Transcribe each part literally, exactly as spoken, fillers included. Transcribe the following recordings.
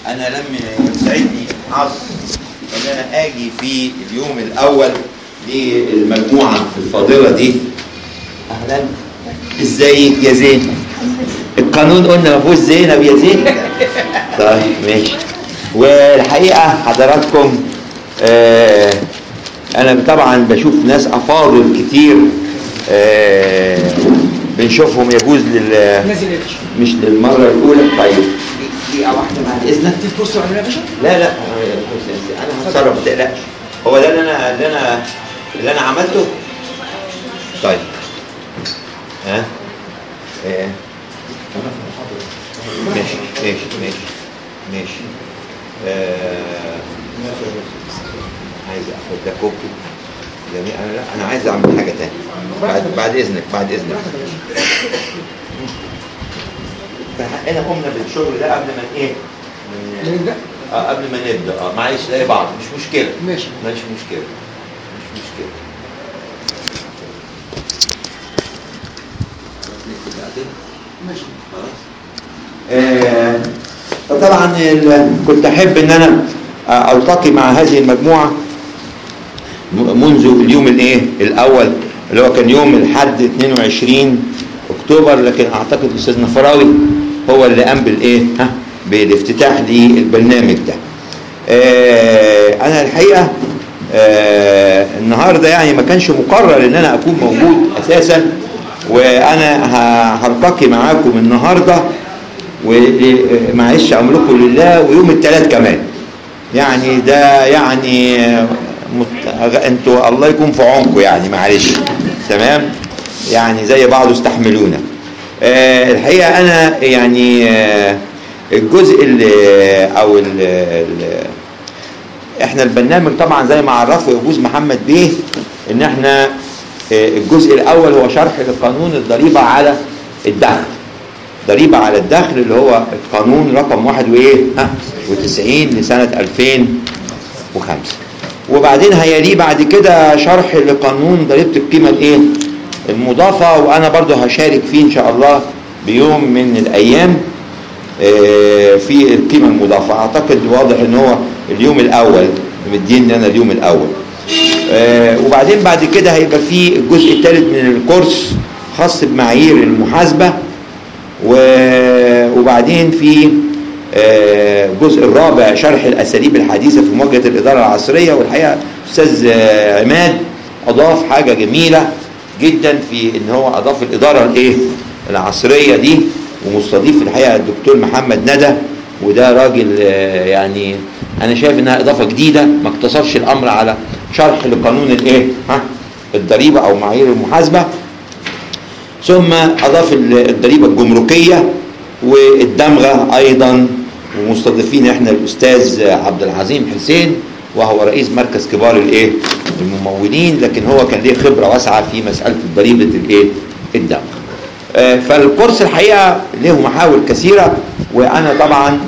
انا لم يسعدني الحظ ان انا اجي في اليوم الاول للمجموعه الفاضله دي. اهلا، ازيك يا زين؟ القانون قلنا ما فيهوش زينب يا زين. طيب ماشي. والحقيقه حضراتكم آه انا طبعا بشوف ناس افاضل كتير آه بنشوفهم يجوز لل مش للمره الاولى. طيب دقيقه واحده بعد اذنك. انت الكرسي ولا يا باشا؟ لا لا انا هتصرف ما تقلقش. هو ده اللي انا اللي انا اللي انا عملته. طيب ها ايه ماشي ماشي ماشي ماشي آه عايز اخد ده كوبي جميل. انا لا انا عايز اعمل حاجه تانية بعد بعد اذنك بعد اذنك فحقنا قمنا بالشغل ده قبل ما ايه نبدا اه قبل ما نبدا اه معلش زي بعض مش مشكله ماشي مش مشكله مش مشكله ماشي خلاص. آه فطبعا كنت احب ان انا التقي مع هذه المجموعه منذ اليوم الايه الاول اللي هو كان يوم الاحد اثنين وعشرين اكتوبر، لكن اعتقد الاستاذ نفراوي هو اللي قام بالايه ها بالافتتاح للبرنامج ده. آه انا الحقيقه آه النهارده يعني ما كانش مقرر ان انا اكون موجود اساسا، وانا هلتقي معاكم النهارده ومعلش امركم لله ويوم الثلاث كمان. يعني ده يعني مت... انتوا الله يكون في عونكم يعني معلش تمام يعني زي بعض استحملونا. آه الحقيقه انا يعني آه الجزء اللي او ال ال احنا البرنامج طبعا زي ما عرفه يجوز محمد بيه ان احنا آه الجزء الاول هو شرح لقانون الضريبه على الدخل. ضريبه على الدخل اللي هو القانون رقم واحد وايه ها وتسعين لسنه ألفين وخمسة. وبعدين هيليه بعد كده شرح لقانون ضريبه القيمه الايه المضافه، وانا برضو هشارك فيه ان شاء الله بيوم من الايام في القيمه المضافه. اعتقد واضح ان هو اليوم الاول مدين لنا اليوم الاول. وبعدين بعد كده هيبقى في الجزء الثالث من الكورس خاص بمعايير المحاسبه، وبعدين في الجزء الرابع شرح الاساليب الحديثه في مواجهه الاداره العصريه. والحقيقه استاذ عماد اضاف حاجه جميله جدا في ان هو اضاف الاداره الايه العصريه دي، ومستضيف الحقيقه الدكتور محمد ندى، وده راجل يعني انا شايف انها اضافه جديده ما اقتصرش الامر على شرح لقانون الايه ها الضريبه او معايير المحاسبه، ثم اضاف الضريبه الجمركيه والدمغه ايضا. ومستضيفين احنا الاستاذ عبد العظيم حسين وهو رئيس مركز كبار الايه الممولين، لكن هو كان ليه خبره واسعه في مساله ضريبه الايه الدمغه. آه فالكورس الحقيقه له محاور كثيره، وانا طبعا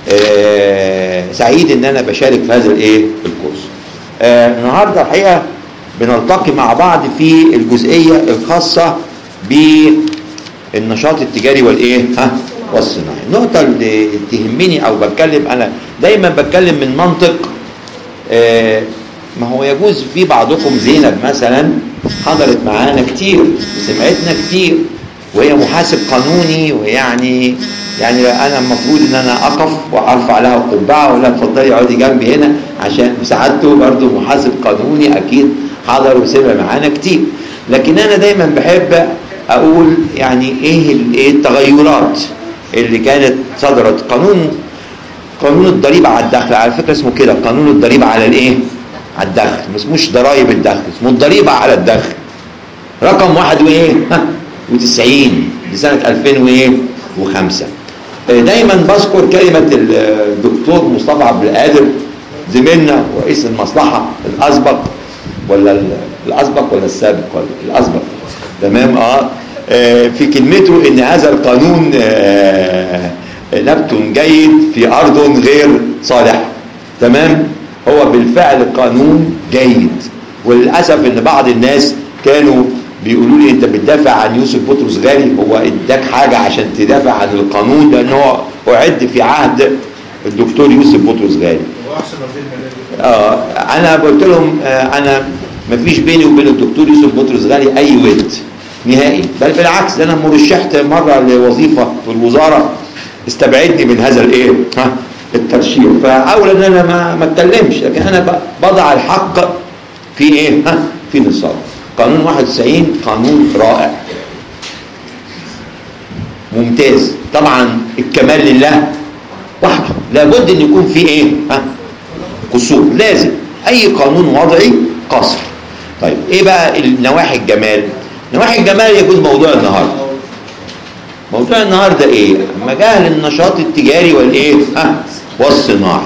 آه سعيد ان انا بشارك في هذا الايه الكورس. آه النهارده الحقيقه بنلتقي مع بعض في الجزئيه الخاصه بالنشاط التجاري والايه ها والصناعي. النقطه اللي تهمني او بتكلم انا دايما بتكلم من منطق آه ما هو يجوز في بعضكم زينب مثلا حضرت معانا كتير وسمعتنا كتير وهي محاسب قانوني، ويعني يعني انا المفروض ان انا اقف وارفع لها قبعه واقول لها اتفضلي اقعدي جنبي هنا عشان مساعدته برضه محاسب قانوني اكيد حضر وسمع معانا كتير. لكن انا دايما بحب اقول يعني ايه التغيرات اللي كانت صدرت. قانون قانون الضريبه على الدخل على فكره اسمه كده قانون الضريبه على الايه على الدخل، ما اسموش ضرائب الدخل، اسمه الضريبه على الدخل رقم واحد وايه ها وتسعين لسنه ألفين وايه وخمسة. دايما بذكر كلمه الدكتور مصطفى عبد القادر زميلنا رئيس المصلحه الاسبق ولا الاسبق ولا السابق ولا الاسبق تمام اه في كلمته ان هذا القانون نبت جيد في ارض غير صالحه. تمام هو بالفعل قانون جيد، وللاسف ان بعض الناس كانوا بيقولوا لي انت بتدافع عن يوسف بطرس غالي، هو اداك حاجه عشان تدافع عن القانون لان هو اعد في عهد الدكتور يوسف بطرس غالي. هو احسن وزير ماليه. اه انا قلت لهم آه انا ما فيش بيني وبين الدكتور يوسف بطرس غالي اي ود نهائي، بل بالعكس ده انا مرشحت مره لوظيفه في الوزاره استبعدني من هذا الايه ها الترشيح، فاولى ان انا ما ما اتكلمش، لكن انا بضع الحق في ايه ها في نصاب. قانون واحد وتسعين قانون رائع ممتاز، طبعا الكمال لله وحده، لابد ان يكون في ايه ها قصور، لازم اي قانون وضعي قصر. طيب ايه بقى النواحي الجمال؟ نواحي الجمال يكون موضوع النهارده. موضوع النهارده ايه؟ مجال النشاط التجاري والايه ها والصناعي.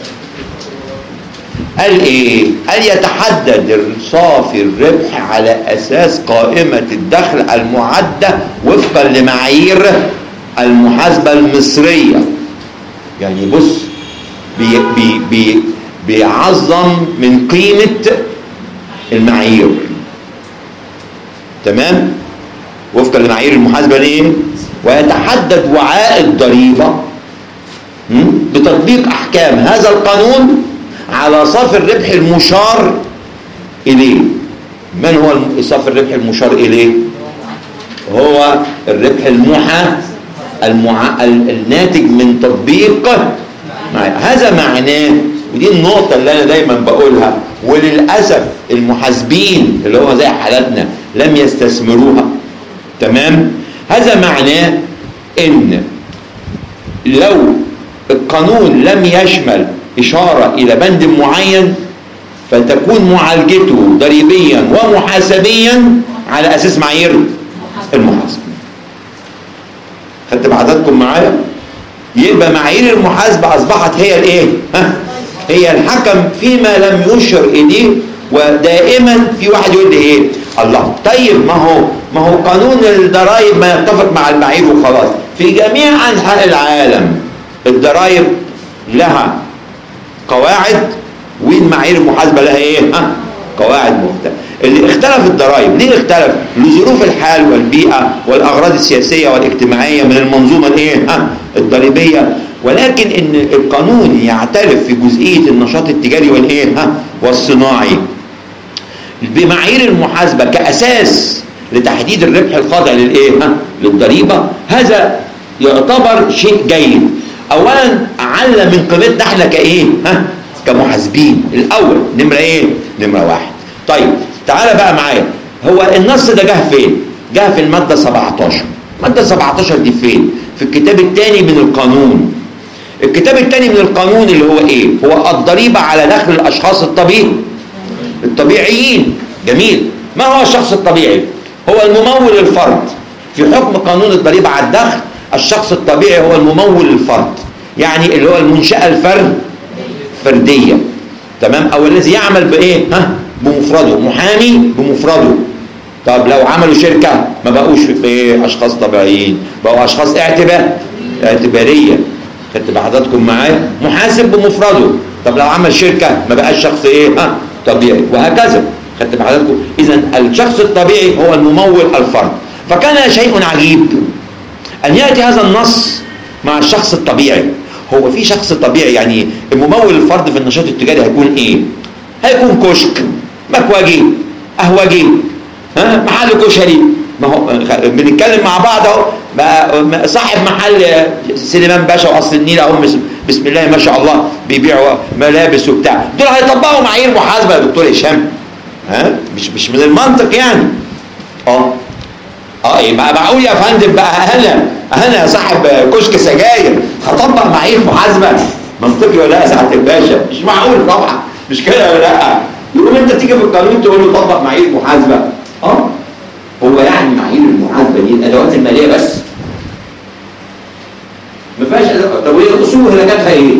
قال ايه؟ قال يتحدد صافي الربح على اساس قائمة الدخل المعدة وفقا لمعايير المحاسبة المصرية. يعني بص بي بي بي بيعظم من قيمة المعايير، تمام؟ وفقا لمعايير المحاسبة الايه؟ ويتحدد وعاء الضريبة بتطبيق احكام هذا القانون على صافي الربح المشار اليه. من هو صافي الربح المشار اليه؟ هو الربح المحى المع... الناتج من تطبيق معي. هذا معناه، ودي النقطة اللي انا دايما بقولها وللأسف المحاسبين اللي هو زي حالتنا لم يستثمروها، تمام؟ هذا معناه ان لو القانون لم يشمل إشارة إلى بند معين فتكون معالجته ضريبيا ومحاسبيا على أساس معايير المحاسبة. خدت بعددكم معايا؟ يبقى معايير المحاسبة أصبحت هي الإيه؟ ها؟ هي الحكم فيما لم يشر إليه. ودائما في واحد يقول لي إيه؟ الله طيب ما هو ما هو قانون الضرائب ما يتفق مع المعايير وخلاص. في جميع أنحاء العالم الضرائب لها قواعد والمعايير المحاسبه لها ايه ها قواعد مختلفه. اللي اختلف الضرائب ليه اختلف؟ لظروف الحال والبيئه والاغراض السياسيه والاجتماعيه من المنظومه الايه ها الضريبيه، ولكن ان القانون يعترف في جزئيه النشاط التجاري والايه ها والصناعي بمعايير المحاسبه كاساس لتحديد الربح الخاضع للايه ها للضريبه. هذا يعتبر شيء جيد. اولا علّى من قيمتنا احنا كايه ها كمحاسبين الاول، نمره ايه نمره واحد. طيب تعالى بقى معايا، هو النص ده جه فين؟ جه في الماده سبعتاشر. الماده سبعتاشر دي فين؟ في الكتاب الثاني من القانون. الكتاب الثاني من القانون اللي هو ايه؟ هو الضريبه على دخل الاشخاص الطبيعي الطبيعيين. جميل. ما هو الشخص الطبيعي؟ هو الممول الفرد. في حكم قانون الضريبه على الدخل الشخص الطبيعي هو الممول الفرد، يعني اللي هو المنشأة الفرد فردية، تمام؟ او الذي يعمل بايه ها بمفرده، محامي بمفرده. طب لو عملوا شركة ما بقوش ايه اشخاص طبيعيين، بقوا اشخاص اعتبار اعتبارية. خدت بحضراتكم معايا؟ محاسب بمفرده. طب لو عمل شركة ما بقاش شخص ايه ها طبيعي، وهكذا. خدت بحضراتكم؟ اذا الشخص الطبيعي هو الممول الفرد. فكان شيء عجيب أن يأتي هذا النص مع الشخص الطبيعي. هو في شخص طبيعي يعني الممول الفرد في النشاط التجاري هيكون إيه؟ هيكون كشك، مكواجي، قهوجي، ها محل كشري. ما هو بنتكلم مع بعض اهو. بقى صاحب محل سليمان باشا وأصل النيل اهو بسم الله ما شاء الله بيبيعوا ملابس وبتاع، دول هيطبقوا معايير محاسبة يا دكتور هشام. ها مش مش من المنطق يعني. اه اه يبقى معقول يا فندم بقى انا انا صاحب كشك سجاير هطبق معايير محاسبه؟ منطقي ولا لا يا سعاده الباشا؟ مش معقول طبعا، مش كده ولا لا؟ يقوم انت تيجي في القانون تقول له طبق معايير محاسبه. اه هو يعني معايير المحاسبه دي الادوات الماليه بس؟ ما فيهاش ادوات. طب وايه الاصول هنا جاتها ايه؟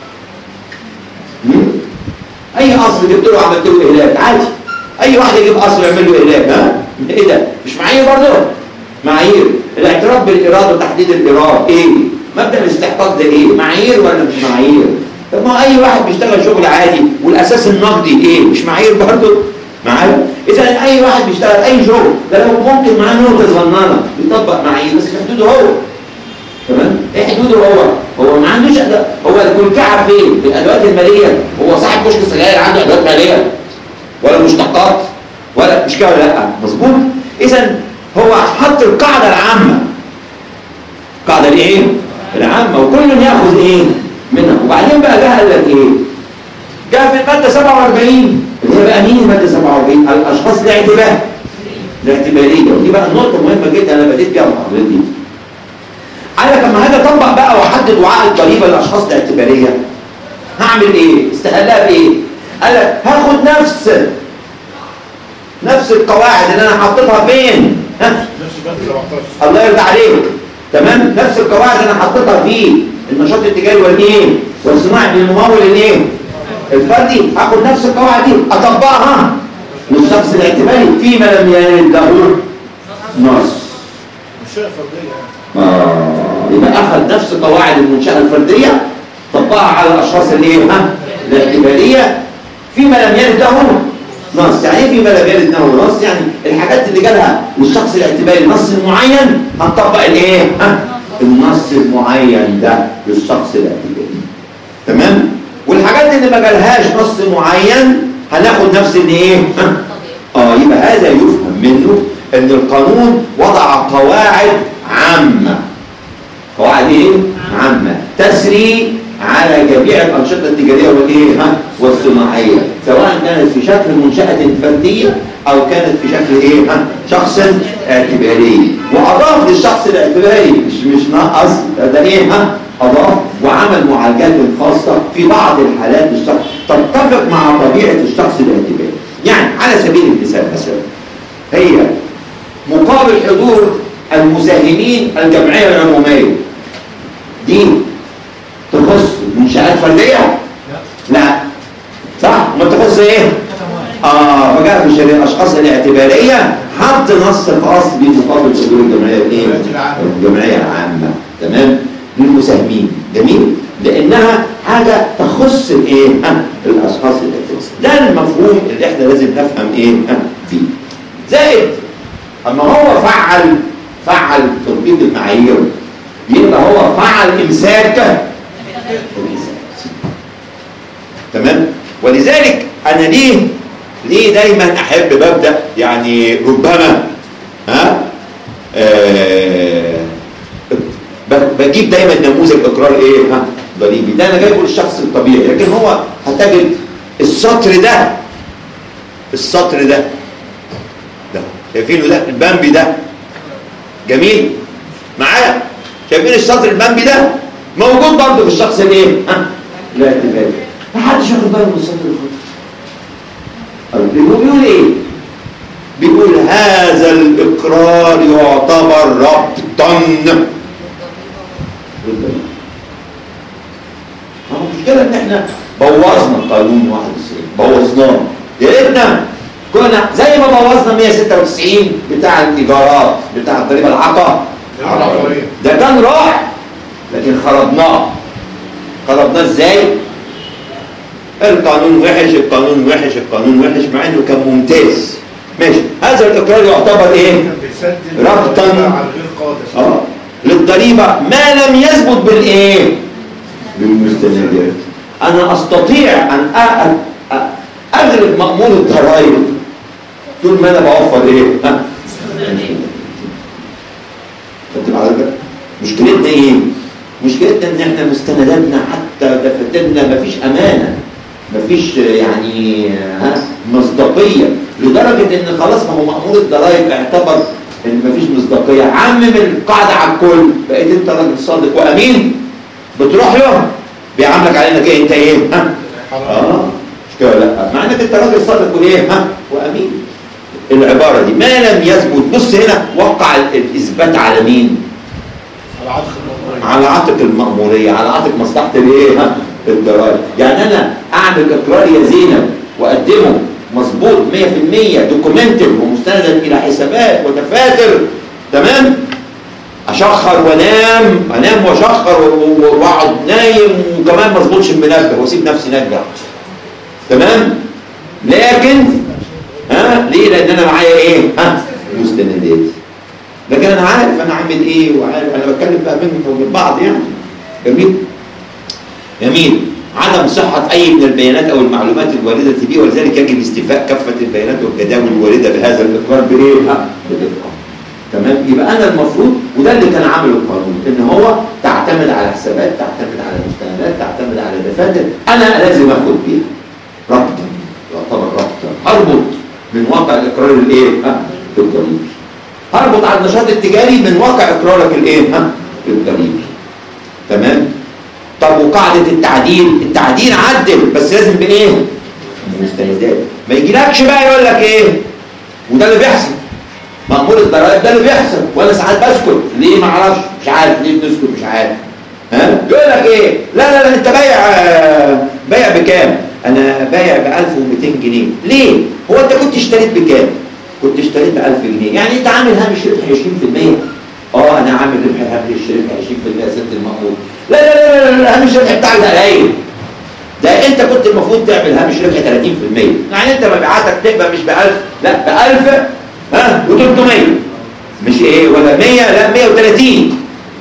اي اصل جبت له عملت له اهلاك عادي. اي واحد يجيب اصل يعمل له اهلاك. ها ايه ده؟ مش معايير برضه؟ معايير. الاعتراف بالايراد وتحديد الايراد ايه؟ مبدا الاستحقاق ده ايه؟ معايير ولا مش معايير؟ طب ما اي واحد بيشتغل شغل عادي والاساس النقدي ايه؟ مش معايير برضه؟ معايا؟ اذا اي واحد بيشتغل اي شغل ده لو ممكن معاه نقطه صغننه يطبق معايير بس في حدوده هو. تمام؟ ايه حدوده هو؟ هو ما عندوش هو والكعب فين؟ في الادوات الماليه. هو صاحب كشك السجاير عنده ادوات ماليه ولا مشتقات ولا مش كده ولا لا؟ مظبوط. اذا هو حط القاعده العامه، القاعده الايه؟ العامه، وكل ياخذ ايه منها. وبعدين بقى جه قال لك ايه؟ جاء في الماده سبعة وأربعين اللي هي بقى مين الماده سبعة وأربعين؟ الاشخاص الاعتبار الاعتباريه، ودي بقى النقطه مهمه جدا انا بديت بيها المحاضرات دي. قال لك لما هاجي اطبق بقى واحدد وعاء الضريبه للاشخاص الاعتباريه هعمل ايه؟ استهلها بايه؟ قال لك هاخد نفس نفس القواعد اللي انا حطيتها فين؟ ها؟ نفس المادة سبعتاشر. الله يرضى عليك. تمام؟ نفس القواعد اللي انا حطيتها في النشاط التجاري والايه؟ والصناعي للممول الايه؟ الفردي. هاخد نفس القواعد دي اطبقها للشخص الاعتباري فيما لم يرد له نص. منشأة فردية يعني. آه يبقى أخذ نفس قواعد المنشأة الفردية طبقها على الأشخاص اللي إيه؟ ها؟ الاعتبارية فيما لم يرد له نص. يعني إيه فيما لم يرد له نص؟ يعني الحاجات اللي جالها للشخص الاعتباري نص معين هنطبق الإيه؟ ها؟ النص المعين ده للشخص الاعتباري. تمام؟ والحاجات اللي ما جالهاش نص معين هناخد نفس الإيه؟ ها؟ آه يبقى هذا يفهم منه إن القانون وضع قواعد عامة. قواعد ايه؟ عامة تسري على جميع الأنشطة التجارية والايه؟ ها؟ والصناعية، سواء كانت في شكل منشأة فردية أو كانت في شكل ايه؟ ها؟ شخص اعتباري. وأضاف للشخص الاعتباري مش مش نقص ده ايه؟ ها؟ أضاف وعمل معالجات خاصة في بعض الحالات للشخص تتفق مع طبيعة الشخص الاعتباري. يعني على سبيل المثال مثلا هي مقابل حضور المساهمين الجمعية العمومية دي تخص منشآت فردية؟ لا صح؟ ما تخص ايه؟ اه فجاء في شريعة الاشخاص الاعتبارية حط نص خاص بمقابل حضور الجمعية الايه؟ الجمعية العامة. تمام؟ للمساهمين. جميل؟ لانها حاجة تخص الايه؟ الاشخاص الاعتبارية. ده المفهوم اللي احنا لازم نفهم ايه؟ فيه. زائد اما هو فعل فعل تطبيق المعايير يبقى هو فعل امساك الامساك. تمام؟ ولذلك انا ليه ليه دايما احب ببدا يعني ربما ها آه بجيب دايما نموذج اقرار ايه ها ضريبي. ده انا جايبه للشخص الطبيعي، لكن هو هتجد السطر ده السطر ده ده شايفينه ده البامبي ده جميل معايا؟ شايفين السطر البامبي ده موجود برضه في الشخص الايه؟ ها؟ لا اعتباري. ما حدش واخد باله من السطر الخاطئ. بيقول ايه؟ بيقول هذا الاقرار يعتبر ربطا. المشكله ان احنا بوظنا قانون واحد وتسعين، بوظناه. يا ريتنا كنا زي ما بوظنا مية وستة وتسعين بتاع الايجارات بتاع الضريبه العقاريه ده كان رائع، لكن خربناه. خربناه ازاي؟ القانون وحش القانون وحش القانون وحش مع انه كان ممتاز. ماشي، هذا الاقرار يعتبر ايه؟ ربطا اه للضريبه ما لم يثبت بالايه؟ بالمستندات. انا استطيع ان اغلب مأمور الضرائب طول ما انا بوفر ايه؟ ها؟ مشكلتنا ايه؟ مشكلتنا ان احنا مستنداتنا حتى دفاترنا مفيش امانه، مفيش يعني ها مصداقيه، لدرجه ان خلاص ما هو مأمور الضرائب اعتبر ان مفيش مصداقيه، عمم القاعده على الكل، بقيت انت راجل صادق وامين بتروح له بيعاملك على انك ايه؟ انت ايه؟ ها؟ اه مش كده لا، مع انك انت راجل صادق وايه؟ ها؟ وامين. العباره دي ما لم يثبت، بص هنا وقع الاثبات على مين؟ على عاتق المأمورية، على عاتق المأمورية، على عاتق مصلحة الايه؟ ها؟ الضرائب. يعني انا اعمل اقرار يا زينب واقدمه مظبوط مية في المية دوكيومنتد ومستندا الى حسابات ودفاتر، تمام؟ اشخر وانام انام واشخر واقعد نايم وكمان ما اظبطش المنبه واسيب نفسي نجح، تمام؟ لكن ها ليه؟ لان انا معايا ايه؟ ها؟ مستندات. لكن انا عارف انا عامل ايه وعارف انا بتكلم بقى بينكم وبين بعض يعني. جميل. جميل. عدم صحة أي من البيانات أو المعلومات الواردة به، ولذلك يجب استيفاء كافة البيانات والجداول الواردة بهذا الإقرار بإيه؟ بالإتقان. تمام؟ يبقى أنا المفروض، وده اللي كان عامله القانون، إن هو تعتمد على حسابات، تعتمد على مستندات، تعتمد على دفاتر، أنا لازم آخد بيها ربطا، يعتبر ربطا، أربط من واقع الإقرار الإيه؟ ها؟ الضريبي. هربط على النشاط التجاري من واقع إقرارك الإيه؟ ها؟ الضريبي. تمام؟ طب وقاعدة التعديل، التعديل عدل بس لازم بإيه؟ مستندات. ما يجيلكش بقى يقول لك إيه؟ وده اللي بيحصل. مأمور الضرائب ده اللي بيحصل، وأنا ساعات بسكت، ليه ما اعرفش، مش عارف ليه بنسكت، مش عارف. ها؟ يقول لك إيه؟ لا لا لا أنت بايع بايع بكام؟ أنا بايع ب ألف ومئتين جنيه، ليه؟ هو أنت كنت اشتريت بكام؟ كنت اشتريت ب ألف جنيه، يعني أنت عامل هامش ربح عشرين في المية. اه انا عامل ربح هامش الشركه عشرين في المية يا ست المأمور. لا لا لا لا لا هامش الربح بتاعك ده قليل. ده انت كنت المفروض تعمل هامش ربح ثلاثين في المية، يعني انت مبيعاتك تبقى مش ب ألف، لا ب ألف ها و300. مش ايه ولا مية، لا مية وثلاثين.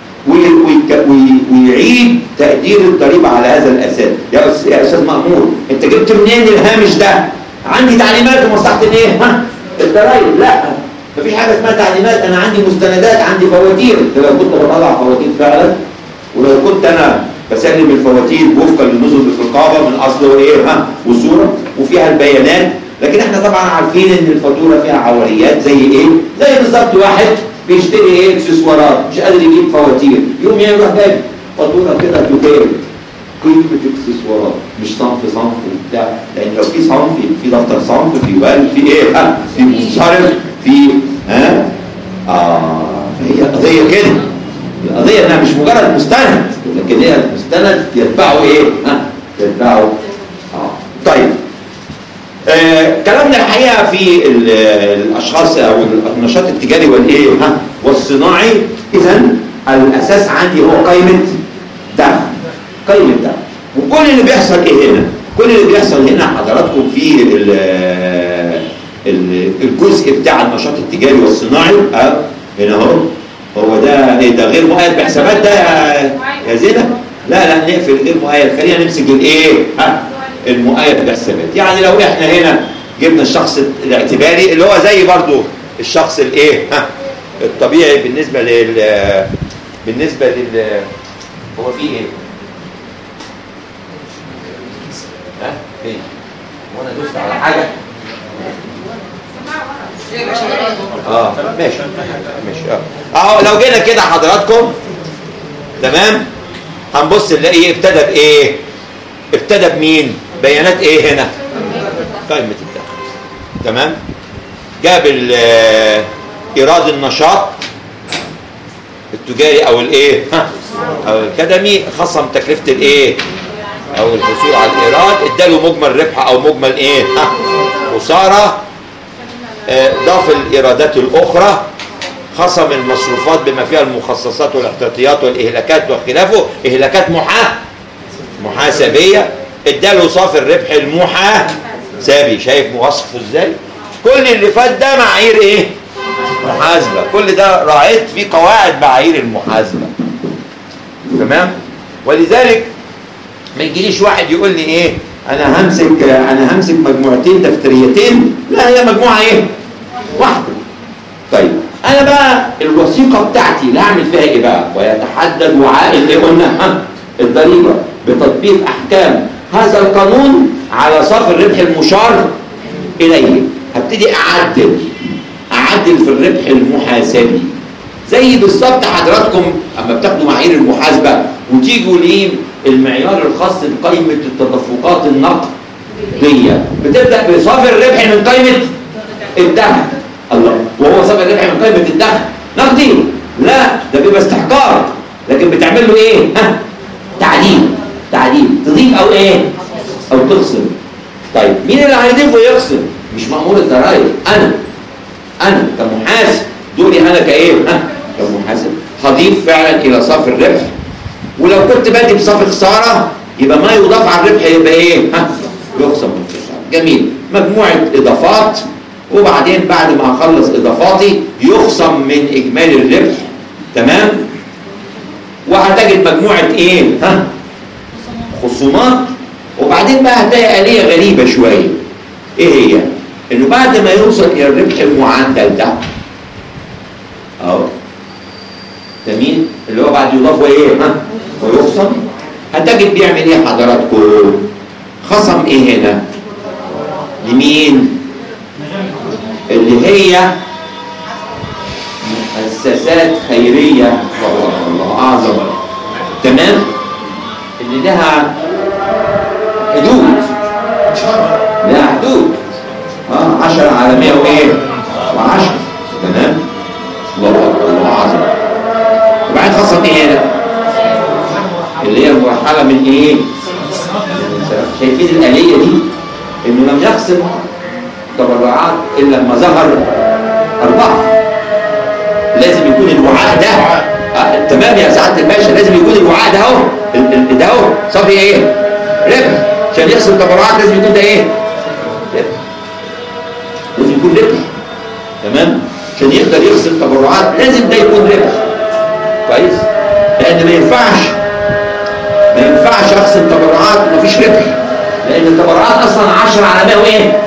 ويعيد تقدير الضريبه على هذا الاساس. يا يا استاذ مأمور انت جبت منين الهامش ده؟ عندي تعليمات ومصلحه الايه؟ ها؟ الضرايب. لا مفيش حاجه اسمها تعليمات، انا عندي مستندات، عندي فواتير. لو كنت بطلع فواتير فعلا، ولو كنت انا بسلم الفواتير وفقا لنظم الرقابه من اصل وايه ها وصوره وفيها البيانات. لكن احنا طبعا عارفين ان الفاتوره فيها عواريات. زي ايه؟ زي بالظبط واحد بيشتري ايه اكسسوارات مش قادر يجيب فواتير، يقوم يروح جايب فاتوره كده تجاري قيمه اكسسوارات، مش صنف صنف وبتاع، لان لو في صنف في دفتر صنف في والد في ايه ها في منصرف في ها اه هي قضيه كده. القضيه انها مش مجرد مستند، لكن هي المستند يتبعه ايه ها يتبعه اه طيب. آه كلامنا الحقيقه في الاشخاص او النشاط التجاري والايه ها والصناعي. اذا الاساس عندي هو قائمه دخل، قائمه دخل. وكل اللي بيحصل ايه هنا؟ كل اللي بيحصل هنا حضراتكم في الجزء بتاع النشاط التجاري والصناعي اه هنا اهو. هو ده ايه ده غير مؤيد بحسابات ده يا زينب؟ لا لا نقفل غير مؤيد، خلينا نمسك الايه ها المؤيد بحسابات. يعني لو احنا هنا جبنا الشخص الاعتباري اللي هو زي برضو الشخص الايه ها الطبيعي بالنسبه لل بالنسبه لل هو في ايه؟ ها فين؟ وانا دوست على حاجه؟ اه ماشي ماشي اه اهو. لو جينا كده حضراتكم تمام هنبص نلاقي ابتدى بايه؟ ابتدى بمين؟ بيانات ايه هنا؟ قائمه الدخل. تمام. جاب ايراد النشاط التجاري او الايه ها او الكدمي، خصم تكلفه الايه او الحصول على الايراد، اداله مجمل ربح او مجمل ايه ها خساره، ضاف الايرادات الاخرى، خصم المصروفات بما فيها المخصصات والاحتياطيات والاهلاكات وخلافه، اهلاكات محا محاسبيه، اداله صافي الربح المحاسبي. شايف وصفه ازاي؟ كل اللي فات ده معايير ايه محاسبه، كل ده راعيت في قواعد معايير المحاسبه. تمام. ولذلك ما يجيليش واحد يقول لي ايه انا همسك انا همسك مجموعتين دفتريتين، لا هي مجموعه ايه واحده. طيب انا بقى الوثيقه بتاعتي اللي هعمل فيها ايه بقى؟ ويتحدد وعاء اللي قلنا ها الضريبه بتطبيق احكام هذا القانون على صافي الربح المشار اليه. هبتدي اعدل اعدل في الربح المحاسبي زي بالظبط حضراتكم اما بتاخدوا معايير المحاسبه وتيجوا ليه المعيار الخاص بقائمه التدفقات النقديه، بتبدا بصافي الربح من قائمه الدخل. الله، وهو صافي الربح من قائمه الدخل نقدي؟ لا، ده بيبقى استحقاق، لكن بتعمل له ايه؟ ها تعديل تعديل تضيف او ايه او تخصم. طيب مين اللي هيضيف ويخصم؟ مش مأمور الضرائب، انا انا كمحاسب، دوري انا كايه ها كمحاسب هضيف فعلا الى صافي الربح. ولو كنت بادئ بصافي خساره يبقى ما يضاف على الربح يبقى ايه ها يخصم من الخساره. جميل. مجموعه اضافات، وبعدين بعد ما اخلص اضافاتي يخصم من اجمالي الربح. تمام. وهتجد مجموعه ايه ها خصومات. وبعدين بقى هتلاقي آلية غريبة شوية. ايه هي؟ انه بعد ما يوصل الى الربح المعدل ده اهو تمام، اللي هو بعد يضاف وايه ها ويخصم، هتجد بيعمل ايه حضراتكم؟ خصم ايه هنا؟ لمين؟ اللي هي مؤسسات خيرية الله أعظم، تمام؟ اللي لها حدود، لها حدود اه عشرة على مية وايه؟ وعشرة، تمام؟ الله أكبر الله أعظم. وبعدين خصم ايه هنا؟ اللي هي المرحلة من ايه؟ شايفين الآلية دي؟ إنه لم يقسم تبرعات إلا لما ظهر أربعة. لازم يكون الوعاء ده آه تمام يا سعادة الباشا، لازم يكون الوعاء ده أهو ده أهو صافي إيه؟ ربح. عشان يقسم تبرعات لازم يكون ده إيه؟ ربح. لازم يكون ربح، تمام؟ عشان يقدر يقسم تبرعات لازم ده يكون ربح. كويس؟ لأن ما ينفعش ما ينفعش أقسم تبرعات ومفيش ربح، لأن التبرعات أصلا عشرة على مية وإيه؟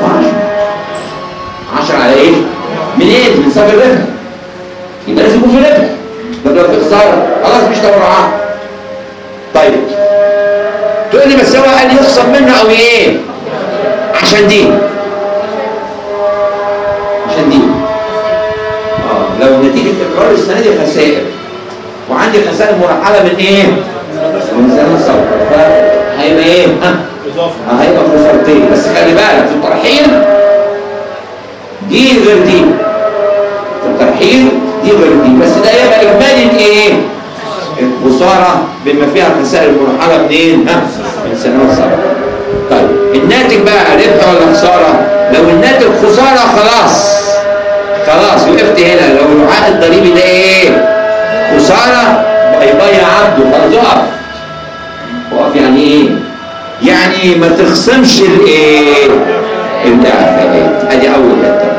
عشرة على إيه؟ منين؟ من صافي الربح. يبقى لازم يكون في ربح. طب لو في خسارة خلاص مش تبرعات. طيب تقول لي بس هو قال يخصم منه أو إيه؟ عشان دي عشان دي آه لو نتيجة إقرار السنة دي خسائر وعندي خسائر مرحلة من إيه؟ من سنة الصبر، فهيبقى إيه؟ ها؟ اه هيبقى خسارتين. بس خلي بالك في الترحيل دي غير دي، في الترحيل دي غير دي، بس ده يبقى اجمالي ايه؟ الخساره بما فيها خسائر المرحله منين؟ ها؟ من سنوات سابقه. طيب الناتج بقى ربح ولا خساره؟ لو الناتج خساره خلاص خلاص وقفت هنا. لو الوعاء الضريبي ده ايه؟ خساره يبقى يا عبده خلاص اقف. اقف يعني ايه؟ يعني ما تخصمش الايه؟ الاعفاءات. ادي اول حته.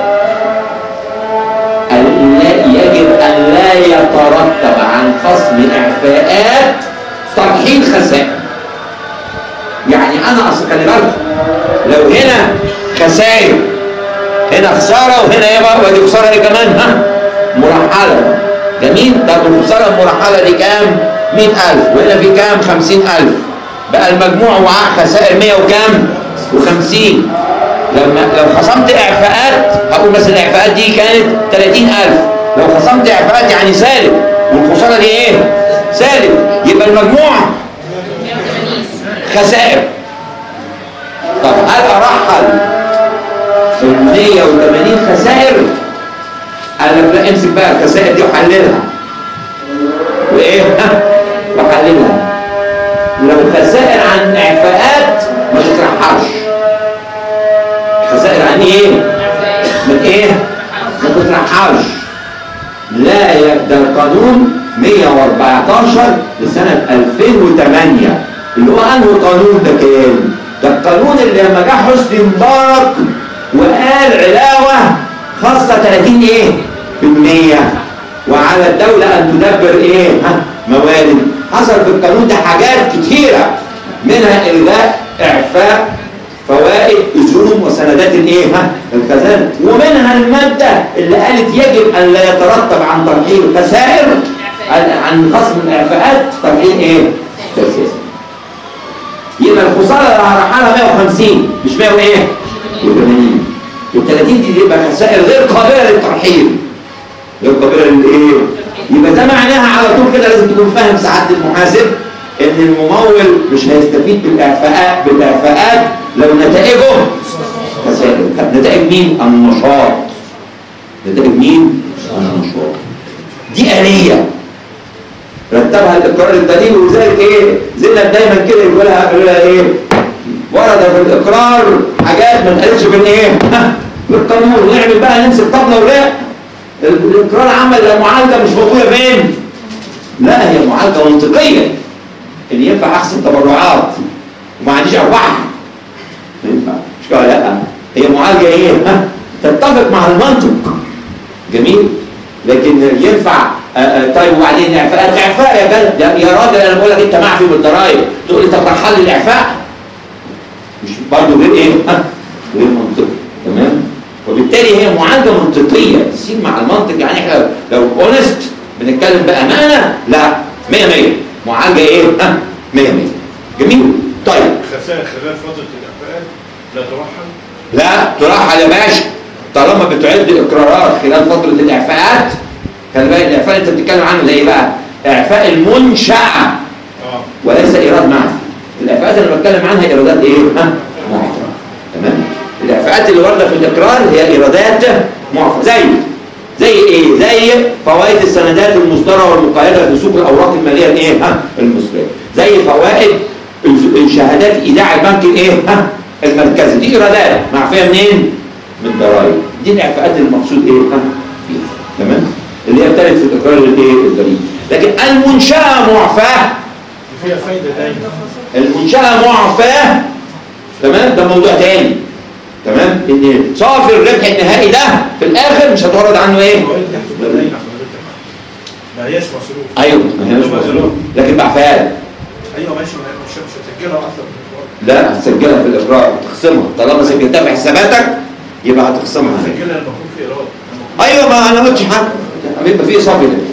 يجب ان لا يترتب عن خصم اعفاءات ترحيل خسائر. يعني انا اصل خلي بالك لو هنا خسائر هنا خساره وهنا يبقى ودي خساره دي كمان ها مرحله. جميل. طب الخساره المرحله دي كام؟ مئة ألف وهنا في كام؟ خمسين ألف. بقى المجموع وعاء خسائر مية وكام؟ وخمسين. لما لو خصمت اعفاءات هقول مثلا الاعفاءات دي كانت ثلاثين ألف. لو خصمت اعفاءات يعني سالب والخساره دي ايه؟ سالب. يبقى المجموع خسائر. طب هل ارحل ال مية وثمانين خسائر؟ قال لك لا، امسك بقى الخسائر دي وحللها وايه؟ وحللها. لو خسائر عن اعفاءات ما تترحلش. خسائر عن ايه؟ من ايه؟ ما تترحلش. لا ده القانون مية وأربعتاشر لسنة ألفين وثمانية اللي هو انه قانون ده كان ده القانون اللي لما جه حسني مبارك وقال علاوه خاصه ثلاثين ايه؟ في المية وعلى الدوله ان تدبر ايه؟ ها موارد. حصل في القانون ده حاجات كتيره منها الغاء اعفاء فوائد اجور وسندات الايه؟ ها الخزانه، ومنها الماده اللي قالت يجب ان لا يترتب عن ترحيل خسائر عن خصم الاعفاءات ترحيل ايه؟ خسائر. يبقى الخساره اللي هرحلها مية وخمسين مش مية وايه؟ وثمانين. وال ثلاثين دي يبقى خسائر غير قابله للترحيل. غير قابله للايه؟ يبقى ده معناها على طول كده لازم تكون فاهم سعاده المحاسب ان الممول مش هيستفيد بالاعفاءات بالاعفاءات لو نتائجه خسائر. طب نتائج مين؟ النشاط. نتائج مين؟ النشاط. دي آلية رتبها الاقرار الدليل. وذلك ايه؟ زلنا دايما كده يقولها يقولها ايه؟ ورد في الاقرار حاجات ما اتقالتش في الايه؟ في القانون. ونعمل بقى نمسك طبله ولا الاقرار عمل معالجه مش موجوده فين؟ لا هي معالجه منطقيه. اللي ينفع احسن تبرعات وما عنديش ارباح ما ينفع مش كده. لا هي معالجه ايه؟ ها تتفق مع المنطق. جميل. لكن ينفع آه آه طيب وبعدين الاعفاء، الاعفاء يا جد يا راجل، انا بقول لك انت معفي بالضرايب، تقول لي طب رحل لي الاعفاء؟ مش برضه غير ايه؟ ها؟ غير منطقي. تمام؟ وبالتالي هي معالجه منطقيه تسير مع المنطق. يعني احنا لو اونست بنتكلم بامانه، لا مية مية معالجه ايه؟ ها؟ مية مية. جميل؟ طيب خسائر خلال فتره الاعفاءات لا ترحل؟ لا ترحل يا باشا، طالما بتعد اقرارات خلال فتره الاعفاءات. خلي بالك الاعفاء اللي انت بتتكلم عنه زي بقى اعفاء المنشاه اه وليس ايراد معفي. الاعفاءات اللي بتكلم عنها ايرادات ايه؟ ها؟ معفى. تمام؟ الاعفاءات اللي وارده في الاقرار هي ايرادات معفى. زي زي ايه؟ زي فوائد السندات المصدره والمقيده في سوق الاوراق الماليه الايه؟ ها؟ المصريه. زي فوائد شهادات ايداع البنك الايه؟ ها؟ المركزي. دي ايرادات معفيه منين؟ من الضرائب. دي الاعفاءات المقصود ايه؟ ها؟ فيها. تمام؟ اللي هي بترد في الاقرار الايه؟ الضريبي. لكن المنشاه معفاه فيها فايده دايما. المنشاه معفاه. تمام؟ ده موضوع تاني. تمام؟ ان صافي الربح النهائي ده في الاخر مش هتورد عنه ايه؟ ما هياش مصروف. ايوه ما هياش مصروف لكن بعفاه. ايوه ماشي، مش مش هتسجلها اصلا. لا هتسجلها في الاقرار، تخصمها طالما سجلتها في حساباتك يبقى هتخصمها. هتسجلها لما يكون في ايراد. ايوه ما انا ما قلتش حاجه، هيبقى في صافي ده.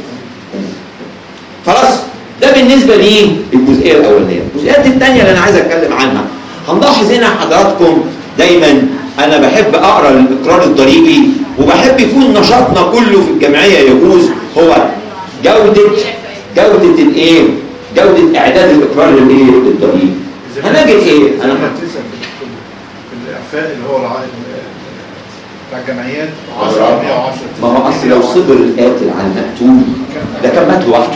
خلاص؟ ده بالنسبه لي الجزئيه الاولانيه. الجزئيه الثانيه اللي انا عايز اتكلم عنها، هنلاحظ هنا حضراتكم دايما انا بحب اقرا الاقرار الضريبي وبحب يكون نشاطنا كله في الجمعيه يجوز هو جوده جوده الايه؟ جوده اعداد الاقرار الايه؟ الضريبي. هنجد ايه؟ انا بتسال في الاعفاء اللي هو العائد بتاع الجمعيات عشرة مية وعشرة. ما هو اصل لو صبر القاتل على المقتول ده كان مات لوحده،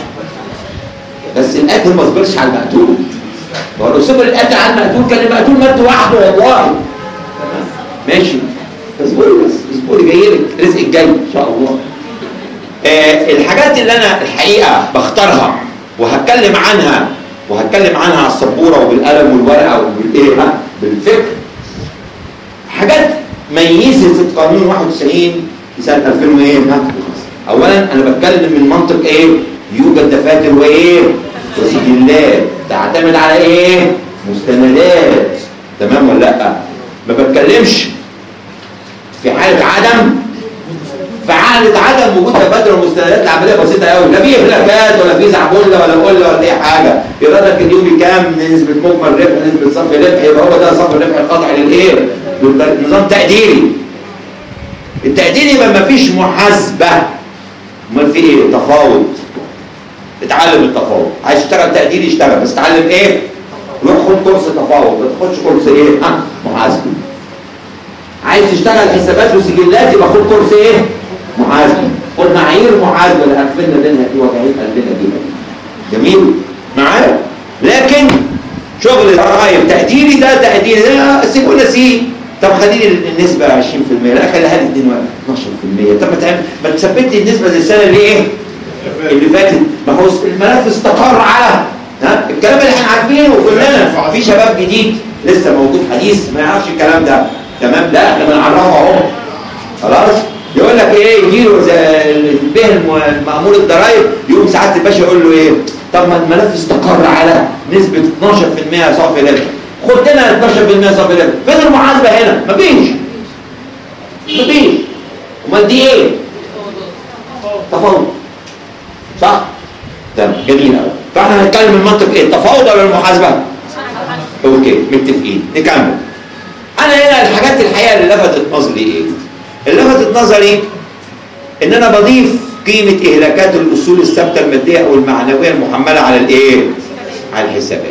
بس القاتل ما صبرش على المقتول. ما هو لو صبر القاتل على المقتول كان المقتول مات لوحده والله. ماشي، اصبري بس اصبري، جاي لك رزقك جاي ان شاء الله. آه الحاجات اللي انا الحقيقه بختارها وهتكلم عنها وهتكلم عنها على السبوره وبالقلم والورقه وبالايه ها بالفكر. حاجات ميزت قانون واحد وتسعين سنه ألفين وايه ها. اولا انا بتكلم من منطق ايه؟ يوجد دفاتر وايه؟ وسجلات تعتمد على ايه؟ مستندات. تمام ولا لا؟ ما بتكلمش في حاله عدم في حاله عدم وجود دفاتر ومستندات. العمليه بسيطه قوي، لا في اهلاكات ولا في زعبله ولا قله ولا اي حاجه. ايرادك اليومي كام؟ نسبه مجمل ربح، نسبه صافي ربح، يبقى هو ده صافي الربح القطعي للايه؟ نظام تقديري. التقديري يبقى ما فيش محاسبه. امال في ايه؟ تفاوض. اتعلم التفاوض. عايز تشتغل تقديري اشتغل، بس اتعلم ايه؟ روح خد كورس تفاوض، ما تاخدش كورس ايه؟ ها محاسبه. عايز تشتغل حسابات وسجلات يبقى خد كورس ايه؟ محاسبه. خد معايير محاسبه اللي هتفيدنا بينها دي وجعين قلبنا بيها. جميل؟ معايا؟ لكن شغل الضرايب تقديري ده تقديري ده سيبونا سي. طب خليني النسبه عشرين في المية، لا خليها لي اتناشر في المية. طب ما تعمل ما تثبت لي النسبه زي السنه اللي ايه؟ اللي فاتت. ما هو الملف استقر على ها الكلام اللي احنا عارفينه كلنا. في شباب جديد لسه موجود حديث ما يعرفش الكلام ده. تمام؟ لا احنا بنعرفه اهو. خلاص؟ يقول لك ايه؟ يجي له البه مأمور الضرايب يقوم ساعات الباشا يقول له ايه؟ طب ما الملف استقر على نسبه اتناشر في المية صافي ربح. خد لنا اتناشر في المية صافي ربح. فين المحاسبه هنا؟ مفيش. مفيش. امال دي ايه؟ تفاوض. صح؟ تمام جميل قوي. فاحنا هنتكلم من منطق ايه؟ التفاوض ولا المحاسبه؟ اوكي متفقين. نكمل. انا هنا الحاجات الحقيقه اللي لفتت نظري ايه؟ اللي لفتت نظري ان انا بضيف قيمه اهلاكات الاصول الثابته الماديه او المعنويه المحمله على الايه؟ على الحسابات.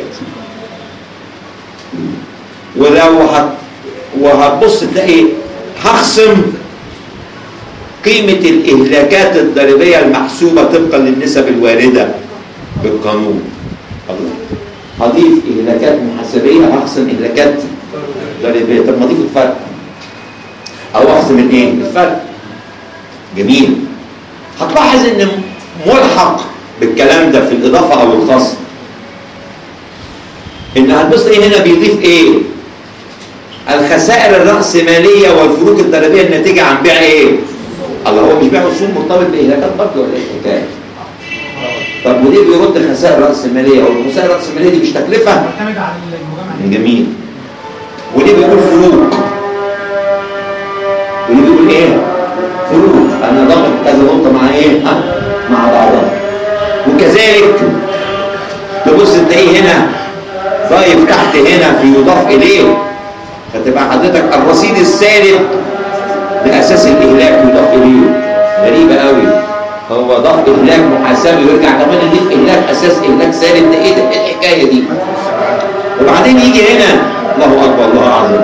ولو هت وهتبص تلاقي هخصم قيمه الاهلاكات الضريبيه المحسوبه طبقا للنسب الوارده بالقانون. هضيف اهلاكات محاسبيه هخصم اهلاكات ضريبيه. طب ما اضيف الفرق او اخصم الايه؟ الفرق. جميل. هتلاحظ ان ملحق بالكلام ده في الاضافه او الخصم ان هتبص ايه هنا بيضيف ايه؟ الخسائر الرأسمالية والفروق الضريبية الناتجة عن بيع ايه؟ الله، هو مش بيع اصول مرتبط باهلاكات برضه ولا ايه الحكايه؟ طب وليه بيرد خسائر راس الماليه؟ او الخسائر راس الماليه دي مش تكلفه؟ معتمد على المجمع. جميل. وليه بيقول فروق؟ وليه بيقول ايه؟ فروق. انا ضغط كذا نقطه مع ايه؟ ها؟ مع بعضها. وكذلك تبص تلاقيه هنا ضايف تحت هنا في يضاف اليه، فتبقى حضرتك الرصيد السالب لاساس الاهلاك يضاف اليه. غريبه قوي، هو ضاف اهلاك محاسبي ويرجع كمان يضيف اهلاك اساس اهلاك سالب. ده ايه ده؟ ايه الحكايه دي؟ وبعدين يجي هنا الله اكبر الله اعظم،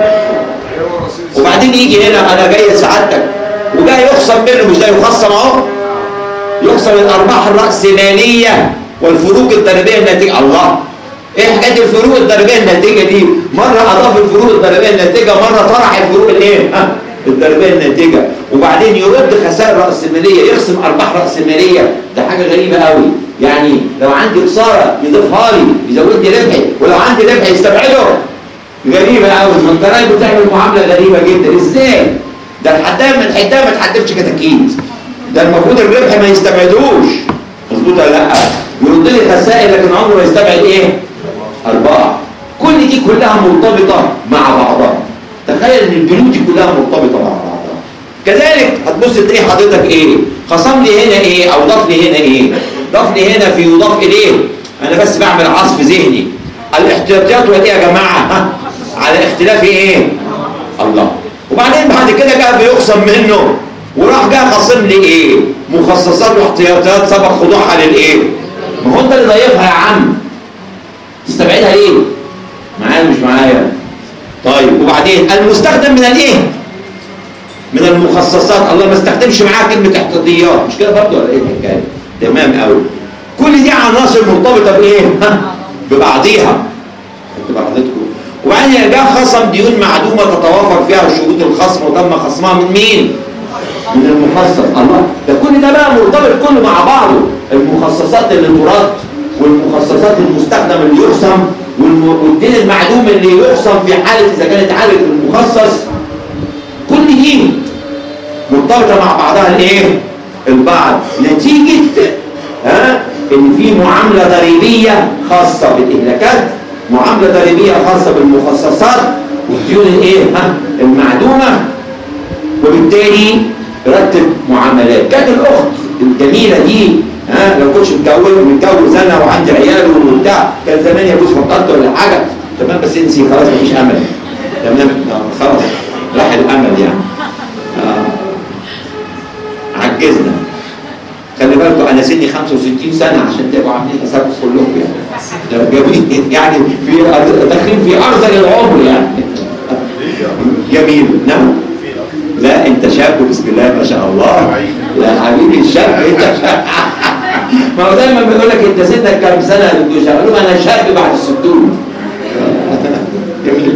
وبعدين يجي هنا انا جاي سعادتك وجاي يخصم منه، مش ده يخصم اهو، يخصم الارباح الراسماليه والفروق الضريبيه الناتجه. الله، ايه حكايه الفروق الضريبيه الناتجه دي؟ مره اضاف الفروق الضريبيه الناتجه، مره طرح الفروق الايه؟ ها؟ الضريبيه الناتجه، وبعدين يرد خسائر راسماليه، يخصم ارباح راسماليه. ده حاجه غريبه قوي. يعني لو عندي خساره يضيفها لي، يزود لي ربحي، ولو عندي ربح يستبعده. غريبه قوي، ما الضرايب بتعمل معامله غريبه جدا. ازاي؟ ده الحدام من الحدام ما تحدفش كتاكيت، ده المفروض الربح ما يستبعدوش. مظبوط ولا لا؟ يرد لي خسائر لكن عمره ما يستبعد ايه؟ ارباح. كل دي كلها مرتبطه مع بعضها. تخيل ان البنود دي كلها مرتبطه مع بعضها. كذلك هتبص تلاقي حضرتك ايه؟ خصم لي هنا ايه؟ او ضاف لي هنا ايه؟ ضاف لي هنا في يضاف اليه. انا بس بعمل عصف ذهني. الاحتياطيات ودي يا جماعه ها؟ على اختلاف ايه؟ الله. وبعدين بعد كده جاء بيخصم منه وراح جاء خاصم لي ايه؟ مخصصات واحتياطيات سبق خضوعها للايه؟ ما هو انت اللي ضايفها يا عم. تستبعدها ليه؟ معايا مش معايا؟ طيب وبعدين المستخدم من الايه؟ من المخصصات. الله، ما استخدمش معاها كلمه احتياطيات، مش كده برضه ولا ايه الحكايه؟ تمام قوي. كل دي عناصر مرتبطه بايه؟ ها؟ ببعضيها. تبقى حضرتكم. وبعدين جاء خصم ديون معدومه تتوافر فيها شروط الخصم وتم خصمها من مين؟ من المخصص. الله، ده كل ده بقى مرتبط كله مع بعضه. المخصصات اللي ترد، والمخصصات المستخدم اللي يخصم، والدين المعدوم اللي يخصم في حاله اذا كانت عالج المخصص. كل دي مرتبطه مع بعضها الايه؟ البعض، نتيجه ها ان في معامله ضريبيه خاصه بالاهلاكات، معامله ضريبيه خاصه بالمخصصات والديون الايه؟ ها المعدومه، وبالتالي رتب معاملات. كانت الاخت الجميله دي ها لو كنتش متجوز متجوز انا وعندي عيال وبتاع، كان زمان يجوز فقدت ولا حاجه. تمام، بس انسي خلاص مفيش امل. تمام، خلاص راح الامل يعني. آه. عجزنا. خلي بالكم انا سني خمسة وستين سنه عشان تبقوا عاملين حسابكم كلكم يعني. ده جميل يعني، في داخلين في ارذل العمر يعني. جميل. نعم. لا انت شاب بسم الله ما شاء الله. يا حبيبي الشاب انت شاب. ما هو دايما بيقول لك انت سنك كام سنه يا دكتور شاب؟ له انا شاب بعد الستون. جميل.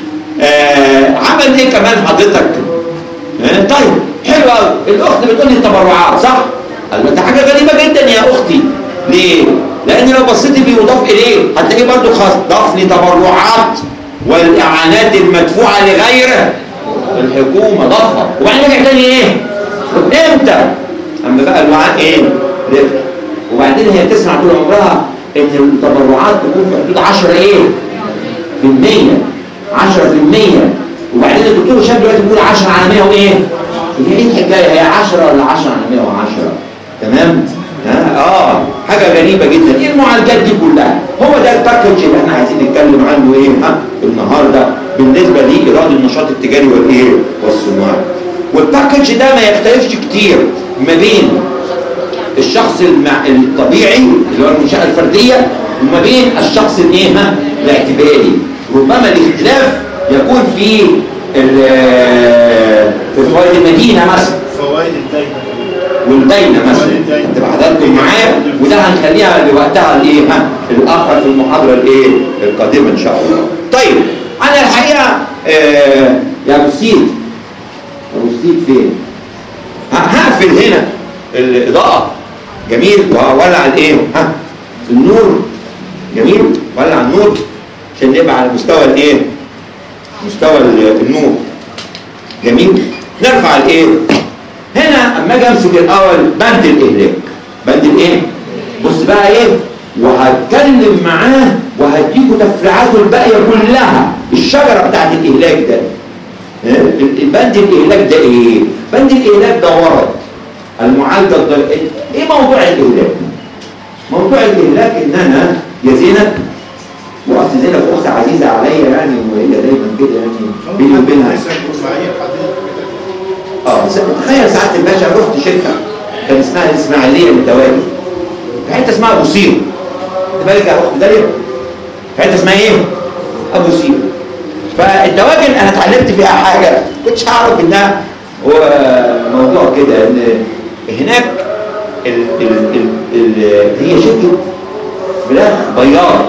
آه عمل ايه كمان حضرتك؟ آه طيب حلو قوي. الاخت بتقول لي التبرعات صح؟ قال له ده حاجه غريبه جدا يا اختي. ليه؟ لان لو بصيتي بيضاف اليه هتلاقيه برضه خاص ضاف لي تبرعات والاعانات المدفوعه لغيره الحكومه ضافها. وبعدين رجع تاني ايه؟ امتى؟ اما بقى الوعاء ايه؟ رفع. وبعدين هي تسمع طول عمرها ان التبرعات تكون في حدود عشرة ايه؟ في المية. عشرة في المية. وبعدين الدكتور هشام دلوقتي بيقول عشرة على مية وايه؟ هي ايه الحكايه؟ هي عشرة ولا عشرة على مية وعشرة؟ تمام؟ ها اه حاجه غريبه جدا. ايه المعالجات دي كلها؟ هو ده الباكج اللي احنا عايزين نتكلم عنه ايه؟ ها النهارده بالنسبه لايراد النشاط التجاري والايه؟ والصناعي. والباكج ده ما يختلفش كتير ما بين الشخص المع... الطبيعي اللي هو المنشاه الفرديه وما بين الشخص الايه؟ ها الاعتباري. ربما الاختلاف يكون في في فوائد المدينه مثلا. فوائد الداينه والداينه مثلا تبقى حضراتكم معايا، وده هنخليها لوقتها الايه؟ ها الاخر في المحاضره الايه؟ القادمه ان شاء الله. طيب انا الحقيقه آه يا ابو سيد ابو سيد فين؟ هقفل هنا الاضاءه جميل وهولع الايه؟ ها النور جميل، ولع النور عشان نبقى على مستوى الايه؟ مستوى النور جميل. نرفع الايه؟ هنا اما اجي امسك الاول بند الاهلاك. بند الايه؟ بص بقى ايه، وهتكلم معاه وهديكوا تفريعاته الباقيه كلها. الشجره بتاعت الاهلاك ده، البند الاهلاك ده ايه؟ بند الاهلاك ده ورد المعالجه الضريبيه. ايه موضوع الاهلاك؟ موضوع الاهلاك ان انا يا زينب، واصل زينب اخت عزيزه عليا يعني، وهي دايما كده يعني بيني وبينها. اه تخيل سعاده الباشا رحت شركه كان اسمها الاسماعيليه للدواجن، في حته اسمها ابو سير. انت بالك يا اخت داليا؟ في حته اسمها ايه؟ ابو سير. فالدواجن انا اتعلمت فيها حاجه كنتش اعرف انها هو موضوع كده، ان هناك ال ال ال ال هي شركه فراخ بياره،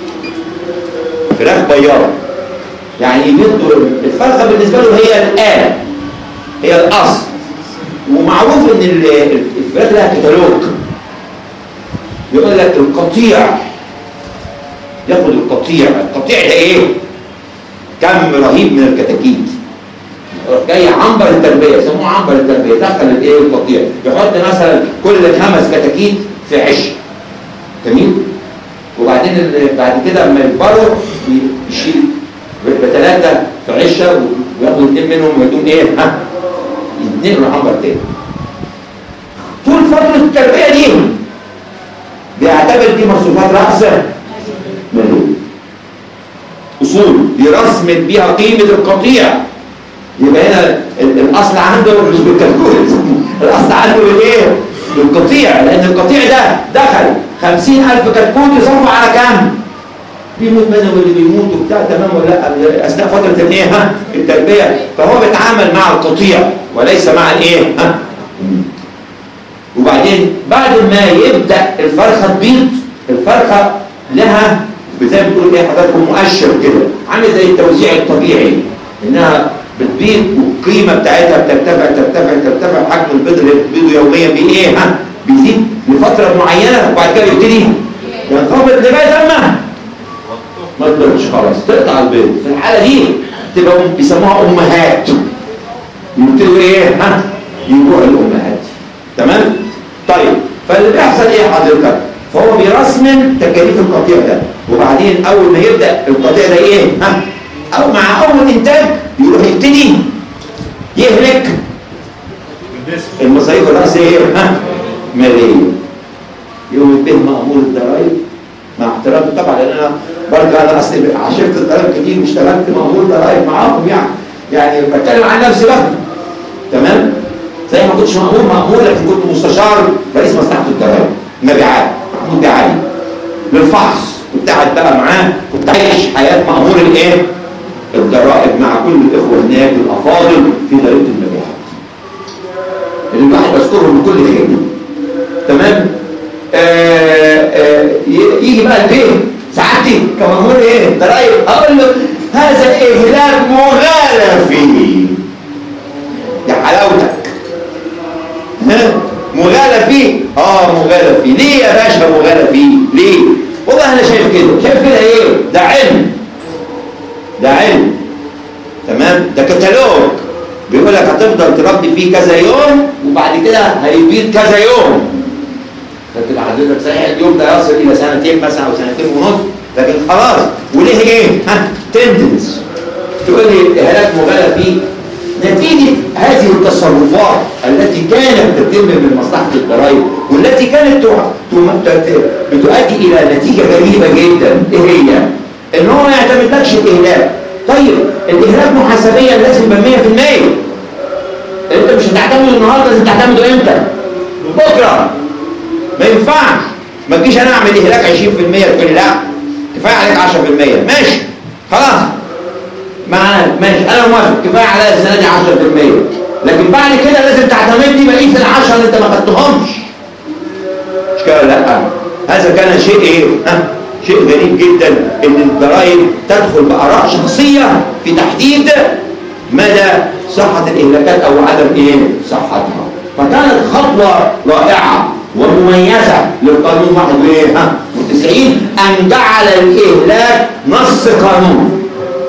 فراخ بياره يعني يمدوا الفرخه بالنسبه له هي الآلة، هي الاصل. ومعروف ان الفراخ لها كتالوج، يقول لك القطيع ياخد القطيع، القطيع ده ايه؟ كم رهيب من الكتاكيت جاي عنبر التربيه، يسموه عنبر التربيه، دخل الايه القطيع، يحط مثلا كل خمس كتاكيت في عش جميل، وبعدين بعد كده لما يكبروا يشيل بثلاثه في عشه وياخد اثنين منهم ويدوم ايه؟ ها يتنقلوا عنبر تاني. طول فتره التربيه دي بيعتبر دي مصروفات رأسه مليون اصول يرسمت بيها قيمه القطيع. يبقى هنا الاصل عنده مش بالكالكوليت، الاصل عنده بالايه؟ بالقطيع، لان القطيع ده دخل خمسين ألف كتكوت يصرف على كام؟ بيموت منهم اللي بيموت وبتاع تمام ولا لا اثناء فتره الايه؟ ها التربيه. فهو بيتعامل مع القطيع وليس مع الايه؟ ها وبعدين بعد ما يبدا الفرخه تبيض، الفرخه لها زي ما بتقول ايه حضراتكم مؤشر كده، عامل زي التوزيع الطبيعي، انها بتبيض والقيمه بتاعتها بترتفع ترتفع ترتفع، حجم البيض اللي بتبيضه يوميا بايه؟ ها بيزيد لفتره معينه وبعد كده يبتدي ينخفض لغايه اما ما تبيضش خلاص تقطع البيض. في الحاله دي تبقى بيسموها امهات، يبتدوا ايه؟ ها يجوع الامهات. تمام؟ طيب فاللي بيحصل ايه حضرتك؟ فهو بيرسم تكاليف القطيع ده، وبعدين اول ما يبدا القطيع ده ايه؟ ها او مع اول انتاج يروح يبتدي يهلك المصاريف الرئيسيه ها ماليه. يوم ينتهي مأمور الضرايب مع احترامي طبعا، لان انا برجع انا اصل عشرت الضرايب كتير واشتغلت مأمور ضرايب معاهم يعني، يعني بتكلم عن نفسي بقى. تمام؟ زي ما كنتش مأمور مأمور لكن كنت مستشار رئيس مصلحه الضرايب مبيعات محمود بيعالي للفحص، كنت قاعد بقى معاه، كنت عايش حياه مأمور الايه؟ الضرائب مع كل الاخوه هناك الافاضل في ضريبه المبيعات اللي الواحد بذكرهم بكل خير. تمام؟ آآ آآ يجي بقى البيت سعادتي كمأمور ايه؟ ضرائب، اقول له هذا اهلاك مغالى فيه يا حلاوتك. ها؟ مغالى فيه؟ اه مغالى فيه. ليه يا باشا مغالى فيه؟ ليه؟ والله انا شايف كده، شايف كده ايه؟ ده علم، ده علم. تمام؟ ده كتالوج بيقول لك هتفضل تربي فيه كذا يوم وبعد كده هيبيض كذا يوم. لكن حضرتك صحيح اليوم ده يصل الى سنتين مثلا او سنتين ونص، لكن خلاص وليه ايه؟ ها تندنس تقول لي اهلاك مغالى فيه نتيجه هذه التصرفات التي كانت تتم من مصلحه الضرائب والتي كانت بتؤدي الى نتيجه غريبه جدا. ايه هي؟ ان هو ما يعتمدلكش الاهلاك. طيب الاهلاك محاسبيا لازم يبقى مية في المية. انت مش هتعتمده النهارده، لازم تعتمده امتى؟ بكره. ما ينفعش ما تجيش انا اعمل اهلاك عشرين في المية تقول لي لا كفايه عليك عشرة في المية. ماشي خلاص معاك ماشي انا موافق كفايه عليا السنه دي عشرة في المية، لكن بعد كده لازم تعتمد لي بقيه العشرة اللي انت ما خدتهمش. مش كده؟ لا هذا كان شيء ايه؟ ها شيء غريب جدا ان الضرائب تدخل باراء شخصيه في تحديد مدى صحه الاهلاكات او عدم ايه صحتها. فكانت خطوه رائعه ومميزه للقانون واحد وتسعين ان جعل الاهلاك نص قانون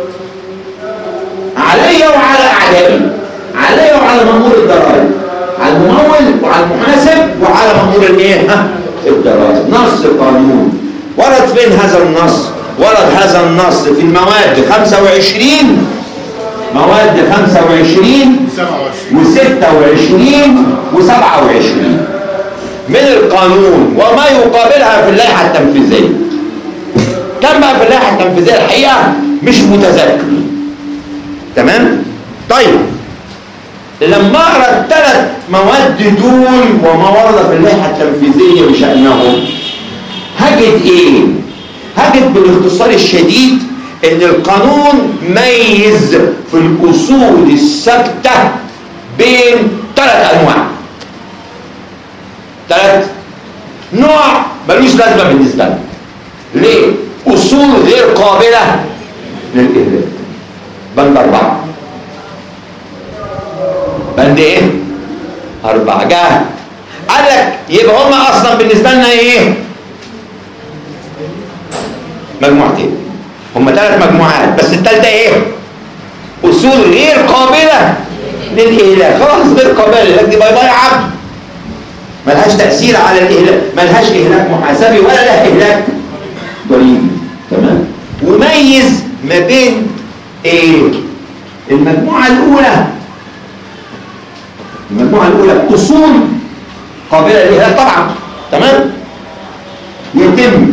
علي وعلى اعدائي، علي وعلى مأمور الضرائب، على الممول وعلى المحاسب وعلى مأمور الايه؟ الضرائب. نص قانون. ورد فين هذا النص؟ ورد هذا النص في المواد خمسة وعشرين، مواد خمسة وعشرين وستة وعشرين وسبعة وعشرين من القانون، وما يقابلها في اللائحة التنفيذية. كم بقى في اللائحة التنفيذية؟ الحقيقة مش متذكر. تمام؟ طيب لما اقرا الثلاث مواد دول وما ورد في اللائحة التنفيذية بشأنهم، هجد ايه؟ هجد بالاختصار الشديد ان القانون ميز في الاصول الثابته بين ثلاث انواع. ثلاث نوع ملوش لازمه بالنسبه لنا. ليه؟ اصول غير قابله للاهلاك. بند اربعه. بند ايه؟ اربعه. جه قال لك يبقى هما اصلا بالنسبه لنا ايه؟ مجموعتين. هما ثلاث مجموعات، بس الثالثه ايه؟ اصول غير قابله للاهلاك. خلاص غير قابله للاهلاك دي باي باي يا عبد، ملهاش تاثير على الاهلاك، ملهاش اهلاك محاسبي ولا لها اهلاك ضريبي. تمام؟ وميز ما بين ايه؟ المجموعه الاولى، المجموعه الاولى اصول قابله للاهلاك طبعا. تمام؟ يتم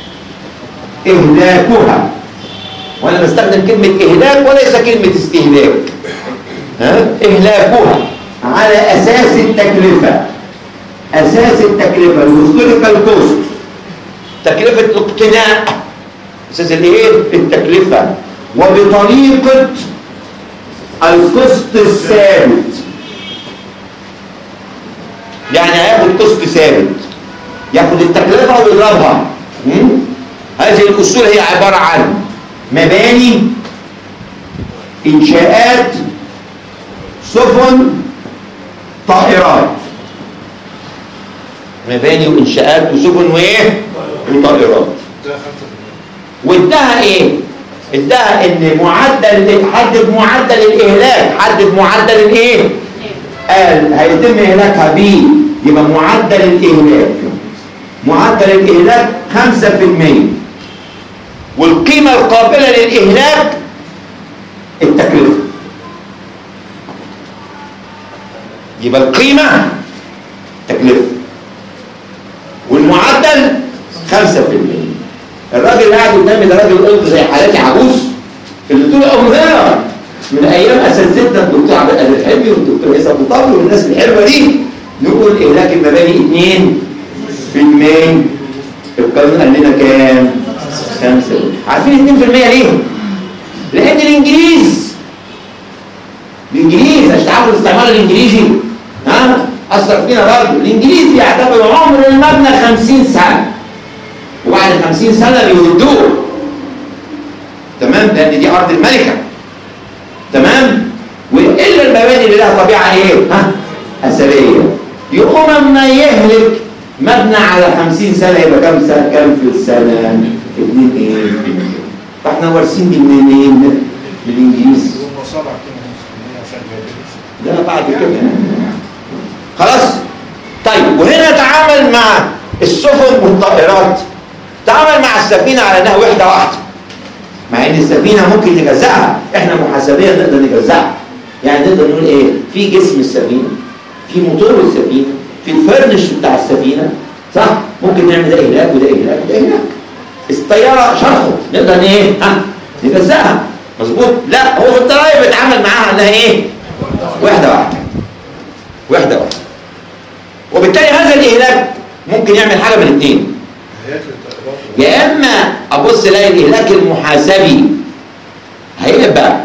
إهلاكها، وأنا بستخدم كلمة إهلاك وليس كلمة استهلاك. ها؟ إهلاكها على أساس التكلفة. أساس التكلفة الهيستوريكال كوست، تكلفة الاقتناء، أساس الإيه؟ التكلفة، وبطريقة القسط الثابت. يعني هياخد قسط ثابت، ياخد التكلفة ويضربها. هذه الأصول هي عبارة عن مباني، إنشاءات، سفن، طائرات. مباني وإنشاءات وسفن وإيه؟ وطائرات. وادها إيه؟ ادها إن معدل، حدد معدل الإهلاك، حدد معدل الإيه؟ قال هيتم إهلاكها بيه، يبقى معدل الإهلاك، معدل الإهلاك خمسة في المية، والقيمة القابلة للإهلاك التكلفة. يبقى القيمة تكلفة والمعدل خمسة في المية. الراجل اللي قاعد قدامي ده راجل قلت زي حالاتي عجوز، اللي طول عمرنا من أيام أساتذتنا الدكتور عبد القادر الحلمي والدكتور عيسى أبو طالب والناس الحلوة دي، نقول إهلاك المباني اتنين في المية. القانون قال لنا كام؟ خمسة. عارفين اتنين في المية ليه؟ لأن الإنجليز الإنجليز عشان تعرفوا الاستعمار الإنجليزي ها؟ أثر فينا برضه. الإنجليز بيعتبروا عمر المبنى خمسين سنة، وبعد خمسين سنة بيردوه. تمام؟ لأن دي أرض الملكة. تمام؟ وإلا المباني اللي لها طبيعة إيه؟ ها؟ أثرية. يقوم أما يهلك مبنى على خمسين سنة يبقى كم سنة؟ كم في السنة؟ اتنين ايه؟ فاحنا وارثين دي منين؟ من الانجليز. لا بعد كده خلاص. طيب وهنا تعامل مع السفن والطائرات، تعامل مع السفينة على انها وحدة واحدة، مع ان السفينة ممكن نجزأها، احنا محاسبيا نقدر نجزأها. يعني نقدر نقول ايه؟ في جسم السفينة، في موتور السفينة، في الفرنش بتاع السفينة، صح؟ ممكن نعمل ده إهلاك وده إهلاك وده إهلاك. الطيارة شرخت، نقدر ايه؟ ها؟ نجزأها، مظبوط؟ لا، هو في الضرايب بيتعامل معاها انها ايه؟ وحدة واحدة. وحدة واحدة. وبالتالي هذا الإهلاك ممكن يعمل حاجة من الاثنين. يا إما أبص الاقي الإهلاك المحاسبي هيبقى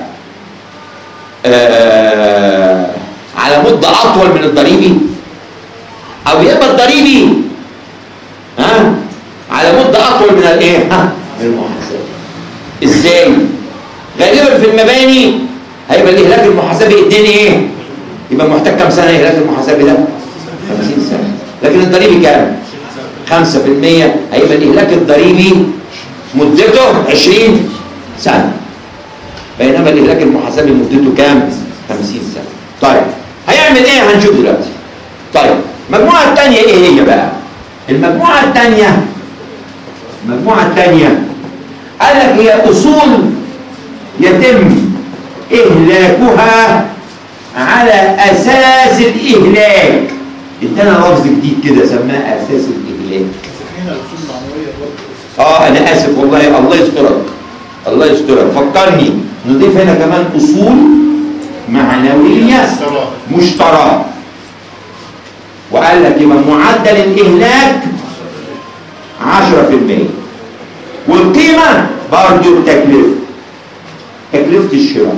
آه على مدة أطول من الضريبي، أو يبقى الضريبي ها على مدة أطول من الإيه؟ ها؟ من المحاسبة. إزاي؟ غالبا في المباني هيبقى الإهلاك المحاسبي اتنين إيه؟ يبقى محتاج كم سنة الإهلاك المحاسبي ده؟ خمسين سنة. لكن الضريبي كام؟ خمسة في المية. هيبقى الإهلاك الضريبي مدته عشرين سنة، بينما الإهلاك المحاسبي مدته كام؟ خمسين سنة. طيب هيعمل إيه؟ هنشوف دلوقتي. طيب المجموعة الثانية إيه هي بقى؟ المجموعة الثانية المجموعة الثانية قال لك هي أصول يتم إهلاكها على أساس الإهلاك. ادانا لفظ جديد كده سماه أساس الإهلاك. هنا الأصول المعنوية برضه. آه أنا آسف والله، الله يسترك الله يسترك، فكرني نضيف هنا كمان أصول معنوية مشتركة. وقال لك يبقى معدل الإهلاك عشرة في المية، والقيمة برضه التكلفة، تكلفة الشراء.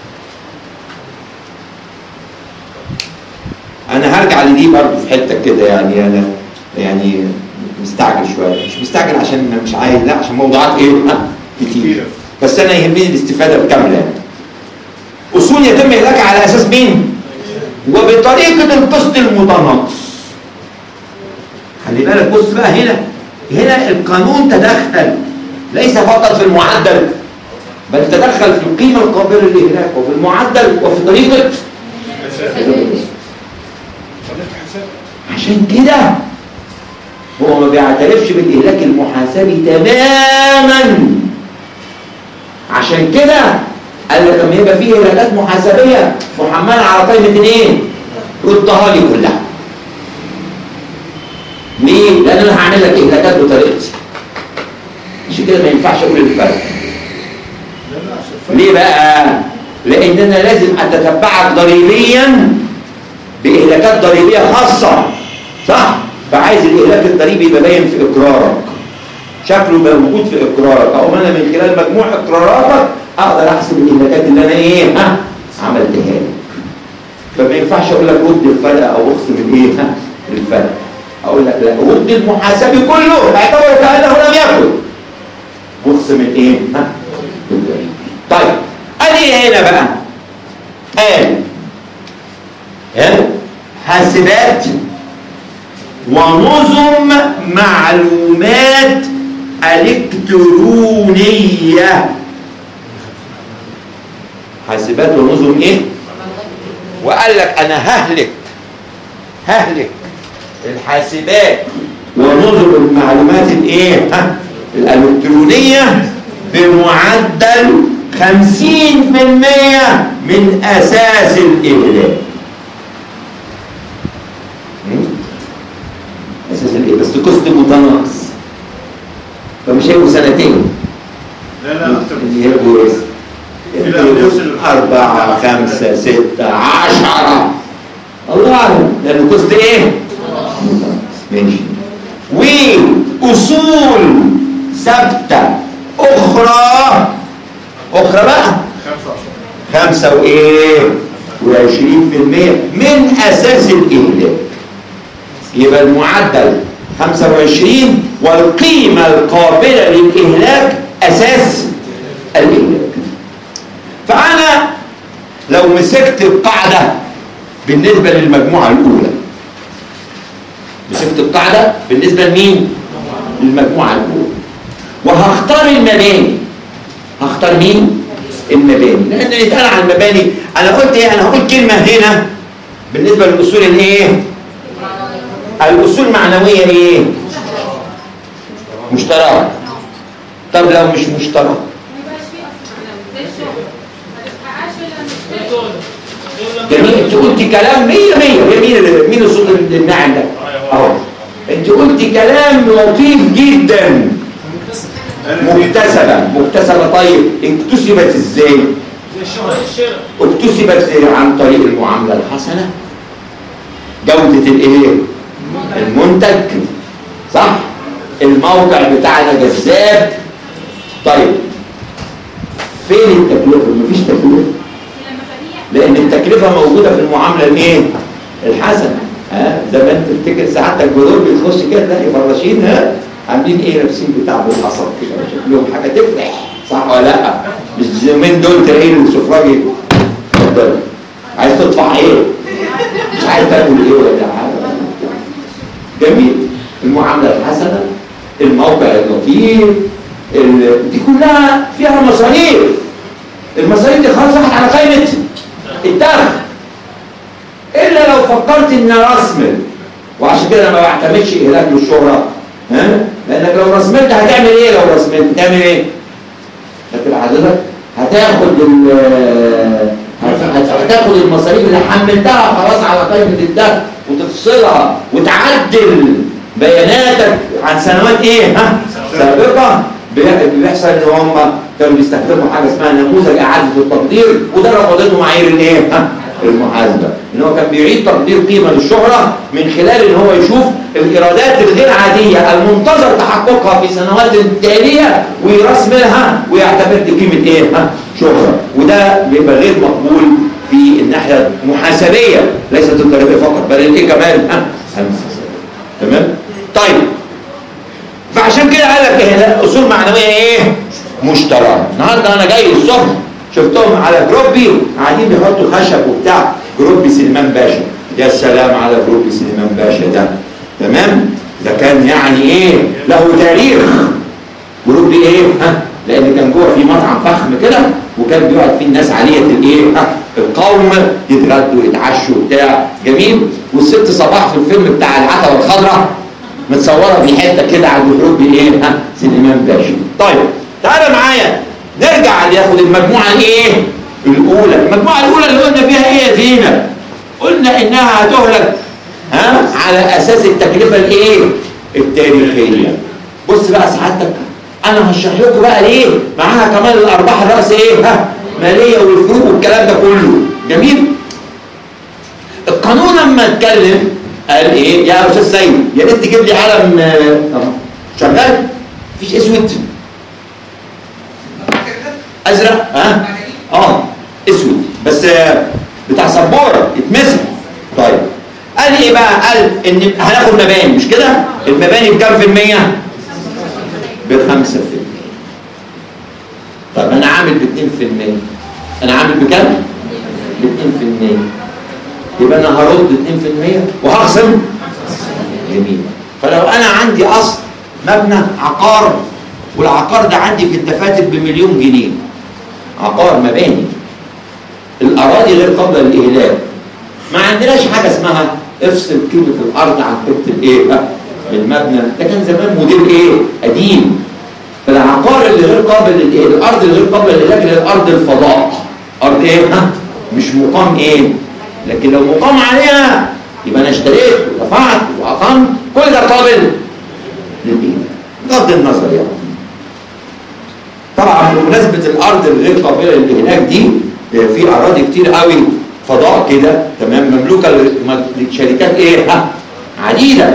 أنا هرجع لدي برضه في حتة كده، يعني أنا يعني مستعجل شوية، مش مستعجل عشان مش عايز، لا عشان موضوعات إيه؟ ها؟ كتير، بس أنا يهمني الاستفادة الكاملة. يعني أصول يتم إهلاكها على أساس مين؟ وبطريقة القسط المتناقص. خلي بالك، بص بقى هنا هنا القانون تدخل ليس فقط في المعدل، بل تدخل في القيمة القابلة للإهلاك وفي المعدل وفي طريقة. عشان كده هو ما بيعترفش بالإهلاك المحاسبي تماما. عشان كده قال لك لما يبقى فيه إهلاكات محاسبية محملة على قيمة ايه؟ ردها لي كلها. ليه؟ لأن أنا هعمل لك إهلاكات بطريقتي. عشان كده ما ينفعش أقول الفرق. ليه بقى؟ لأن أنا لازم أتتبعك ضريبيا بإهلاكات ضريبية خاصة، صح؟ فعايز الإهلاك الضريبي يبقى باين في إقرارك، شكله يبقى موجود في إقرارك، أو أنا من خلال مجموع إقراراتك أقدر أحسب الإهلاكات اللي أنا إيه؟ ها؟ عملتها لك. فما ينفعش أقول لك رد الفرق أو أقسم الإيه؟ ها؟ الفرق. أقول لك لا، رد المحاسبي كله اعتبره كأنه لم يكن، واقسم الإيه؟ ها؟ الضريبي. طيب أدي هنا بقى قال ها؟ حاسبات ونظم معلومات إلكترونية. حاسبات ونظم ايه؟ وقال لك انا ههلك ههلك الحاسبات ونظم المعلومات الايه؟ ها؟ الإلكترونية بمعدل خمسين في المية من أساس الإهلاك. أساس الإيه؟ بس قسط متناقص، فمش هيبقوا سنتين. لا لا أكتر. يبقوا أربعة خمسة ستة عشرة، الله أعلم، لأنه قسط إيه؟ ماشي. وأصول ثابتة أخرى أخرى بقى خمسة وإيه؟ وعشرين في المية من أساس الإهلاك. يبقى المعدل خمسة وعشرين والقيمة القابلة للإهلاك أساس الإهلاك. فأنا لو مسكت القاعدة بالنسبة للمجموعة الأولى، مسكت القاعدة بالنسبة لمين؟ للمجموعة الأولى، وهختار المباني. هختار مين؟ المباني، لأن يتقال على المباني أنا قلت إيه؟ أنا هقول كلمة هنا بالنسبة للأصول الإيه؟ الأصول معنوية إيه؟ مشتركة. طب لو مش مشتركة؟ جميل. انت قلتي كلام مية مية. مين مين الصوت الناعم ده؟ اهو. انت قلتي كلام لطيف جدا. مكتسبة مكتسبة. طيب اكتسبت ازاي؟ اكتسبت عن طريق المعاملة الحسنة، جودة الايه؟ المنتج، صح؟ الموقع بتاعنا جذاب. طيب فين التكلفة؟ مفيش تكلفة، لأن التكلفة موجودة في المعاملة الايه؟ الحسنة. ها زي ما انت تفتكر ساعتك بدور بتخش كده تلاقي فراشين ها عاملين ايه؟ لابسين بتاع بالحصر كده شكلهم حاجة تفرح، صح ولا لا؟ مش اليومين دول تلاقي السفراجي اتفضل عايز تدفع ايه؟ مش عايز تاكل ايه ولا حاجة. جميل. المعاملة الحسنة، الموقع اللطيف، دي كلها فيها مصاريف. المصاريف دي خلاص راحت على قائمة الدخل، إلا لو فكرت إن رسم وعشان كده انا ما بعتمدش اهلاك للشهره. ها؟ لانك لو رسمت هتعمل ايه؟ لو رسمت هتعمل ايه؟ لكن حضرتك هتاخد ال هتاخد المصاريف اللي حملتها خلاص على قائمه الدخل وتفصلها وتعدل بياناتك عن سنوات ايه؟ ها؟ سابقه. بيحصل ان هم كانوا بيستخدموا حاجه اسمها نموذج اعاده التقدير، وده رفضته معايير الايه؟ ها؟ المحاسبه. ان هو كان بيعيد تقدير قيمه للشهره من خلال ان هو يشوف الايرادات الغير عاديه المنتظر تحققها في سنوات تاليه ويرسمها ويعتبر دي قيمه ايه؟ ها؟ شهره. وده بيبقى غير مقبول في الناحيه المحاسبيه، ليست الضريبيه فقط بل الايه كمان؟ ها؟ المحاسبيه. تمام؟ طيب فعشان كده قال لك ايه؟ اصول معنويه ايه؟ مشتركه. النهارده انا جاي الصبح شفتهم على جروبي قاعدين بيحطوا خشب وبتاع، جروب سليمان باشا. يا سلام على جروب سليمان باشا ده. تمام؟ ده كان يعني ايه؟ له تاريخ. جروب ايه؟ ها؟ لان كان جوه في مطعم فخم كده وكان بيقعد فيه الناس عاليه الايه؟ ها؟ القوم يتغدوا يتعشوا بتاع جميل. والست صباح في الفيلم بتاع العتبه الخضراء متصوره في حته كده عند جروب ايه؟ ها؟ سليمان باشا. طيب تعالى معايا نرجع ناخد المجموعه الايه؟ الاولى. المجموعه الاولى اللي قلنا فيها ايه يا زينب؟ قلنا انها هتهلك ها على اساس التكلفه الايه؟ التاريخيه. بص بقى سعادتك انا هشرح لكم بقى ليه معاها كمان الارباح الراس ايه؟ ها؟ ماليه والفروق والكلام ده كله. جميل؟ القانون لما اتكلم قال ايه؟ يا استاذ سيد يا ريت تجيب لي قلم اهو شغال؟ مفيش اسود؟ ازرق؟ ها؟ اه اسود بس بتاع سبوره يتمسح. طيب قال ايه بقى؟ قال ان هناخد مباني مش كده؟ المباني بكام في المية؟ بخمسة في المية. طب انا عامل باتنين في المية. انا عامل بكام؟ باتنين في المية. يبقى انا هرد اتنين في المية وهخصم جميل. فلو انا عندي اصل مبنى عقار والعقار ده عندي في الدفاتر بمليون جنيه، عقار مباني، الاراضي غير قابله للاهلاك، ما عندناش حاجه اسمها افصل قيمه الارض عن قيمه الايه؟ المبنى. ده كان زمان موديل ايه؟ قديم. فالعقار اللي غير قابل للايه؟ الارض اللي غير قابله للاهلاك اللي هي الارض الفضاء، ارض ايه؟ ها؟ مش مقام ايه؟ لكن لو مقام عليها يبقى انا اشتريت ودفعت واقمت، كل ده قابل للايه؟ بغض النظر يعني. طبعا بمناسبه الارض الغير قابله للاهلاك دي في اراضي كتير قوي فضاء كده تمام مملوكه لشركات ايه؟ ها؟ عديده.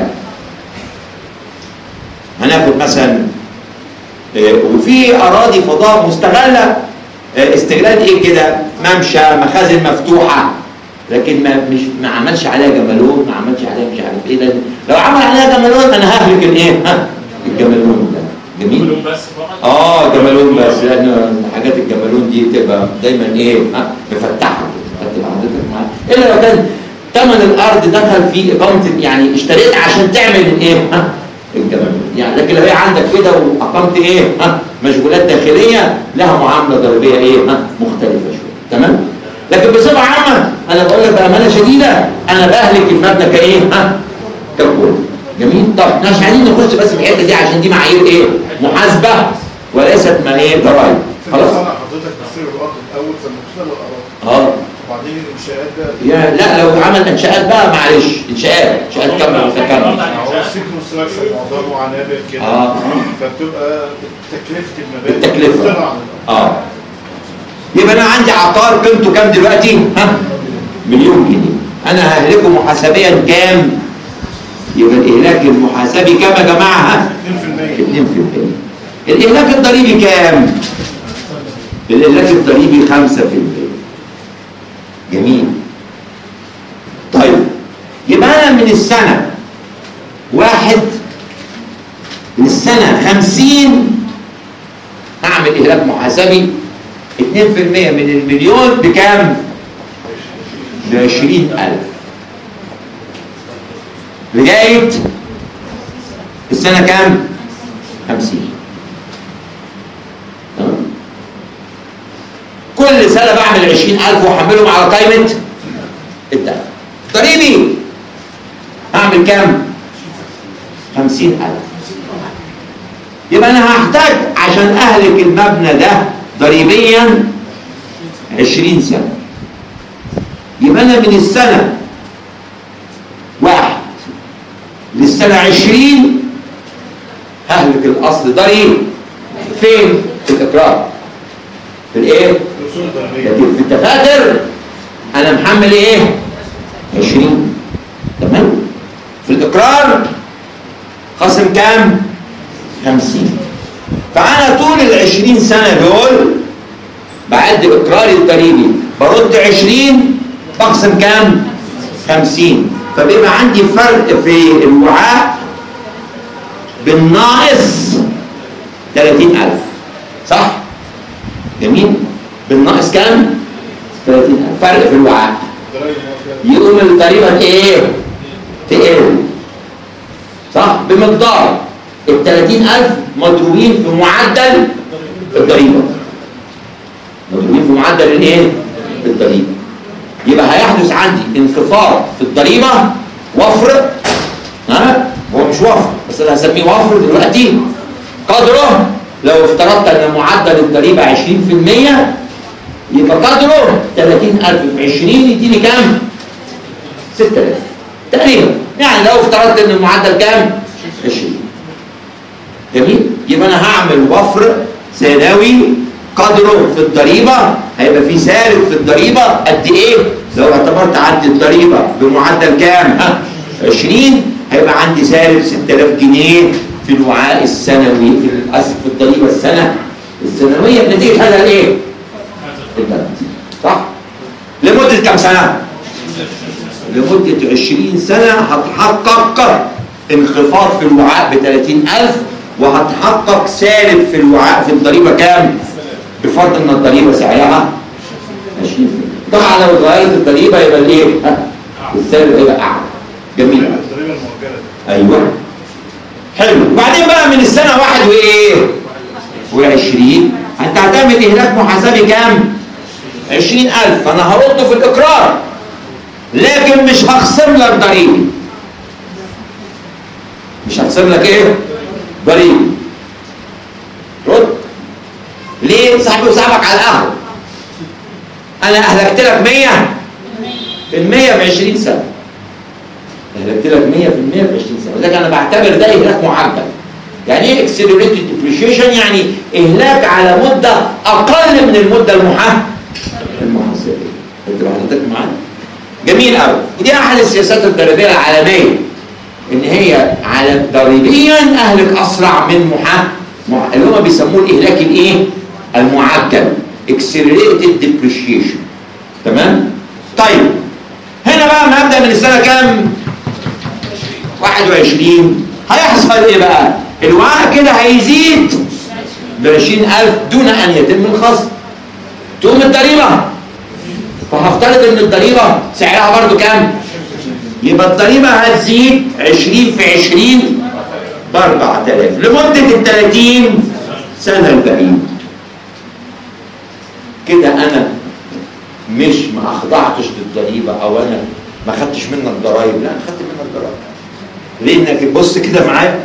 هناخد مثلا وفي اراضي فضاء مستغله استغلال ايه كده؟ ممشى، مخازن مفتوحه، لكن ما مش ما عملش عليها جمالون، ما عملش عليها مش عارف ايه. لان لو عمل عليها جمالون انا ههلك الايه؟ ها؟ الجمالون ده. جميل؟ جمالون بس فقط؟ اه جمالون بس، لان حاجات الجمالون دي تبقى دايما ايه؟ ها؟ مفتحه كده، تبقى حضرتك معايا. الا لو كان ثمن الارض دخل في اقامه، يعني اشتريت عشان تعمل الايه؟ ها؟ الجمالون. يعني لكن لو هي عندك كده واقمت ايه؟ ها؟ مشغولات داخليه لها معامله ضريبيه ايه؟ ها؟ مختلفه شويه. تمام؟ لكن بصفه عامه انا بقول لك بامانه شديده انا بهلك المبنى كايه؟ ها؟ ككل. جميل؟ طب احنا مش عايزين نخش بس في الحته دي عشان دي معايير ايه؟ محاسبه وليست ما ايه؟ ضرائب. خلاص؟ حضرتك تصير الارض الاول فالمفصل الاراضي. اه وبعدين الانشاءات بقى. يا لا لو عمل انشاءات بقى معلش انشاءات انشاءات كامله متكامله. هو السيكونستراكشن معظمه عنابر كده. اه فبتبقى تكلفه المباني التكلفه اه يبقى انا عندي عقار قيمته كام دلوقتي؟ ها؟ مليون جنيه. انا ههلكه محاسبيا كام؟ يبقى الاهلاك المحاسبي كام يا جماعه؟ ها؟ اتنين في المية. اتنين في المية. الاهلاك الضريبي كام؟ الاهلاك الضريبي خمسة في المية. جميل. طيب يبقى انا من السنه واحد للسنه خمسين هعمل اهلاك محاسبي اتنين في المية من المليون بكام؟ بعشرين ألف. لغاية السنة كام؟ خمسين. تمام؟ كل سنة بعمل عشرين ألف وأحملهم على قائمة الدخل. ضريبي هعمل كام؟ خمسين ألف. يبقى أنا هحتاج عشان أهلك المبنى ده ضريبيا عشرين سنة. يبقى أنا من السنة واحد للسنة عشرين ههلك الأصل ضريبي. فين؟ في الإقرار. في الإيه؟ لكن في الدفاتر أنا محمل إيه؟ عشرين. تمام؟ في الإقرار خصم كام؟ خمسين. فأنا طول العشرين سنة دول بعد إقراري الضريبي برد عشرين بقسم كام؟ خمسين. فبيبقى عندي فرق في الوعاء بالناقص ثلاثين ألف. صح؟ جميل؟ بالناقص كام؟ ثلاثين ألف فرق في الوعاء. يقوم الضريبة ايه؟ تقل. صح؟ بمقدار ال ثلاثين ألف مضروبين في معدل الضريبة. مضروبين في معدل الايه؟ الضريبة. يبقى هيحدث عندي انخفاض في الضريبة وفر. ها؟ هو مش وفر بس انا هسميه وفر دلوقتي. قدره لو افترضت ان معدل الضريبة عشرين في المية يبقى قدره ثلاثين ألف في عشرين يديني كام؟ ستة آلاف تقريبا. يعني لو افترضت ان المعدل كام؟ عشرين. جميل؟ يبقى انا هعمل وفر سنوي قدره في الضريبة هيبقى في سالب في الضريبة قد ايه؟ لو اعتبرت عندي الضريبة بمعدل كام؟ ها؟ عشرين هيبقى عندي سالب ستة آلاف جنيه في الوعاء السنوي في الأسف في الضريبة السنة السنوية نتيجة هذا الايه؟ الضريبة. صح؟ لمدة كم سنة؟ لمدة عشرين سنة هتحقق انخفاض في الوعاء ب ثلاثين ألف وهتحقق سالب في الوعاء في الضريبة كام؟ بفرض ان الضريبة سعرها عشرين بالمية. طبعا لو اتغيرت الضريبة يبقى الايه؟ السالب هيبقى اعلى. جميل. الضريبة المؤجلة. ايوه. حلو. وبعدين بقى من السنة واحد وايه؟ وعشرين انت هتعمل اهلاك محاسبي كام؟ عشرين ألف. فانا هرده في الاقرار لكن مش هخصم لك ضريبي. مش هخصم لك ايه؟ ضريبي. رد. ليه؟ صاحبي وصاحبك على القهوة. انا اهلكت لك مية في المية في عشرين سنة. اهلكت لك مية في المية في عشرين سنة. ولذلك انا بعتبر ده اهلاك معجل. يعني ايه accelerated depreciation؟ يعني اهلاك على مدة اقل من المدة المحاسبة. المحاسبية. انت حضرتك معانا؟ جميل قوي. ودي احد السياسات الضريبية العالمية ان هي على ضريبيا اهلك اسرع من محاسبة اللي هم بيسموه الاهلاك الايه؟ المعجل. accelerated depreciation. تمام؟ طيب هنا بقى ما ابدا من السنه كام؟ واحد وعشرين هيحصل ايه بقى؟ الوعاء كده هيزيد ب عشرين ألف دون ان يتم الخصم. تقوم الضريبه فهفترض ان الضريبه سعرها برضو كام؟ يبقى الضريبه هتزيد عشرين في عشرين ب أربعة آلاف لمده ال ثلاثين سنه الباقيين. كده انا مش ما اخضعتش للضريبه او انا ما خدتش منك ضرايب. لا انا خدت منك ضرايب. لانك بص كده معايا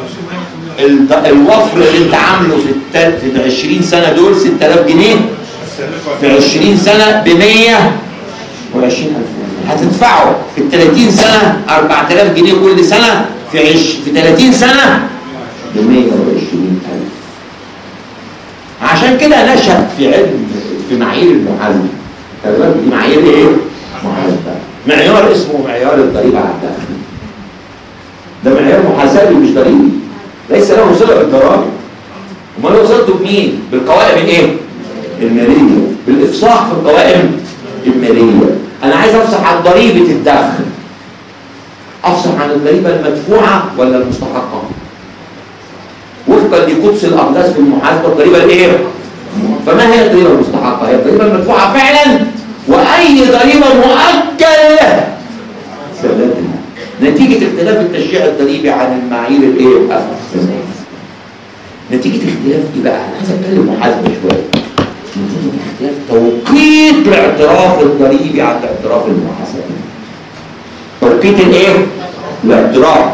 الوفر اللي انت عامله في التل... في ال عشرين سنه دول ستة آلاف جنيه في عشرين سنه ب مية وعشرين ألف. هتدفعه في ال ثلاثين سنه أربعة آلاف جنيه كل سنه في عش... في ثلاثين سنه ب مية وعشرين ألف. عشان كده نشأ في علم في معايير المحاسبه. دي معايير ايه؟ محاسبه. معيار اسمه معيار الضريبه على الدخل. ده معيار محاسبي مش ضريبي. ليس له صله بالضرائب. امال له صلته بمين؟ بالقوائم الايه؟ الماليه. بالافصاح في القوائم الماليه. انا عايز افصح عن ضريبه الدخل. افصح عن الضريبه المدفوعه ولا المستحقه؟ وفقا لقدس الاقداس في المحاسبه الضريبه الايه؟ فما هي الضريبه المستحقه؟ هي الضريبه المدفوعه فعلا واي ضريبه مؤجله سدادها نتيجه اختلاف التشريع الضريبي عن المعايير الايه؟ نتيجه اختلاف ايه بقى؟ انا عايز اتكلم محاسبه شويه. نتيجه اختلاف توقيت الاعتراف الضريبي عن الاعتراف المحاسبي. توقيت الايه؟ الاعتراف.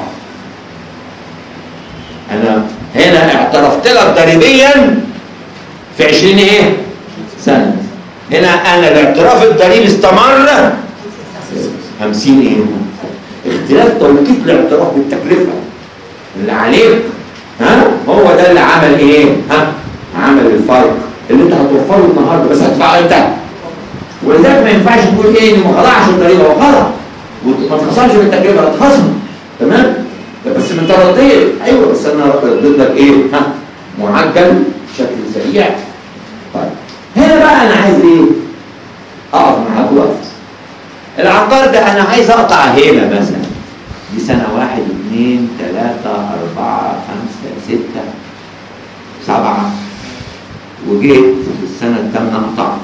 انا هنا اعترفت لك ضريبيا في عشرين ايه سنه، هنا انا الاعتراف الضريبي استمر خمسين ايه. اختلاف توقيت الاعتراف بالتكلفه اللي عليك، ها، هو ده اللي عمل ايه، ها، عمل الفرق اللي انت هتوفره النهارده، بس هتدفعه امتى؟ ولذلك ما ينفعش تقول ايه انه ما خضعش الضريبه، هو خضع وما اتخصمش بالتكلفه، اتخصم تمام، بس من طرفين. ايوه بس انا رديت لك ايه، ها، معجل بشكل سريع. طيب هنا بقى انا عايز ايه؟ اقف معاك وقت. العقار ده انا عايز اقطع هنا مثلا دي سنه واحد اثنين ثلاثه اربعه خمسه سته سبعه، وجيت في السنه الثامنه قطعت.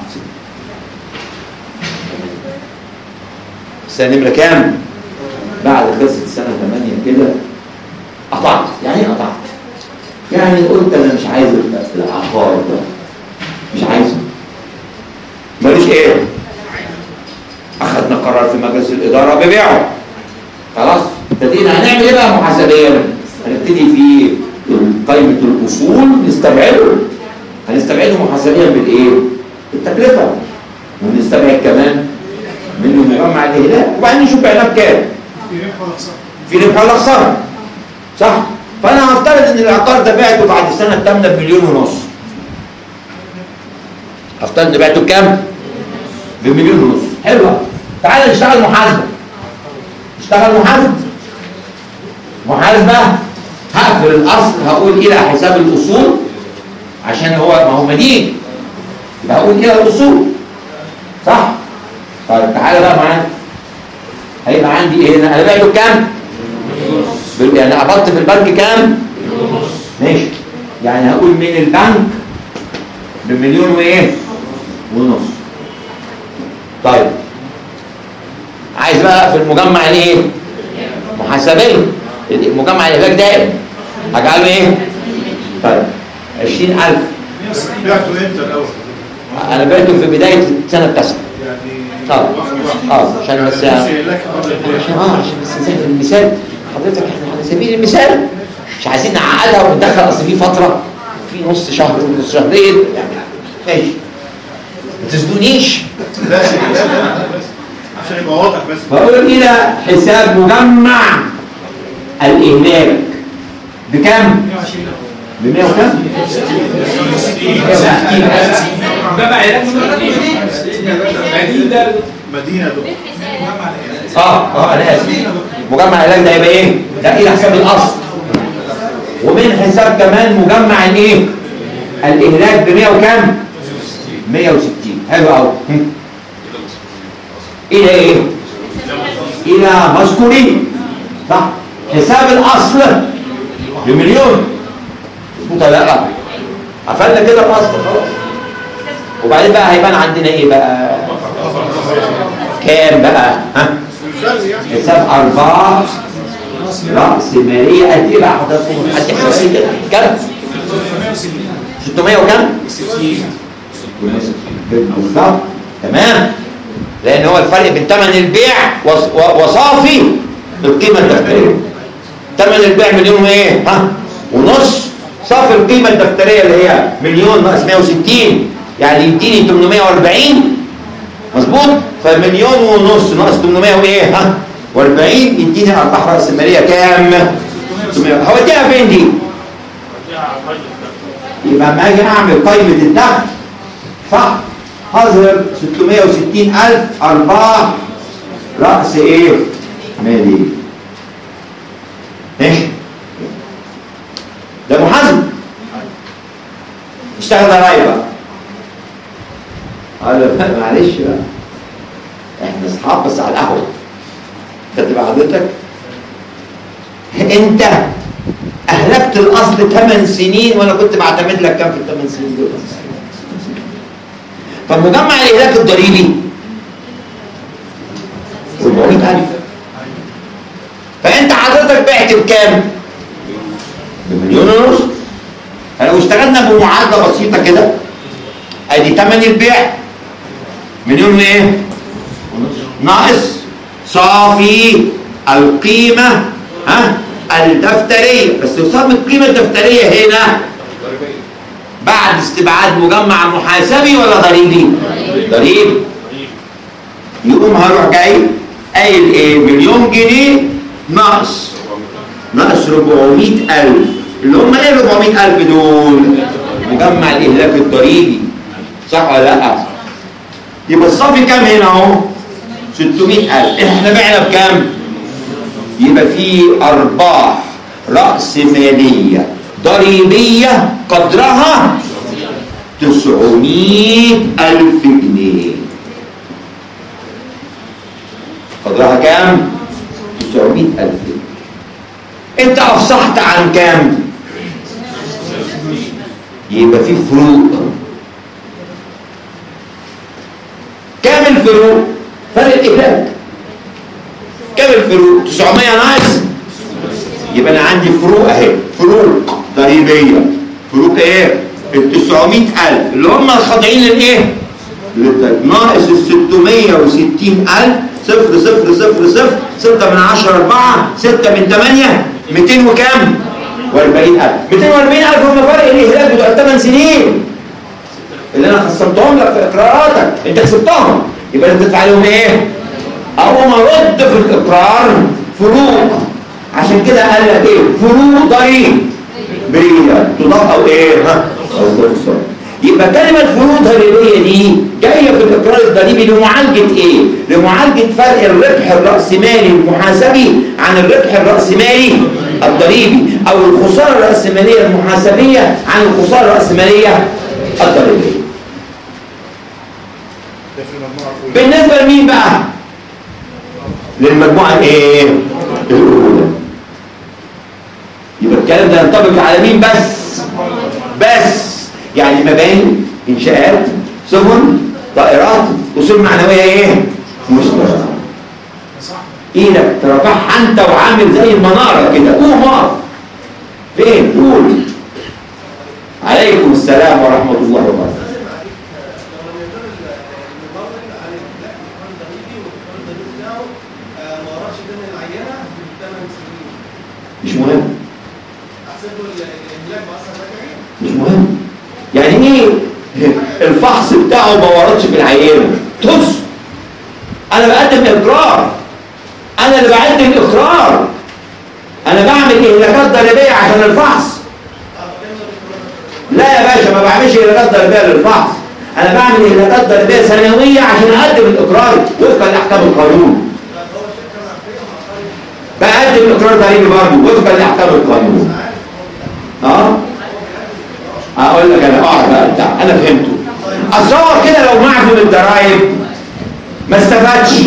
السنه نمره كام؟ بعد خلصت السنه ثمانيه كده قطعت. يعني ايه قطعت؟ يعني قلت انا مش عايز العقار ده، مش عايزه، ماليش ايه، اخذنا قرار في مجلس الاداره ببيعه، خلاص ابتدينا هنعمل ايه بقى محاسبيا؟ هنبتدي في قائمه الاصول نستبعده، هنستبعده محاسبيا بالايه؟ بالتكلفه، ونستبعد كمان منه مجمع الاهلاك، وبعدين نشوف بعناه بكام؟ في ربح ولا خساره؟ في ربح ولا خساره، صح؟ فانا هفترض ان العقار ده بعته بعد السنه الثامنه بمليون ونص. هفترض ان بعته بكام؟ بمليون ونص. حلوه. تعال نشتغل محاسبه. نشتغل محاسبه. محاسبه هقفل الاصل، هقول الى حساب الاصول عشان هو ما هو مدين، يبقى هقول الى الاصول، صح؟ طيب تعالى بقى معانا، هيبقى عندي ايه هنا؟ انا بعته بكام؟ يعني قبضت في البنك كام؟ ماشي، يعني هقول من البنك بمليون وايه؟ ونص. طيب عايز بقى في المجمع الايه؟ محاسبيه، المجمع الاهلاك دائم هجعله ايه؟ طيب عشرين ألف. بعته امتى الاول؟ انا بعته في بدايه السنه التاسعه. يعني اه اه عشان بس يعني عشان اه عشان بس نسهل المثال حضرتك، احنا على سبيل المثال مش عايزين نعقدها وندخل، اصل في فتره في نص شهر ونص شهرين يعني ماشي، ما تزنونيش. لا عشان يبقى واضح بس. بقول الى حساب مجمع الاهلاك بكام؟ ب مية وكام؟ مجمع علاج مدينة مدينة اه اه انا اسف، مجمع العلاج ده يبقى ايه؟ ده الى حساب الاصل، ومن حساب كمان مجمع الايه؟ الاهلاك ب مية وكام؟ مية وستين. حلو قوي. الى ايه؟ الى مذكورين، صح؟ حساب الاصل بمليون، مظبوط ولا لا؟ قفلنا كده الاصل خلاص، وبعدين بقى هيبان عندنا ايه بقى؟ كام بقى؟ ها؟ حساب ارباح راس ماليه قد ايه بقى حضراتكم؟ حد يحسب كده كام؟ ستمية وكام؟ بالظبط، تمام، لان هو الفرق بين ثمن البيع وصافي القيمه الدفتريه. ثمن البيع مليون وايه؟ ها؟ ونص. صافي القيمه الدفتريه اللي هي مليون ناقص مية وستين يعني يديني ثمانمية وأربعين، مظبوط؟ فمليون ونص ناقص ثمانمية وايه؟ ها؟ وأربعين يديني ارباح راس الماليه كام؟ ستمية. هوديها فين دي؟ يبقى اما اجي اعمل قائمه الدخل، صح؟ هظهر ستمية وستين ألف ارباح راس ايه؟ ماليه. ماشي؟ ده محاسب. اشتغل ضرايب بقى. قال له معلش بقى، احنا اصحاب بس على القهوه. خدت بقى حضرتك؟ انت اهلكت الاصل ثمان سنين وانا كنت بعتمد لك كام في الثمان سنين دول؟ فمجمع الاهلاك الضريبي أربعمية ألف. فانت حضرتك بعت بكام؟ بمليون ونص. فلو اشتغلنا بمعادله بسيطه كده، ادي ثمن البيع مليون وايه؟ ناقص صافي القيمه ها الدفتريه، بس يصاب القيمه الدفتريه هنا بعد استبعاد مجمع محاسبي ولا ضريبي؟ ضريبي. يقوم هروح جاي قايل ايه؟ مليون جنيه ناقص ناقص أربعمائة ألف، اللي هم ايه أربعمائة ألف دول؟ مجمع الاهلاك الضريبي، صح ولا لا؟ يبقى الصافي كام هنا اهو؟ ستمائة ألف. احنا بعنا بكام؟ يبقى في ارباح راس ماليه ضريبيه قدرها تسعمائة ألف جنيه. قدرها كام؟ تسعمائة ألف جنيه. انت افصحت عن كام؟ يبقى في فروق. كام الفروق؟ فرق الإهلاك. كام الفروق؟ تسعمائة ناقص، يبقى أنا عندي فروق أهي، فروق ضريبية. فروق إيه؟ ال تسعمائة ألف اللي هم الخاضعين للإيه؟ للضريبة، ناقص ال ستمائة وستين ألف، صفر صفر صفر صفر، ستة من عشرة أربعة، ستة من ثمانية، مئتين وكام؟ وأربعين ألف. مئتين وأربعين ألف هم فرق الإهلاك بتوع الثمان سنين اللي أنا خصمتهم لك في إقراراتك، أنت كسبتهم، يبقى أنت تدفع عليهم إيه؟ أقوم أرد في الإقرار فروق. عشان كده قال لك إيه؟ فروق ضريبية تضاف أو إيه؟ ها؟ أو تخسر. يبقى كلمة فروق ضريبية دي جاية في الإقرار الضريبي لمعالجة إيه؟ لمعالجة فرق الربح الرأسمالي المحاسبي عن الربح الرأسمالي الضريبي، أو الخسارة الرأسمالية المحاسبية عن الخسارة الرأسمالية الضريبية. بالنسبة لمين بقى؟ للمجموعة الايه؟ الأولى. يبقى الكلام ده ينطبق على مين بس؟ بس يعني مباني، إنشاءات، سفن، طائرات، أصول معنوية ايه؟ مشتركة. ايدك ترفعها انت وعامل زي المنارة كده، قوم اقف. فين؟ قول. عليكم السلام ورحمة الله وبركاته. مش مهم. مش مهم. يعني ايه الفحص بتاعه ما وردش في العينه؟ طز. انا بقدم اقرار، انا اللي بقدم اقرار، انا بعمل اهلاكات ضريبيه عشان الفحص. لا يا باشا، ما بعملش اهلاكات ضريبيه للفحص، انا بعمل اهلاكات ضريبيه سنويه عشان اقدم الاقرار وفقا لاحكام القانون. بقدم اقرار ضريبي برضه وفقا لاحكام القانون. اه اقول لك انا اقعد بقى بتاع انا فهمته. اتصور كده لو معفي بالضرايب ما استفادش،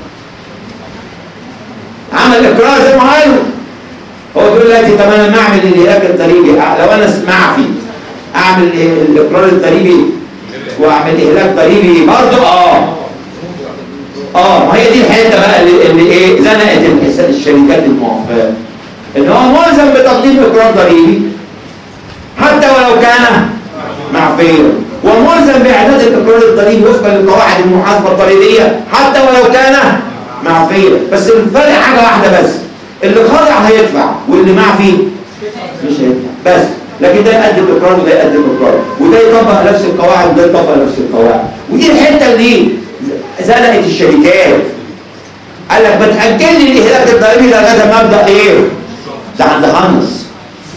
عمل اقرار زي ما قال هو بيقول لك طب انا ما اعمل الاهلاك الضريبي، لو انا معفي اعمل الاقرار الضريبي واعمل اهلاك ضريبي برضه. اه اه ما هي دي الحته بقى اللي, اللي ايه زنقت الشركات الموفقه، ان هو ملزم بتقديم اقرار ضريبي حتى ولو كان معفيا، وملزم باعداد الاقرار الضريبي وفقا لقواعد المحاسبه الضريبيه حتى ولو كان معفيا. بس الفرق حاجه واحده بس، اللي خاضع هيدفع واللي معفي مش هيدفع بس. لكن ده يقدم اقرار وده يقدم اقرار، وده يطبق نفس القواعد وده يطبق نفس القواعد. ودي الحته اللي زنقت الشركات. قال لك ما تاجل لي الاهلاك الضريبي لغايه ما ابدا ايه؟ ده عند هانس.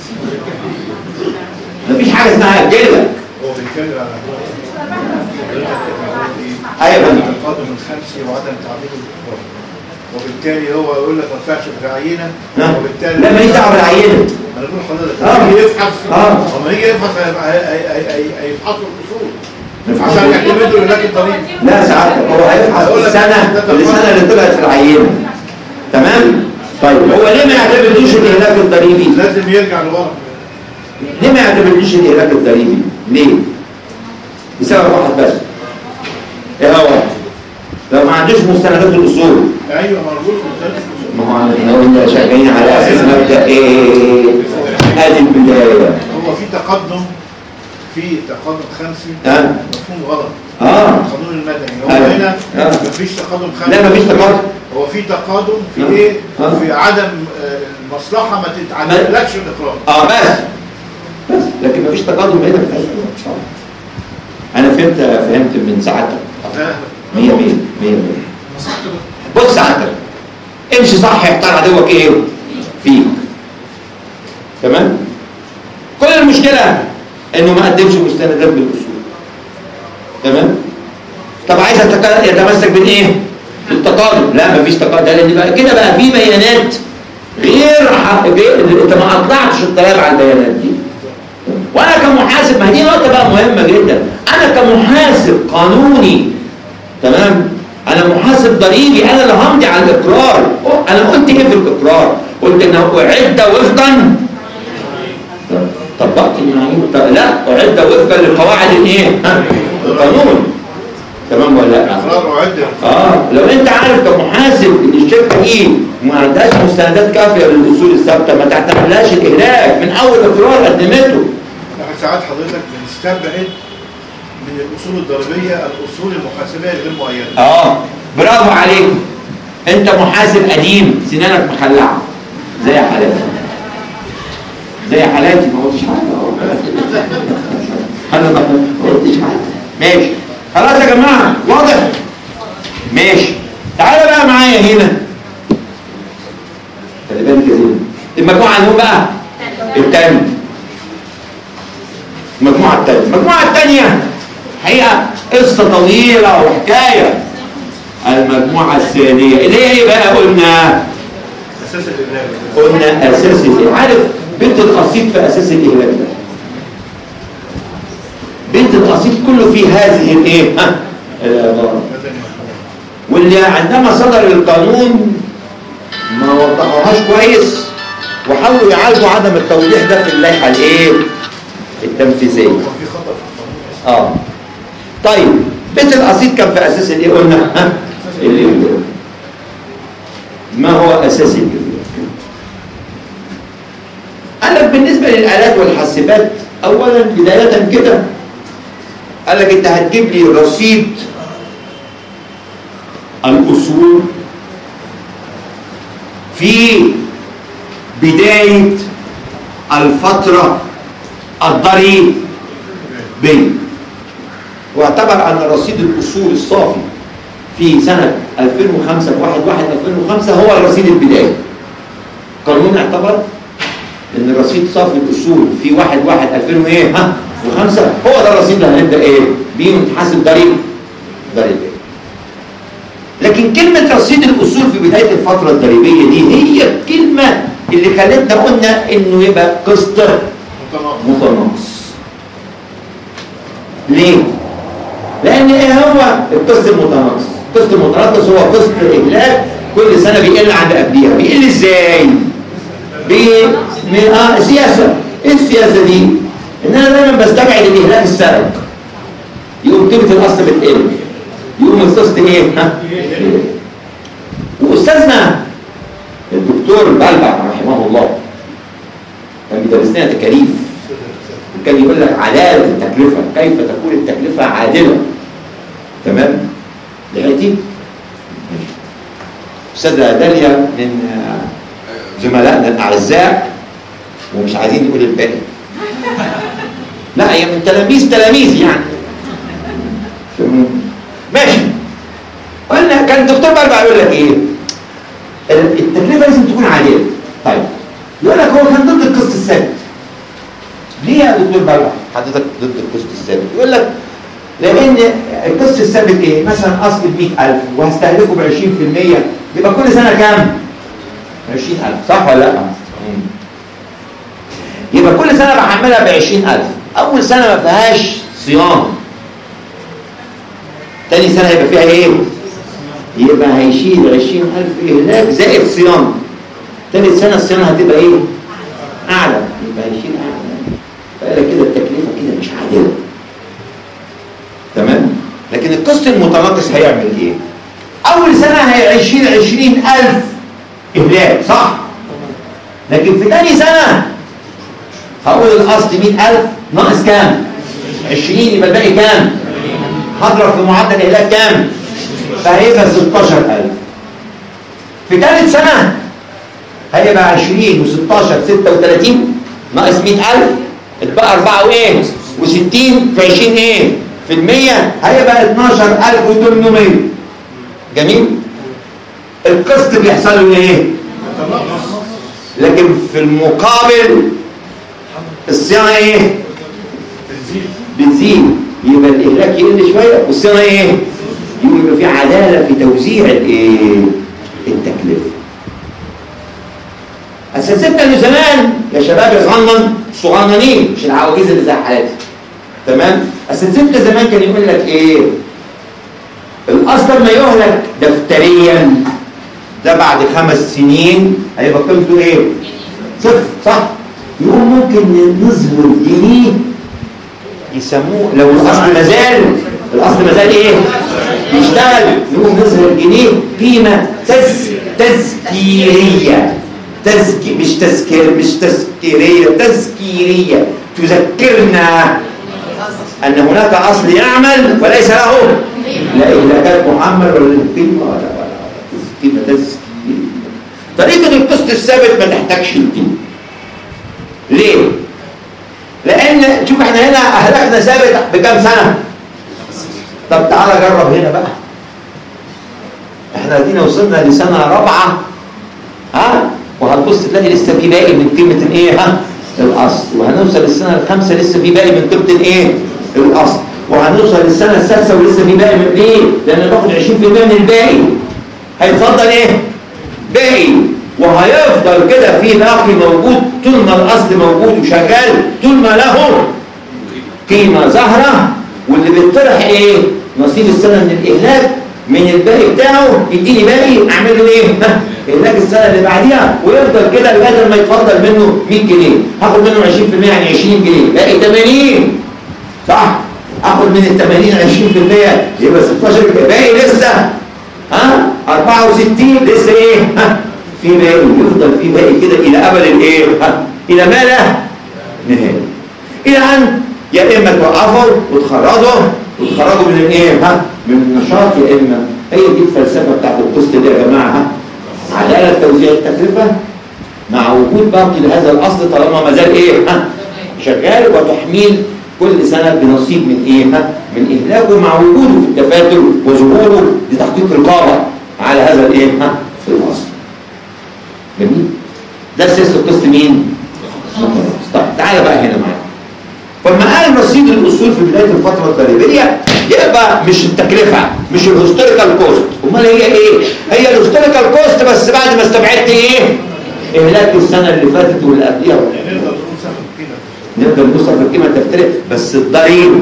مفيش حاجه اسمها اجلك. هو بيتكلم على ايوه التقادم الخمسي وعدم تعديل الاقرار، وبالتالي هو يقول لك ما تدفعش في العينه، وبالتالي لا ماليش دعوه بالعينه. انا بقول لحضرتك اه يجي يفحص اه لما يجي يفحص هيفحصوا الاصول عشان يعتمدوا الاهلاك الضريبي. لا ساعتك هو هيفحص السنه السنه اللي طلعت في العينه. تمام؟ طيب هو ليه ما يعتمدوش الاهلاك الضريبي؟ لازم يرجع لورا. ليه ما يعتمدوش الاهلاك الضريبي؟ ليه؟ بسبب واحد بس. ايه هو؟ لو ما عندوش مستندات الاصول. ايوه موجود مستندات الاصول. ما هو احنا قلنا شغالين على اساس مبدا ايه؟ ادي البدايه. هو في تقدم في تقدم خمسي اه مفهوم غلط. اه القانون المدني هو أيوة. هنا آه. مفيش تقدم خمسي. لا مفيش تقدم. هو في تقادم في آه. ايه؟ آه. في عدم آه المصلحه ما تتعلقش الاقرار. اه بس بس لكن مفيش تقدم هنا في الحته. انا فهمت فهمت من ساعتها مية مية مية مية. بص ساعتها امشي صح يختار عدوك ايه فيك. تمام. كل المشكله انه ما قدمش مستندات بالاصول. تمام. طب عايز يتمسك بالايه؟ بالتقادم. لا مفيش تقادم، لان بقى كده بقى في بيانات غير حق غير انت ما اطلعتش الطلب على البيانات دي. وانا كمحاسب، ما هي دي نقطه بقى مهمه جدا، انا كمحاسب قانوني تمام، انا محاسب ضريبي، انا اللي همضي على الاقرار. انا قلت ايه في الاقرار؟ قلت انه اعد وفقا طبقت المعايير. لا، اعد وفقا لقواعد الايه؟ القانون. تمام ولا لا؟ اقرار اعد. اه لو انت عارف كمحاسب ان الشركه دي ما عندهاش مستندات كافيه للاصول الثابته، ما تعتمدلهاش الاهلاك من اول اقرار قدمته. ساعات حضرتك بنستبعد من الاصول الضريبيه الاصول المحاسبيه الغير مؤيده. اه برافو عليك. انت محاسب قديم سنانك مخلعه زي حالاتي زي حالاتي ما قلتش حاجه. انا ما قلتش حاجه. ماشي خلاص يا جماعه، واضح؟ ماشي. تعالى بقى معايا هنا، خلي بالك يا زين، المجموعه اللي هو بقى الثانيه. المجموعه الثانيه المجموعه الثانيه حقيقه قصه طويله وحكايه. المجموعه الثانيه اللي هي ايه بقى؟ قلنا اساس الاهلاك. قلنا اساس الاهلاك. عارف بنت القصيد في اساس الاهلاك ده؟ بنت القصيد كله في هذه الايه؟ ها العباره. واللي عندما صدر القانون ما وضحوهاش كويس وحاولوا يعالجوا عدم التوضيح ده في اللائحه الايه؟ التنفيذيه. في خطا في القانون. اه طيب بيت القصيد كان في اساس الايه قلنا؟ ها الاملاك. ما هو اساس الاملاك؟ قال لك بالنسبه للالات والحاسبات، اولا بدايه كده قال لك انت هتجيب لي رصيد الاصول في بدايه الفتره الضريبيه. واعتبر ان رصيد الاصول الصافي في سنه ألفين وخمسة في واحد واحد ألفين وخمسة هو الرصيد البدائي. القانون اعتبر ان رصيد صافي الاصول في واحد واحد ألفين وايه ها وخمسة هو ده الرصيد اللي هنبدا ايه بيه ونتحاسب ضريبه ضريبيه. لكن كلمه رصيد الاصول في بدايه الفتره الضريبيه دي هي الكلمه اللي خلتنا قلنا انه يبقى قسط متناقص. ليه؟ لان ايه هو القسط المتناقص؟ القسط المتناقص هو قسط اهلاك كل سنه بيقل عن قبليها. بيقل ازاي؟ اه سياسه. ايه السياسه دي؟ ان انا دايما بستبعد الاهلاك السابق، يقوم قيمه الاصل بتقل، يقوم القسط ايه؟ ها؟ واستاذنا الدكتور بلبع رحمه الله كان بيدرس لنا تكاليف، وكان يقول لك عداله التكلفه، كيف تكون التكلفه عادله. تمام؟ لقيتي؟ استاذه داليا من زملائنا الاعزاء ومش عايزين نقول الباقي. لا هي من تلاميذ تلاميذ يعني. ماشي. قلنا كان الدكتور بلبع يقول لك ايه؟ التكلفه لازم تكون عادله. طيب يقول لك هو كان ضد القسط الثابت. ليه يا دكتور بلبع حضرتك ضد القسط الثابت؟ يقول لك لان القسط الثابت ايه؟ مثلا اصل ب مئة ألف وهستهلكه ب عشرين في المية يبقى كل سنه كام؟ عشرين ألف. صح ولا لا؟ يبقى كل سنه بحملها ب عشرين ألف. اول سنه ما فيهاش صيانه، تاني سنه هيبقى فيها ايه؟ يبقى هيشيل عشرين ألف اهلاك زائد صيانه. تالت سنه الصيانه هتبقى ايه؟ اعلى، يبقى هيشيل اعلى. فقال لك كده التكلفه كده مش عادله. تمام؟ لكن القسط المتناقص هيعمل ايه؟ اول سنه هيشيل عشرين ألف اهلاك، صح؟ لكن في تاني سنه هقول الاصل مئة ألف ناقص كام؟ عشرين، يبقى الباقي كام؟ هضرب في معدل الاهلاك كام؟ فهيبقى ستاشر ألف. في ثالث سنه هيبقى عشرين وستاشر ستة وتلاتين ناقص مية ألف، اتبقى أربعة وايه وستين في عشرين ايه في المية، هيبقى اتناشر ألف وتمنمية. جميل. القسط بيحصل له ايه؟ لكن في المقابل الصيانه ايه؟ بتزيد، يبقى الاهلاك يقل شويه والصيانه ايه؟ يبقى في عداله في توزيع الايه؟ التكلفه. اساتذتنا اللي زمان يا شباب يا صغنن صغننين مش العواجيز اللي زي حالاتي، تمام؟ اساتذتنا زمان كان يقول لك ايه؟ الاصل ما يهلك دفتريا ده بعد خمس سنين هيبقى قيمته ايه؟ صفر، صح؟ يقول ممكن نظهر جنيه يسموه لو الاصل مازال الاصل مازال ايه؟ يشتغل، نقوم نظهر جنيه قيمه تز تذكيريه تذكي مش تذكير مش تذكيريه تذكيريه تذكرنا ان هناك اصل يعمل وليس له لا اهلاكات محمل ولا قيمه ولا ولا قيمه تذكيريه. طريقه القسط الثابت ما تحتاجش القيمه. ليه؟ لان شوف احنا هنا اهلكنا ثابت بكام سنه؟ طب تعالى جرب هنا بقى. احنا ادينا وصلنا لسنه رابعه، ها؟ وهتبص تلاقي لسه في باقي من قيمه الايه؟ ها؟ الاصل. وهنوصل للسنه الخامسه لسه في باقي من قيمه الايه؟ الاصل. وهنوصل للسنه السادسه ولسه في باقي من ليه؟ لان باخد عشرين بالمية من الباقي. هيتفضل ايه؟ باقي. وهيفضل كده في باقي موجود طول ما الاصل موجود وشغال، طول ما له قيمه ظاهره. واللي بيطرح ايه؟ نصيب السنه من الاهلاك من الباقي بتاعه يديني باقي اعمل له ايه؟ اهلاك السنه اللي بعديها، ويفضل كده لغايه ما يتفضل منه مية جنيه، هاخد منه عشرين بالمية يعني عشرين جنيه، باقي تمانين، صح؟ اخد من ال تمانين عشرين بالمية يبقى ستاشر، باقي لسه ها أربعة وستين، لسه ايه؟ ها في باقي، يفضل في باقي كده الى ابد الايه؟ ها الى ما لا نهايه، الى ان يا اما توقفوا وتخرجوا وتخرجوا من الايه؟ ها من النشاط، يا اما هي دي الفلسفه بتاعت القسط دي يا جماعه. ها عداله توزيع التكلفه مع وجود باقي لهذا الاصل طالما ما زال ايه؟ ها شغال، وتحميل كل سنه بنصيب من ايه؟ ها من اهلاكه مع وجوده في الدفاتر وظهوره لتحقيق رقابه على هذا الايه؟ ها الاصل. جميل؟ ده سياسه القسط مين؟ طيب تعالى بقى هنا معايا. فلما قال رصيد الاصول في بدايه الفتره الضريبيه يبقى مش التكلفه، مش الهيستوريكال كوست، امال هي ايه؟ هي الهيستوريكال كوست بس بعد ما استبعدت ايه؟ اهلاك السنه اللي فاتت واللي قبلها. نقدر نوصف القيمه نقدر نوصف القيمه التفتريه بس الضريبه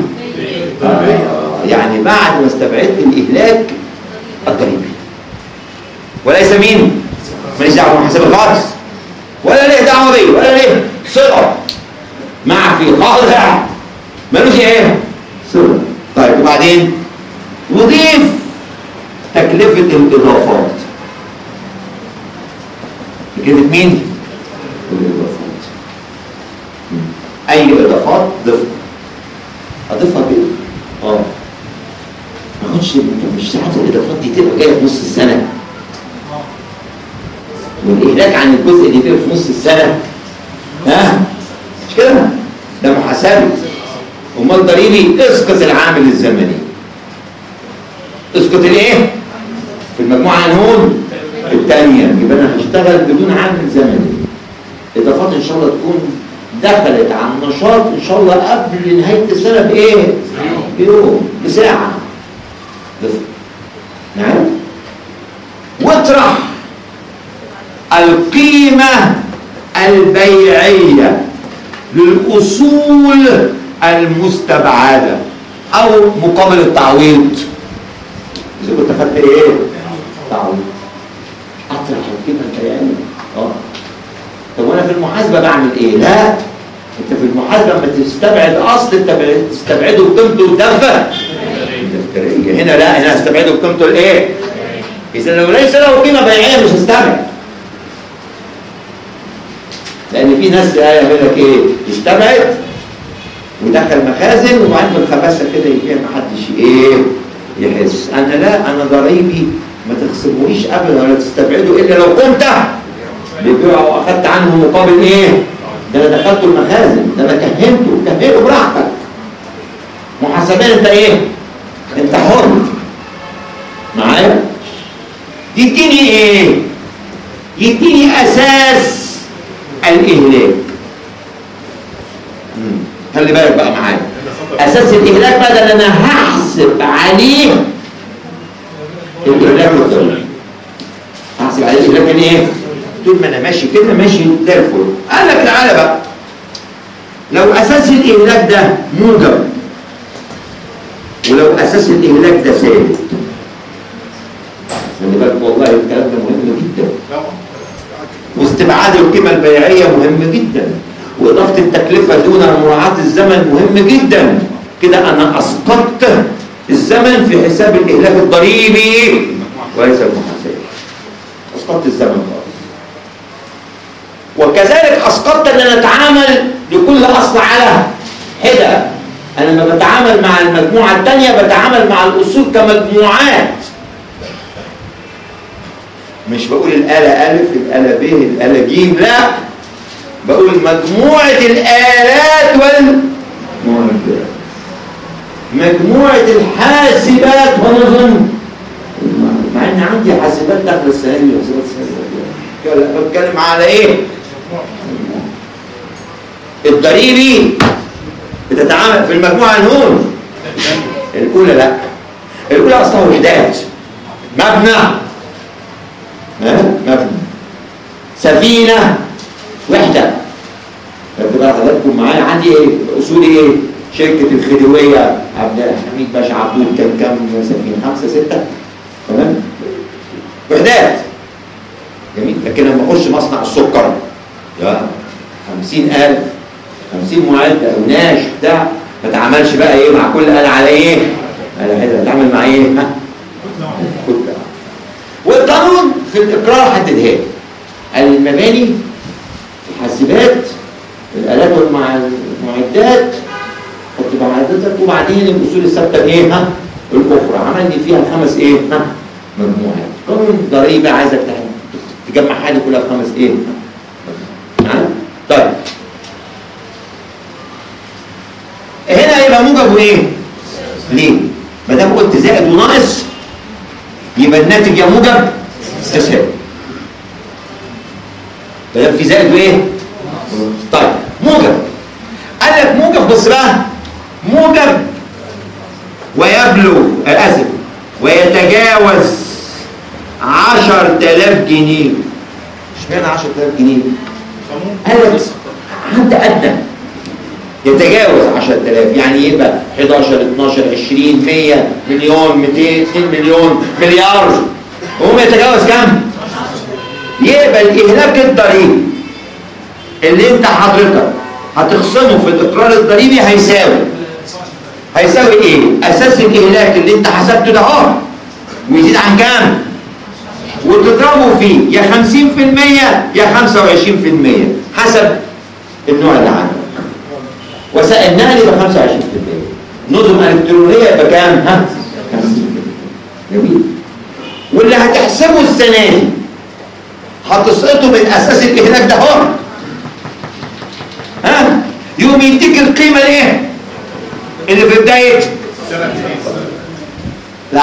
آه يعني بعد ما استبعدت الاهلاك الضريبي وليس مين؟ ماليش دعوه بحساب خالص ولا ليه دعوه بيه ولا ليه صله مع في خاضع مالوش ايه؟ صله. طيب وبعدين نضيف تكلفه الاضافات. تكلفه مين؟ الاضافات. اي اضافات ضفها. اضيفها كده اه ما اخدش مش ساعات الاضافات دي تبقى جايه في نص السنه والاهلاك عن الجزء اللي فيه في نص السنه، ها مش كده؟ ده محاسبي. امال ضريبي اسقط العامل الزمني. اسقط الايه؟ في المجموعه هنقول الثانيه يبقى انا هشتغل بدون عامل زمني. اضافات ان شاء الله تكون دخلت على النشاط ان شاء الله قبل نهايه السنه بايه؟ بيوم بساعه. نعم. واطرح القيمه البيعيه للاصول المستبعده او مقابل التعويض. اذا كنت خدت ايه؟ تعويض. اطرح القيمه البيعيه. اه طب وانا في المحاسبه بعمل ايه؟ لا انت في المحاسبه لما تستبعد اصل انت تستبعده بقيمته الدفه الدفتريه. هنا لا، هنا هستبعده بقيمته الايه؟ اذا لو ليس له قيمه بيعيه مش هستبعد. لان في ناس يعمل لك ايه؟ يستبعد ودخل مخازن وبعدين في الخباثه كده يبيع ما حدش ايه يحس. انا لا، انا ضريبي ما تخصموش ابدا ولا تستبعده الا لو قمت بيبيعوا واخدت عنه مقابل ايه؟ ده انا دخلته المخازن، ده انا كهنته، كهنته براحتك. محاسبيا انت ايه؟ انت حر. معايا؟ يديني ايه؟ يديني اساس الاهلاك. خلي بالك بقى معايا. اساس الاهلاك بقى ده اللي انا هحسب عليه الاهلاك الضريبي. هحسب عليه الاهلاك يعني ايه؟ طول ما انا ماشي كده ماشي زي الفل. قال لك تعالى بقى، لو اساس الاهلاك ده موجب ولو اساس الاهلاك ده ثابت. خلي بالك والله الكلام ده مهم جدا. واستبعاد القيمه البيعيه مهم جدا، واضافه التكلفه دون مراعاه الزمن مهم جدا. كده انا اسقطت الزمن في حساب الاهلاك الضريبي وليس المحاسبي. اسقطت الزمن خالص. وكذلك اسقطت ان انا اتعامل لكل اصل على حده. انا لما بتعامل مع المجموعه الثانيه بتعامل مع الاصول كمجموعات. مش بقول الآلة ألف، الآلة ب، الآلة ج، لا، بقول مجموعة الآلات والمعدات، مجموعة الحاسبات ونظم. مع ان عندي حاسبات داخل السنة دي وحاسبات السنة دي، بتكلم على ايه؟ الضريبي بتتعامل في المجموعة الهون. الأولى لا، الأولى أصلها وحدات، مبنى مبنى، سفينة، وحدة. بقى حضراتكم معايا عندي ايه؟ اصول ايه؟ شركة الخديوية عبد الحميد باشا عبدود كان كام سفينة؟ خمسة ستة؟ تمام؟ وحدات. جميل. لكن لما اخش مصنع السكر يا خمسين ألف، خمسين معدة أو ناش بتاع، ما تعملش بقى ايه مع كل آلة على ايه؟ على حدة، تعمل مع ايه؟ ها؟ كتلة. والقانون في الإقرار حددها لي. المباني، الحاسبات، الآلات والمعدات، حط معداتك، وبعدين الأصول الثابتة ايه؟ ها؟ الأخرى. عملني فيها خمس ايه؟ ها؟ مجموعات. قانون ضريبة عايزك تجمع حاجة كلها في خمس ايه؟ ها؟ طيب. هنا يبقى موجب وايه؟ ليه؟ ما دام قلت زائد وناقص يبقى الناتج يا موجب تساوي. ما دام في زائد وايه؟ طيب موجب. قال لك موجب، بص بقى، موجب ويبلغ اسف ويتجاوز عشرة آلاف جنيه. اشمعنى عشرة آلاف جنيه؟ قال لك حد ادنى يتجاوز عشرة آلاف، يعني يبقى حداشر اتناشر عشرين مية مليون مئتين اتنين مليون مليار، وهم يتجاوز كم؟ يبقى الاهلاك الضريبي اللي انت حضرتك هتخصمه في الاقرار الضريبي هيساوي هيساوي ايه؟ اساس الاهلاك اللي انت حسبته ده اهو، ويزيد عن كام؟ وتضربه فيه يا خمسين في المية يا خمسة وعشرين في المية حسب النوع اللي عندك. وسائل نقل يبقى خمسة وعشرين في المية، نظم الكترونيه يبقى كام؟ ها؟ خمسين في المية. جميل. واللي هتحسبه السنه دي هتسقطه من اساس الاهلاك ده اهو، ها؟ يقوم يديك القيمه الايه؟ اللي في بدايه لا،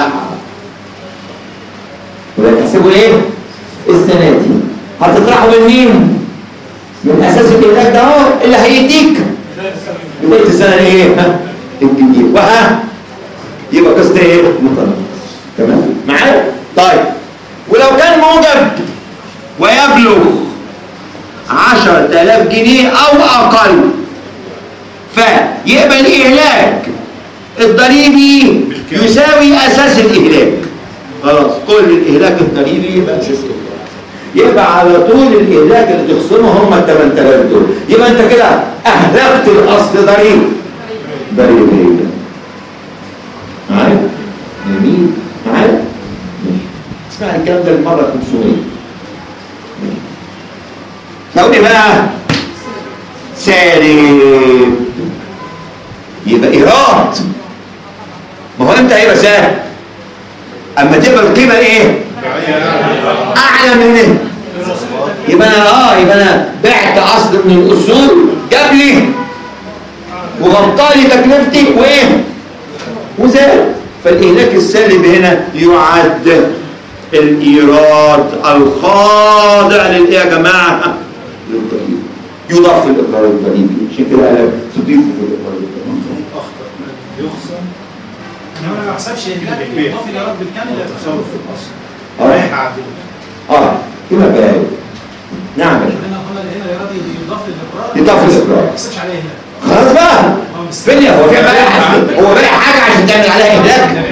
ولا تحسبه ايه؟ السنه دي هتطرحه من مين؟ من اساس الاهلاك ده اهو اللي هيديك بدايه السنه ايه؟ ها؟ الجديد. وها يبقى قسط ايه؟ مقرر. تمام معايا؟ طيب ولو كان موجب ويبلغ عشرة آلاف جنيه او اقل فيبقى الاهلاك الضريبي يساوي اساس الاهلاك. خلاص كل الاهلاك الضريبي يبقى اساس الاهلاك، يبقى على طول الاهلاك اللي تخصمه هم ال ثمانية آلاف دول، يبقى انت كده اهلكت الاصل ضريبي ضريبي. معايا؟ جميل. معايا؟ اسمع الكلام ده المره خمسمية. لو ايه بقى؟ سالب، يبقى ايراد. ما هو امتى هيبقى سالب؟ اما تبقى القيمه ايه؟ اعلى من ايه؟ يبقى انا اه يبقى انا بعت اصل من الاصول جاب لي وغطى لي تكلفتي وايه وزاد. فالاهلاك السالب هنا يعد الايراد الخاضع للايه يا جماعه؟ للضريبه. يضاف للاقرار الضريبي، عشان كده انا تضيفه في الاقرار الضريبي. اخطر يخصم انما انا ما بحسبش اهلاك يضاف الايراد بالكامل تصرف في الاصل اه رايح عادل اه كما بقى نعم يا شيخ. انا قلنا هنا الايراد يضاف للاقرار يضاف للاقرار ما بحسبش عليه هنا خلاص بقى. فين هو في بقى حاجه هو بقى حاجه عشان تعمل عليها اهلاك؟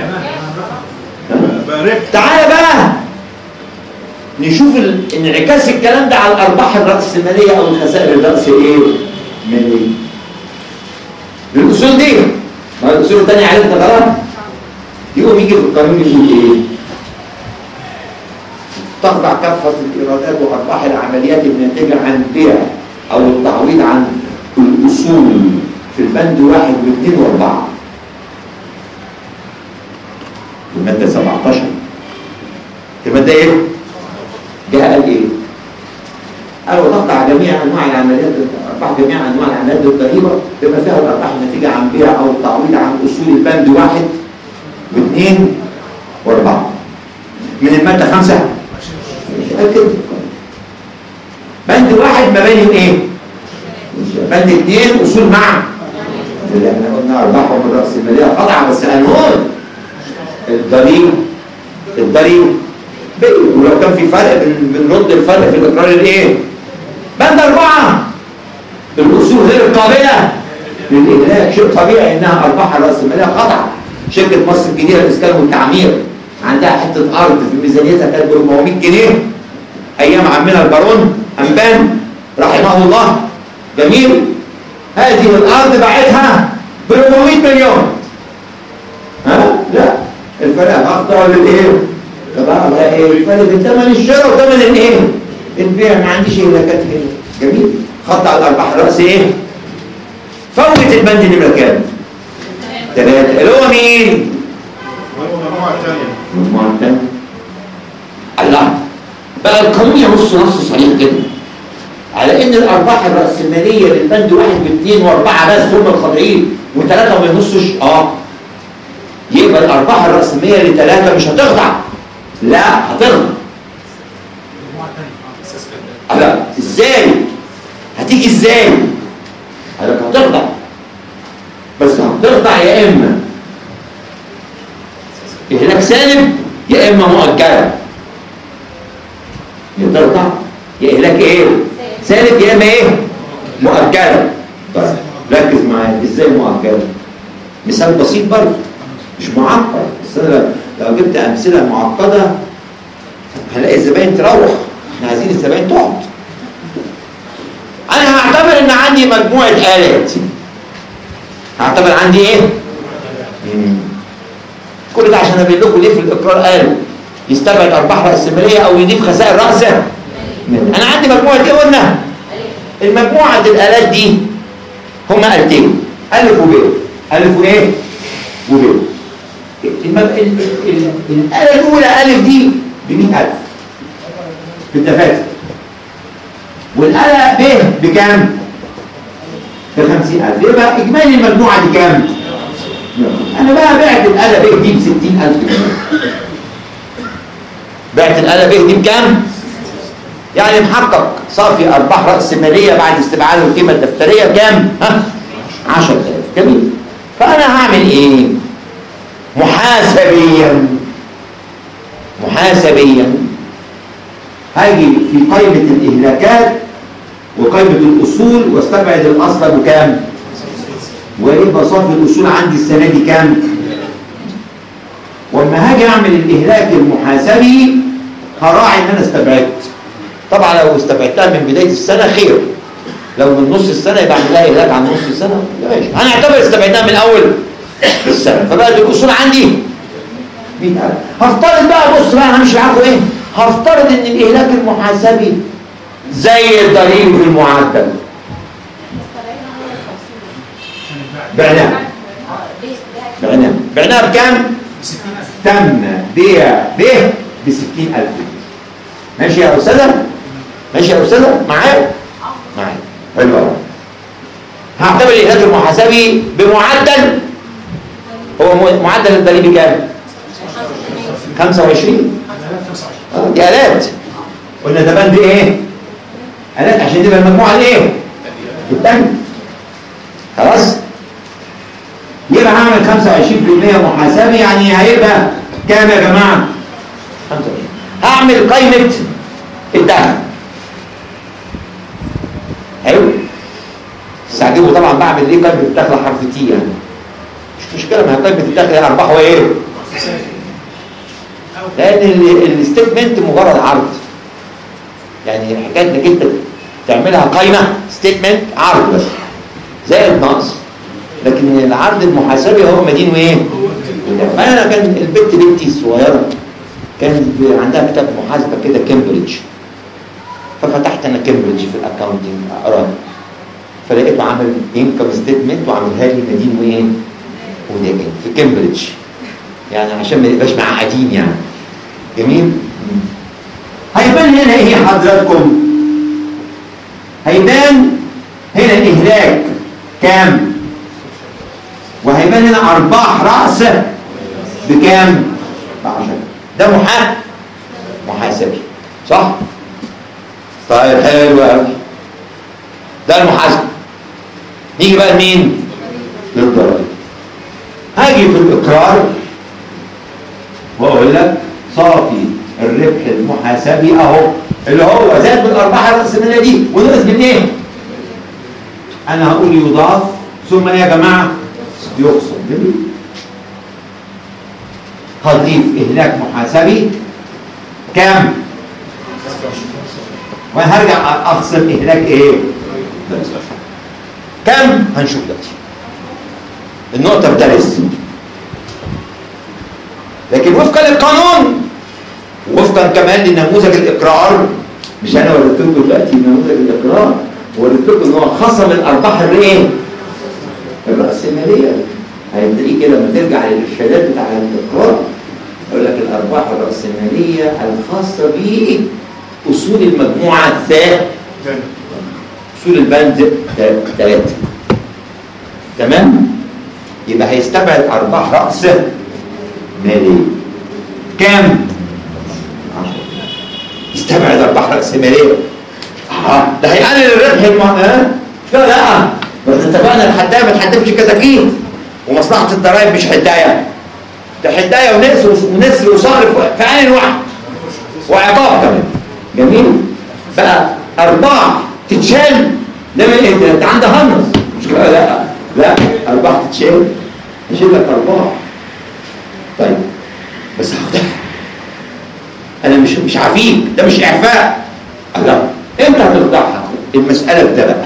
تعالى بقى نشوف انعكاس الكلام ده على الارباح الراسماليه او الخسائر الراس ايه ماليه الاصول دي. ما الاصول الثانيه عرفنا خلاص. يقوم يجي في القانون يقول ايه؟ تخضع كافه الايرادات وارباح العمليات الناتجه عن البيع او التعويض عن الاصول في البند واحد واثنين واربعه. الماده سبعتاشر الماده ايه؟ جاء قال ايه؟ قال وتقطع جميع انواع العمليات ارباح جميع انواع العمليات الضريبه بما فيها الارباح الناتجه عن بيع او التعويض عن اصول البند واحد واثنين واربعه. من الماده خمسه قال كده بند واحد مباني ايه؟ بند اثنين اصول مع اللي احنا قلنا ارباحهم من راس الماليه قطعه. بس هنقول الضريب الضريب ولو كان في فرق بنرد الفرق في الاقرار الايه؟ بند اربعه الاصول غير قابله للاهلاك. شيء طبيعي انها ارباح راس الماليه قطعه. شركه مصر الجديده للاسكان والتعمير عندها حته ارض في ميزانيتها كانت ب أربعمائة جنيه ايام عمنا البارون أنبان رحمه الله. جميل. هذه الارض باعتها ب أربعمائة مليون. ها؟ لا الفرق اخضع للايه؟ طبعا ايه الفرق بين ثمن الشراء وثمن الايه؟ البيع. ما عنديش اهلاكات هنا. جميل. خضع الارباح الراس ايه؟ فوت البند نمره كام؟ ثلاثه اللي هو مين؟ هو المجموعه الثانيه المجموعه الثانيه. الله بقى القانون ينص نص صحيح كده على ان الارباح الراسماليه للبند واحد واثنين واربعه بس هم الخاضعين وثلاثه ما ينصش. اه يبقى الارباح الراسماليه لثلاثه مش هتخضع. لا هتخضع. لا ازاي؟ هتيجي ازاي؟ قالك هتخضع بس هتخضع يا اما اهلاك سالب يا اما مؤجله. يا تخضع يا اهلاك ايه؟ سالب يا اما ايه؟ مؤجله. طيب ركز معايا ازاي مؤجله؟ مثال بسيط برضه مش معقد. بس انا لو جبت امثله معقده هلاقي الزباين تروح. احنا عايزين الزباين تقعد. انا هعتبر ان عندي مجموعه آلات. هعتبر عندي ايه؟ مم. كل ده عشان ابين لكم ليه في الاقرار قالوا يستبعد ارباح راسماليه او يضيف خسائر راسه. انا عندي مجموعه ايه قلنا؟ المجموعه الالات دي هم آلتين الف وب. الف وايه؟ وب. الآلة الأولى ألف دي ب مئة ألف بالدفاتر. والآلة ب بكام؟ ب خمسين ألف. يبقى إجمالي المجموعة دي كام؟ أنا بقى بعت الآلة ب دي ب ستين ألف جنيه. بعت الآلة ب دي بكام؟ يعني محقق صافي أرباح رأس مالية بعد استبعاد القيمة الدفترية كام؟ ها؟ عشرة آلاف. جميل. فأنا هعمل إيه؟ محاسبيا محاسبيا هاجي في قائمة الإهلاكات وقائمة الأصول واستبعد الأصل بكام؟ ويبقى صافي الأصول عندي السنة دي كام؟ وأما هاجي أعمل الإهلاك المحاسبي هراعي إن أنا استبعدت. طبعا لو استبعدتها من بداية السنة خير. لو من نص السنة يبقى أعمل لها إهلاك عن نص السنة. ماشي. هنعتبر استبعدناها من أول السنة. فبقت الأصول عندي مئة ألف. هفترض بقى بص بقى أنا مش عارفه إيه. هفترض إن الإهلاك المحاسبي زي الضريبي في المعدل. بعناه بعناه بعناه بكام؟ تم بيع به ب ستين ألف. ماشي يا أستاذة؟ ماشي يا استاذه؟ معايا؟ معايا. حلو قوي. هعتبر الاهلاك المحاسبي بمعدل، هو معدل الضريبي كام؟ خمسة وعشرين. اه دي آلات. قلنا ده بند ايه؟ آلات عشان تبقى المجموعه الايه؟ الثانيه. خلاص؟ يبقى هعمل خمسة وعشرين بالمية محاسبي، يعني هيبقى كام يا جماعه؟ خمسة وعشرين. هعمل قائمه الدخل. حلو؟ استعجبوا طبعا بعمل ايه قائمه الدخل حرف تي يعني. مش مشكله، ما هي قائمه الدخل هي ارباح وايه؟ لان الستيتمنت مجرد عرض. يعني حكايه انك انت تعملها قائمه ستيتمنت عرض بس زائد ناقص، لكن العرض المحاسبي هو مدين وايه؟ فانا كان البنت بنتي الصغيره كان عندها كتاب محاسبه كده كامبريدج، ففتحت انا كامبريدج في الاكاونتنج اقراه، فلقيته عامل انكم ستيتمنت وعاملها لي مدين وايه؟ ودائن في كامبريدج، يعني عشان ما يبقاش معقدين يعني. جميل؟ هيبان هنا ايه حضراتكم؟ هيبان هنا الاهلاك كام؟ وهيبان هنا ارباح راس بكام؟ بعشرة. ده محا محاسبي صح؟ طيب حلو قوي. ده المحاسبه. نيجي بقى لمين؟ للضرائب. هاجي في الاقرار واقول لك صافي الربح المحاسبي اهو اللي هو زاد بالارباح الراسماليه دي ونقص بالايه؟ انا هقول يضاف ثم ايه يا جماعه؟ يقسم. جميل. هضيف اهلاك محاسبي كام؟ وهرجع اقسم اهلاك ايه؟ كام؟ هنشوف دلوقتي. النقطه في ده لسه، لكن وفقا للقانون وفقا كمان لنموذج الاقرار، مش انا وريت لكم دلوقتي نموذج الاقرار وريت لكم ان هو خصم الارباح الايه؟ الراسماليه. هتلاقيه كده لما ترجع للارشادات بتاع الاقرار يقول لك الارباح الراسماليه الخاصه باصول المجموعه الثالثه، اصول البند ثلاثه. تمام؟ يبقى هيستبعد ارباح راس ماليه كام؟ عشرة. يستبعد ارباح راس ماليه. اه ده هيقلل الربح المعنى. لا لا بس اتفقنا الحدايه ما تحدفش كتاكيت، ومصلحه الضرايب مش حدايه، ده حدايه ونقص ونسر وصارف في عين واحد وعقاب كمان. جميل؟ بقى ارباح تتشال. لما انت عندها هنص مش كده؟ لا لا ارباح تتشال، اشيل لك ارباح. طيب بس هاخدها انا مش مش عفيك، ده مش اعفاء. لا امتى هتخضعها؟ المساله في ده بقى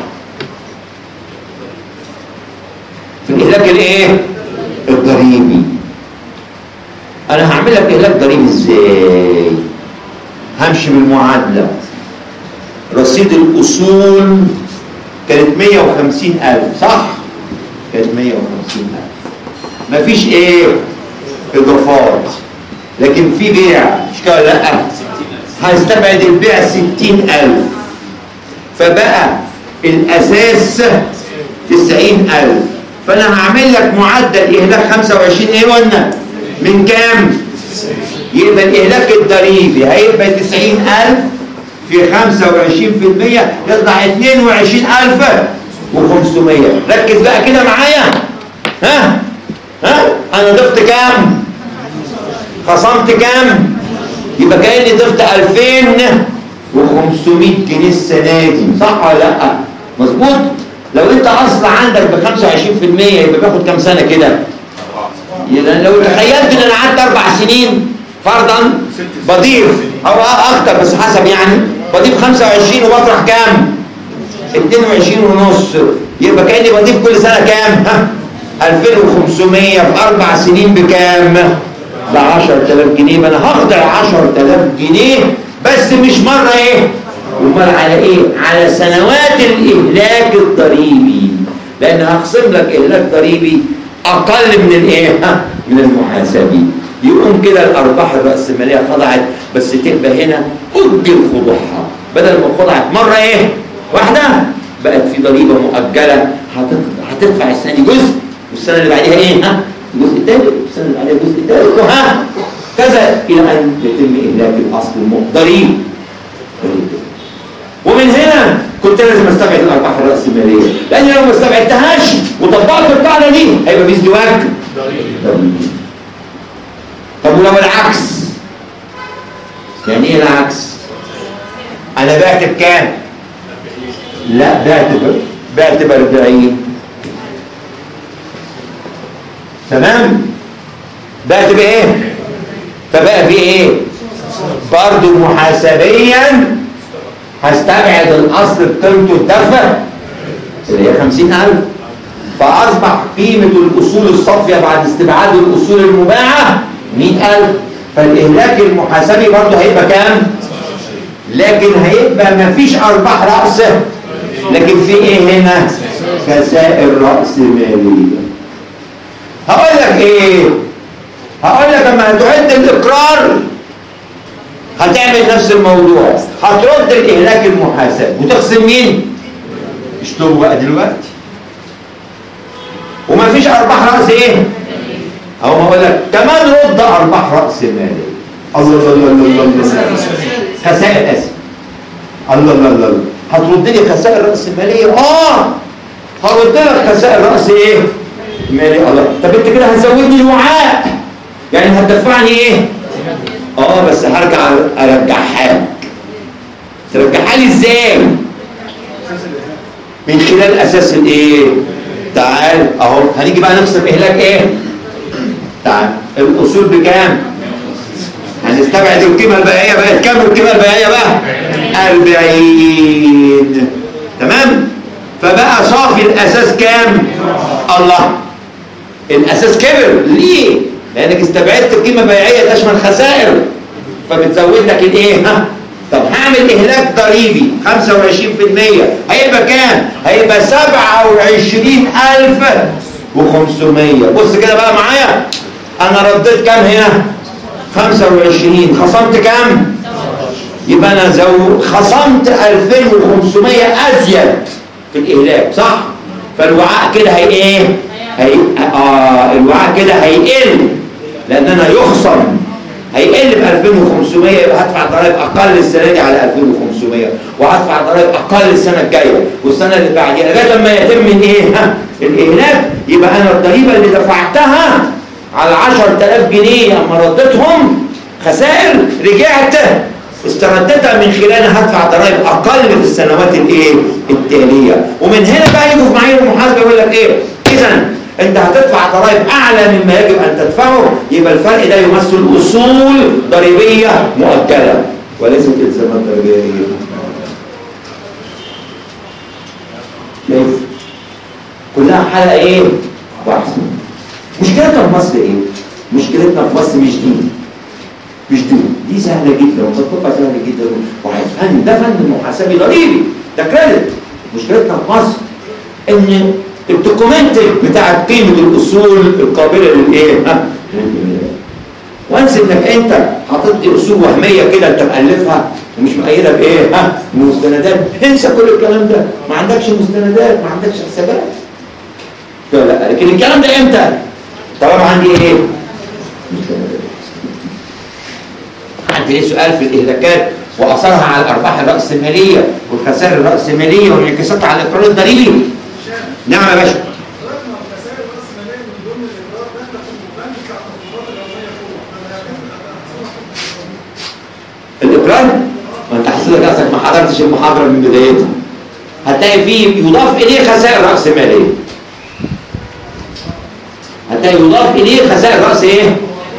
في الاهلاك الايه؟ الضريبي. انا هعمل لك اهلاك ضريبي ازاي؟ همشي بالمعادله. رصيد الاصول كانت مية وخمسين ألف صح؟ كانت مية وخمسين ألف. مفيش ايه؟ اضافات، لكن في بيع مش كده؟ لا هستبعد البيع ستين ألف، فبقى الاساس تسعين ألف. فانا هعمل لك معدل اهلاك خمسة وعشرين ايه قلنا؟ من كام؟ يبقى الاهلاك الضريبي هيبقى تسعين ألف في خمسة وعشرين بالمية يطلع اتنين وعشرين ألف وخمسمية. ركز بقى كده معايا. ها ها انا ضفت كام؟ خصمت كام؟ يبقى كأني ضفت ألفين وخمسمية جنيه السنه دي صح ولا لا؟ مظبوط؟ لو انت اصلا عندك ب خمسة وعشرين بالمية يبقى باخد كام سنه كده؟ يعني لو تخيلت ان انا قعدت اربع سنين فرضا بضيف او اكتر بس حسب يعني بضيف خمسة وعشرين وبطرح كام؟ اتنين وعشرين ونص، يبقى كأني بضيف كل سنه كام؟ ها؟ ألفين وخمسمية في اربع سنين بكام؟ ب عشرة آلاف جنيه. ما انا هخضع عشرة آلاف جنيه بس مش مره ايه؟ امال على ايه؟ على سنوات الاهلاك الضريبي، لان هخصم لك اهلاك ضريبي اقل من الايه؟ من المحاسبي. يقوم كده الارباح الراسماليه خضعت، بس تبقى هنا اجل خضوعها بدل ما خضعت مره ايه واحده بقت في ضريبه مؤجله، هتدفع السنه دي جزء والسنه اللي بعديها ايه ها الجزء الثالث والسنه اللي بعديها الجزء الثالث وها كذا الى ان يتم اهلاك الاصل المقدري. ومن هنا كنت لازم استبعد الارباح الراسماليه، لان لو ما استبعدتهاش وطبقت القاعده دي هيبقى في ازدواج ضريبي. طب ولو العكس؟ يعني ايه العكس؟ انا بعت بكام؟ لا بعت بعت ب أربعين، تمام؟ بعت بايه؟ فبقى في ايه؟ برضه محاسبيا هستبعد الاصل بقيمته الدفع اللي هي خمسين ألف، فاصبح قيمه الاصول الصافيه بعد استبعاد الاصول المباعه مئة ألف، فالاهلاك المحاسبي برضه هيبقى كام؟ لكن هيبقى مفيش ارباح راس، لكن في ايه هنا؟ خسائر راس ماليه. هقول لك ايه؟ هقول لك اما هتعد الاقرار هتعمل نفس الموضوع، هترد الاهلاك المحاسبي وتخصم مين؟ اشتروا بقى دلوقتي ومفيش ارباح راس ايه؟ او ما اقول لك كمان رد ارباح راس ماليه. الله الله الله الله خسائر اسف الله الله الله هترد لي خسائر راس ماليه؟ اه هرد لك خسائر راس ايه؟ ماليه. الله طب انت كده هتزودني الوعاء، يعني هتدفعني ايه؟ اه بس هرجع ارجعها لك. ترجعها لي ازاي؟ من خلال اساس الايه؟ تعال اهو هنيجي بقى نحسب اهلاك ايه؟ تعال الاصول بكام؟ هنستبعد القيمه البيعيه بقت كام القيمه البيعيه بقى؟ أربعين، تمام؟ فبقى صافي الاساس كام؟ الله الاساس كبر ليه؟ لانك استبعدت القيمه البيعيه تشمل خسائر فبتزود لك الايه؟ ها طب هعمل اهلاك ضريبي خمسة وعشرين بالمية هيبقى كام؟ هيبقى سبعة وعشرين ألف وخمسمية. بص كده بقى معايا، انا رديت كام هنا؟ خمسة وعشرين، خصمت كام؟ يبقى انا زو خصمت ألفين وخمسمية ازيد في الاهلاك صح؟ فالوعاء كده هي ايه؟ هي اه الوعاء كده هيقل لان انا يخصم هيقل ب ألفين وخمسمية، يبقى هدفع ضرائب اقل السنه دي على ألفين وخمسمية وهدفع ضرائب اقل السنه الجايه والسنه اللي بعديها لغايه لما يتم الايه؟ ها الاهلاك. يبقى انا الضريبه اللي دفعتها على عشرة آلاف جنيه اما رديتهم خسائر رجعت استردتها من خلالها هدفع ضرائب اقل في السنوات الايه؟ التاليه. ومن هنا بقى يجوا في معايير المحاسبه يقول لك ايه؟ اذا انت هتدفع ضرائب اعلى مما يجب ان تدفعه، يبقى الفرق ده يمثل اصول ضريبيه مؤجله وليست التزامات ضريبيه. شايف؟ كلها حلقه ايه؟ واحده. مشكلتنا في مصر ايه؟ مشكلتنا في مصر مش دي مش دي دي سهله جدا وتطبيقها سهله جدا وهيفهم ده فن محاسبي ضريبي ده كريدت. مشكلتنا في مصر ان الدوكيومنت بتاعت قيمه الاصول القابله للايه؟ ها؟ وانس انك انت حاطط لي اصول وهميه كده انت مالفها ومش مقيده بايه؟ ها؟ مستندات. انسى كل الكلام ده، ما عندكش مستندات، ما عندكش حسابات. لا لكن الكلام ده امتى؟ طالما عندي ايه؟ مستندات. عندي ايه سؤال في الاهلاكات واثرها على الارباح الراسماليه والخسائر الراسماليه وانعكاساتها على الاقرار الضريبي. نعم يا باشا. الاقرار ما انت حسيتك نفسك ما حضرتش المحاضره من بدايتها. هتلاقي فيه يضاف اليه خسائر راس ماليه. هتلاقي يضاف اليه خسائر راس ايه؟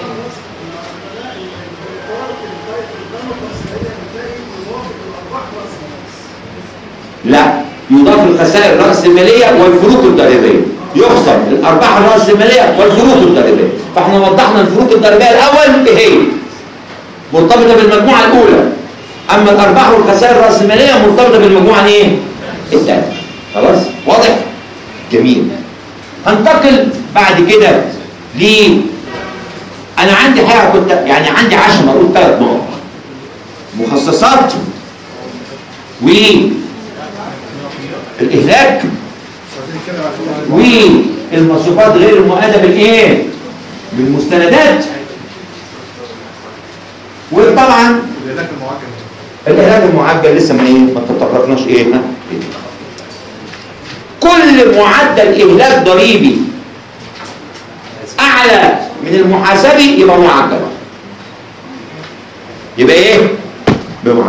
لا يضاف الخسائر الرأسمالية والفروق الضريبية، يخصم الأرباح الرأسمالية والفروق الضريبية. فاحنا وضحنا الفروق الضريبية الأول إيه هي؟ مرتبطة بالمجموعة الأولى. أما الأرباح والخسائر الرأسمالية مرتبطة بالمجموعة إيه؟ الثانية. خلاص؟ واضح؟ جميل. هنتقل بعد كده ل أنا عندي حاجة كنت يعني عندي عشان أقول ثلاث نقط. مخصصات والإهلاك والمصروفات غير المؤدة بالإيه؟ بالمستندات. وطبعا الإهلاك المعجل الإهلاك المعجل لسه ما إيه ما تطرقناش إيه ها؟ كل معدل إهلاك ضريبي أعلى من المحاسبي يبقى معجل. يبقى إيه؟ بمعجل.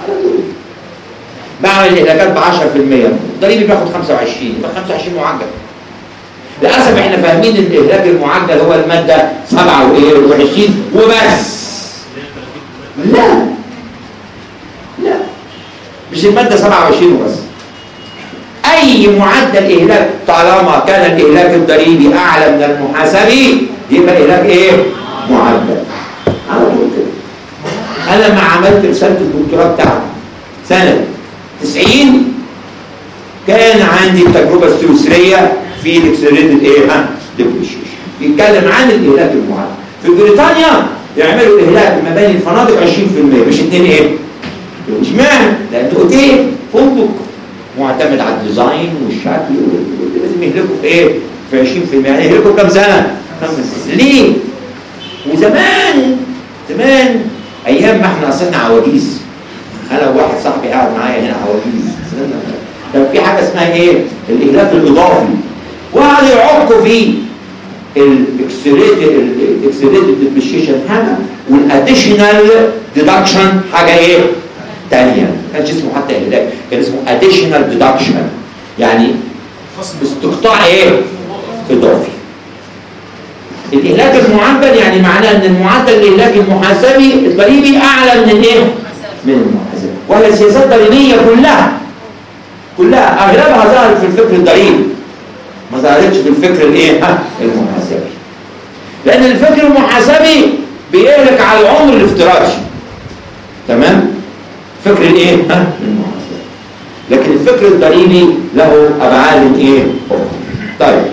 بعمل الإهلاكات ب عشرة في المية، الضريبي بياخد خمسة وعشرين، يبقى خمسة وعشرين معجل. للأسف إحنا فاهمين إن الإهلاك المعجل هو المادة سبعة وإيه وعشرين وبس. لا لا مش المادة سبعة وعشرين وبس. أي معدل إهلاك طالما كان الإهلاك الضريبي أعلى من المحاسبي يبقى إهلاك إيه؟ معدل. على طول كده. أنا لما عملت رسالة الدكتوراه بتاعتي سنة تسعين كان عندي التجربة السويسرية في الاكسلريتد إيه؟ ها؟ ديبريشيشن. بيتكلم عن الإهلاك المعدل. في بريطانيا يعملوا إهلاك مباني الفنادق عشرين في المية مش اتنين إيه؟ مش معنى لأن أوتيل فندق معتمد على الديزاين والشكل لازم يهلكوا في ايه؟ في عشرين في المية. يعني يهلكوا كام سنة؟ خمس سنين. ليه؟ وزمان زمان ايام ما احنا اصلنا عواجيز، انا وواحد صاحبي قاعد معايا هنا عواجيز، كان في حاجه اسمها ايه؟ الاهلاك الاضافي، وقعدوا يعقوا فيه الاكسلريتد ديبريشيشن حاجه والاديشنال ديدكشن حاجه ايه؟ ثانيه. ما كانش اسمه حتى اهلاك، كان اسمه additional deduction، يعني استقطاع ايه؟ اضافي. الاهلاك المعدل يعني معناه ان المعدل الاهلاكي المحاسبي الضريبي اعلى من الايه؟ من المحاسبي. وهي السياسات الضريبيه كلها كلها اغلبها ظهرت في الفكر الضريبي، ما ظهرتش في الفكر الايه؟ المحاسبي. لان الفكر المحاسبي بيهلك على العمر الافتراضي. تمام؟ فكر الايه؟ ها؟ المحاسبه. لكن الفكر الضريبي له ابعاد ايه؟ أخرى. طيب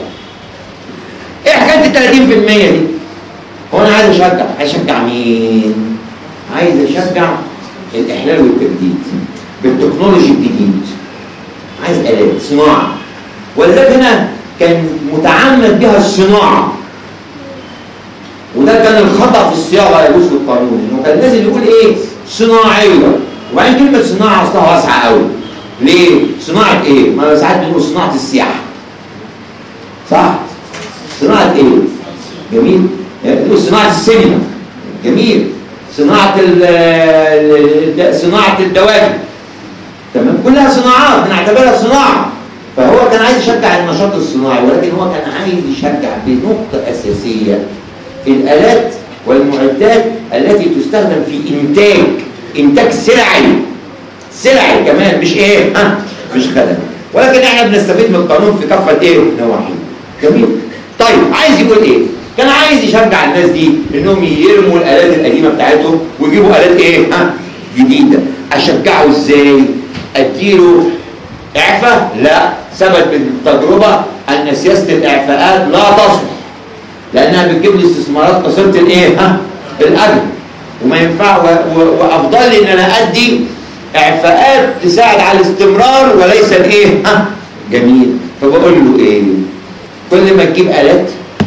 ايه حكايه ال ثلاثين في المية دي؟ هو انا عايز اشجع، عايز اشجع مين؟ عايز اشجع الاحلال والتجديد بالتكنولوجي الجديد. عايز آلات صناعه، ولذلك هنا كان متعمد بها الصناعه، وده كان الخطأ في الصياغه يجوز في القانون، انه كان لازم يقول ايه؟ صناعيه. وبعدين كلمة صناعة أصلها واسعة قوي. ليه؟ صناعة إيه؟ ما ساعات بنقول صناعة السياحة. صح؟ صناعة إيه؟ جميل؟ يعني بنقول صناعة السينما. جميل؟ صناعة ال صناعة الدواجن. تمام؟ كلها صناعات بنعتبرها صناعة. فهو كان عايز يشجع النشاط الصناعي، ولكن هو كان عايز يشجع بنقطة أساسية الآلات والمعدات التي تستخدم في إنتاج إنتاج سلعي سلعي كمان، مش إيه؟ ها؟ مش خدمي. ولكن إحنا بنستفيد من القانون في كافة إيه؟ نواحي. جميل؟ طيب عايز يقول إيه؟ كان عايز يشجع الناس دي إنهم يرموا الآلات القديمة بتاعتهم ويجيبوا آلات إيه؟ ها؟ جديدة. أشجعه إزاي؟ أديله إعفاء؟ لا، ثبت بالتجربة أن سياسة الإعفاءات لا تصلح، لأنها بتجيب لي استثمارات قصيرة الإيه؟ ها؟ الأجل. وما ينفع وافضل لي ان انا ادي اعفاءات تساعد على الاستمرار وليس الايه؟ ها؟ جميل. فبقول له ايه؟ كل ما تجيب آلات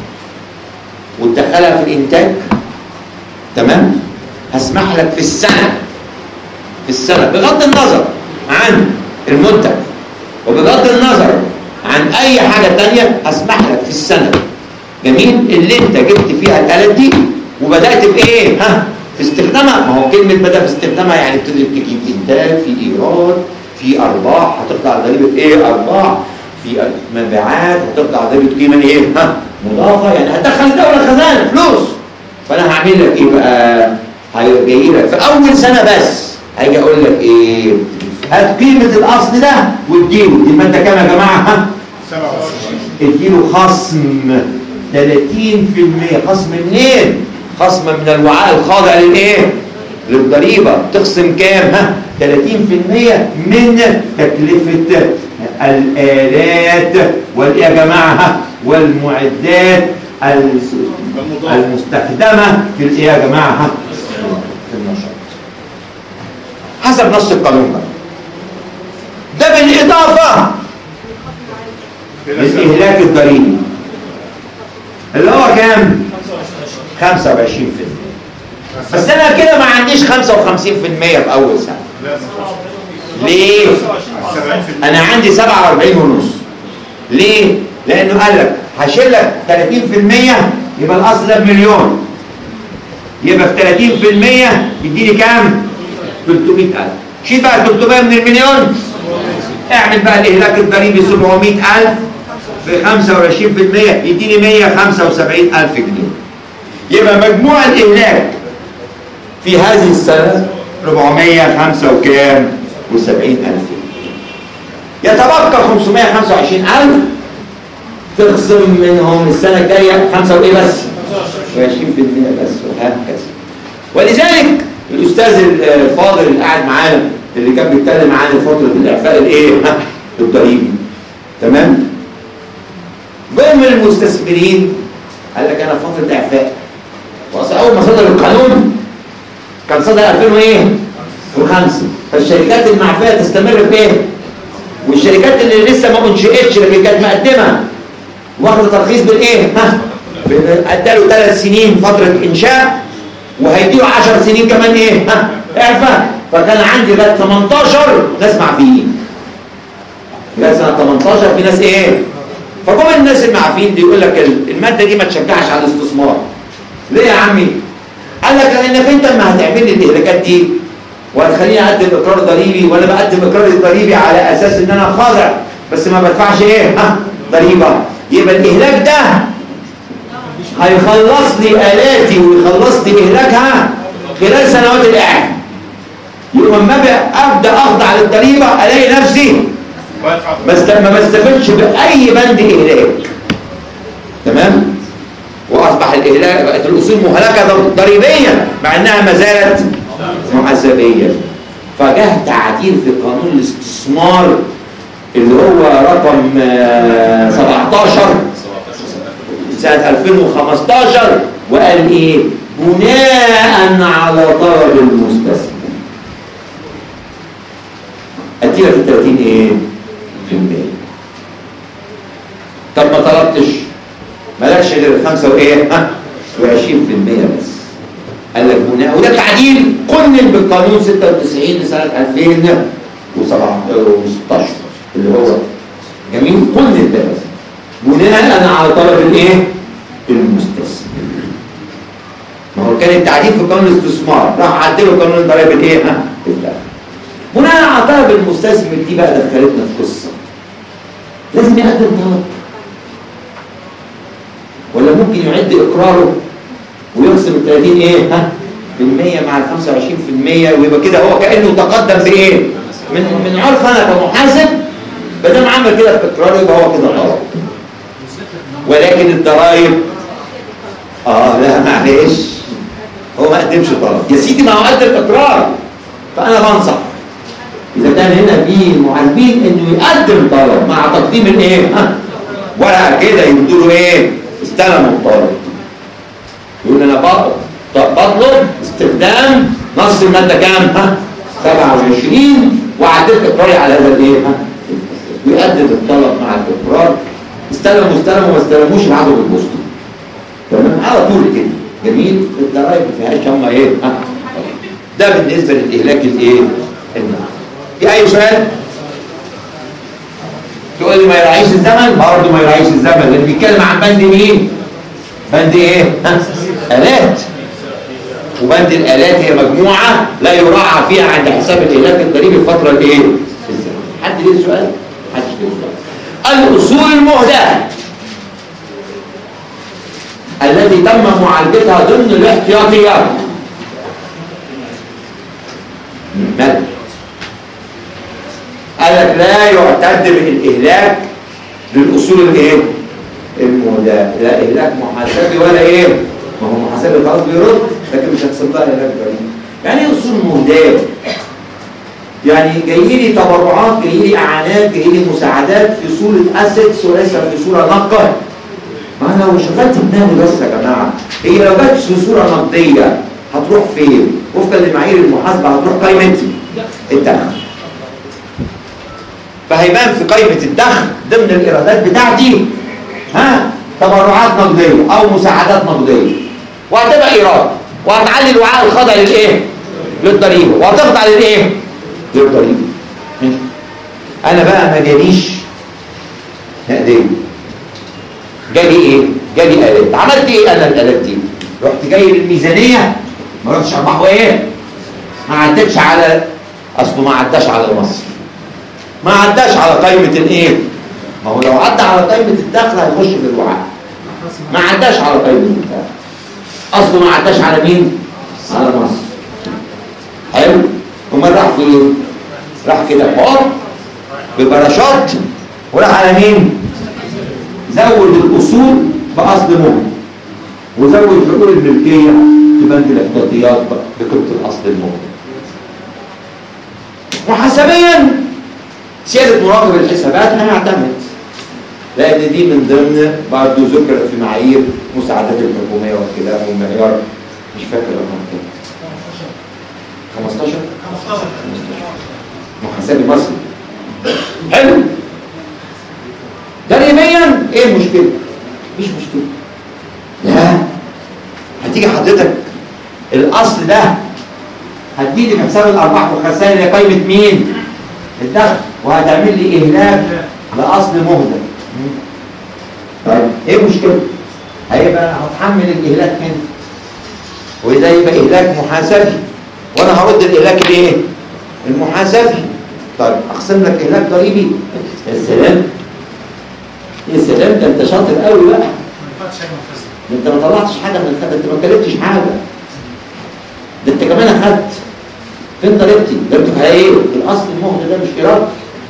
وتدخلها في الانتاج، تمام؟ هسمح لك في السنه في السنه بغض النظر عن المنتج وبغض النظر عن اي حاجه ثانيه، هسمح لك في السنه، جميل، اللي انت جبت فيها الآلات دي وبدات بايه؟ ها؟ في استخدامها. ما هو كلمة بدأ في استخدامها يعني بتدرك تجيب إنتاج، في إيراد، في أرباح، هتطلع ضريبة إيه؟ أرباح، في مبيعات، هتطلع ضريبة قيمة إيه؟ ها؟ مضافة، يعني هتدخل الدولة خزانة فلوس. فأنا هعمل لك إيه بقى؟ هيجي لك في أول سنة بس هيجي أقول لك إيه؟ هات قيمة الأصل ده واديله، دي المادة كام يا جماعة؟ ها؟ سبعة وعشرين. اديله خصم ثلاثين في المية. خصم منين؟ خصم من الوعاء الخاضع للايه؟ للضريبه. تخصم كام؟ ها؟ ثلاثين في المية من تكلفه الآلات والايه يا جماعه؟ والمعدات المستخدمه في الايه يا جماعه؟ في النشاط. حسب نص القانون بقى. ده بالاضافه للاهلاك الضريبي اللي هو كام؟ خمسة وعشرين بالمية. بس انا كده ما عنديش خمسة وخمسين بالمية في اول سنه. ليه؟ انا عندي سبعة وأربعين ونص. ليه؟ لانه قال لك هشيل لك ثلاثين بالمية يبقى الاصل ده بمليون، يبقى في ثلاثين بالمية يديني كام؟ ثلاثمية ألف. شيل بقى ثلاثمية من المليون، اعمل بقى الاهلاك الضريبي سبعمية ألف في خمسة وعشرين بالمية يديني مية وخمسة وسبعين ألف جنيه. يبقى مجموع الاهلاك في هذه السنه أربعمية وخمسة وكام وسبعين ألف. يتبقى خمسمية وخمسة وعشرين ألف تخصم منهم السنه الجايه خمسة وايه بس؟ وعشرين بالمية بس، وهكذا. ولذلك الاستاذ الفاضل اللي قاعد معانا اللي كان بيتكلم عن فتره الاعفاء الايه؟ الضريبي. تمام؟ جم المستثمرين قال لك انا فتره اعفاء. واصل اول ما صدر القانون كان صدر ألفين وخمسة، فالشركات المعفيه تستمر في ايه؟ والشركات اللي لسه ما انشئتش لكن كانت مقدمه واخده ترخيص بالايه؟ ها؟ اداله ثلاث سنين فتره انشاء وهيديله عشر سنين كمان ايه؟ ها؟ اعفاء. فكان عندي لغايه ثمنتاشر ناس معفيين. لغايه سنه ثمنتاشر في ناس ايه؟ فكم الناس المعفيين دي يقول لك الماده دي ما تشجعش على الاستثمار. ليه يا عمي؟ قال لك لانك انت لما هتعمل لي الاهلاكات دي وهتخليني اقدم اقرار ضريبي وانا بقدم اقرار ضريبي على اساس ان انا خاضع بس ما بدفعش ايه؟ ها؟ ضريبه. يبقى الاهلاك ده هيخلص لي الاتي ويخلص لي اهلاكها خلال سنوات الاعفاء. يبقى لما ابدا اخضع للضريبه الاقي نفسي ما بستفدش باي بند اهلاك. تمام؟ واصبح الاهلاك بقت الاصول مهلكه ضريبيا مع انها ما زالت محاسبيه. فجاء تعديل في قانون الاستثمار اللي هو رقم سبعتاشر سنه ألفين وخمستاشر وقال ايه؟ بناء على طلب المستثمر اديلك ال ثلاثين ايه؟ بالمية. طب ما طلبتش مالكش غير خمسة وايه؟ ها؟ وعشرين بالمية بس. قال لك بناء، وده تعديل قنن بالقانون ستة وتسعين لسنه ألفين وستاشر اللي هو جميل. قنن ده بس بناء على طلب الايه؟ المستثمر. ما هو كان التعديل في قانون الاستثمار راح عدلوا قانون الضرائب الايه؟ ها؟ بناء على طلب المستثمر دي بقى دخلتنا في قصه. لازم يقدم طلب ولا ممكن يعد اقراره ويقسم ال ثلاثين ايه؟ ها؟ بالمية مع ال خمسة وعشرين بالمية ويبقى كده هو كانه تقدم بايه؟ من من عرف انا كمحاسب ما دام عمل كده في اقراره يبقى هو كده طلب. ولكن الضرايب اه لا معلش هو ما قدمش طلب يا سيدي، ما هو قدم اقرار. فانا بنصح اذا كان هنا في محاسبين انه يقدم طلب مع تقديم الايه؟ ها؟ ورقه كده يدوا له ايه؟ استلموا الطلب. يقول انا بطلب استخدام نص الماده كام؟ ها؟ سبعة وعشرين وعدلت اقراري على هذا الايه؟ ها؟ ويقدم الطلب مع الاقرار. استلموا استلموا ما استلموش يبعتوا بالبوسطه. تمام؟ على طول كده. جميل. الضرايب ما فيهاش هم ايه؟ ها؟ ده بالنسبه للاهلاك الايه؟ المال. في اي سؤال؟ تقول لي ما يراعيش الزمن؟ برضه ما يراعيش الزمن لان بيتكلم عن بند مين؟ بند ايه؟ ها؟ آلات. وبند الآلات هي مجموعة لا يراعى فيها عند حساب الإهلاك الضريبي الفترة الايه؟ الزمن. حد ليه سؤال؟ حد ليه سؤال؟ الأصول المهداة التي تم معالجتها ضمن الاحتياطيات. مال؟ قال لك لا يعتد بالإهلاك للأصول الايه؟ المهداة. لا إهلاك محاسبي ولا ايه؟ ما هو محاسبي خلاص بيرد لكن مش هتحسب لها إهلاك ضريبي. يعني ايه أصول مهداة؟ يعني جاي لي تبرعات، جاي لي اعانات، جاي لي مساعدات في صوره اسيتس وليس في صوره نقد. ما انا لو شغلت دماغي بس يا جماعه، هي لو جت في صوره نقديه هتروح فين؟ وفقا لمعايير المحاسبه هتروح قائمه الدخل. فهيبان في قائمه الدخل ضمن الايرادات بتاعتي ها تبرعات نقديه او مساعدات نقديه، وهتبقى ايراد، وهتعلي الوعاء الخاضع للايه؟ للضريبه، وهتخضع للايه؟ للضريبه. انا بقى ما جاليش هديه، جالي ايه؟ جالي الات. عملت ايه انا الالات دي؟ رحت جاي للميزانيه، ما رحتش ارباح وايه؟ ما عدتش على اصله ما عداش على مصر، ما عداش على قائمه الايه؟ ما هو لو عدى على قائمه الدخل هيخش في الوعاء، ما عداش على قائمه الدخل، اصله ما عداش على مين؟ على مصر. حلو؟ امال راح فين؟ راح كده حط ببراشات وراح على مين؟ زود الاصول باصل مهم، وزود حقوق الملكيه في بند الاحتياطيات بقيمه الاصل المهم. محاسبيا سياده مراقب الحسابات هيعتمد، لان دي من ضمن برضه ذكر في معايير مساعدات الحكوميه والخلاف والمعيار، مش فاكر رقم كام، خمستاشر خمستاشر محاسبي مصري. حلو. ضريبيا ايه المشكله؟ مفيش مشكله. لا، هتيجي حضرتك الاصل ده هتجيلي في حساب الارباح والخسائر اللي قيمه مين؟ الدخل، وهتعمل لي اهلاك لاصل مهدر. طيب ايه المشكله؟ هيبقى هتحمل الاهلاك هنا، وده يبقى اهلاك محاسبي، وانا هرد الاهلاك الايه؟ المحاسبي. طيب اقسم لك اهلاك ضريبي؟ يا سلام يا سلام، ده انت شاطر قوي بقى، ده انت ما طلعتش حاجه من الخد، انت ما كلفتش حاجه، ده انت كمان اخدت. فين ضريبتي؟ ضريبتك على ايه؟ الاصل المهدر ده مش ايراد.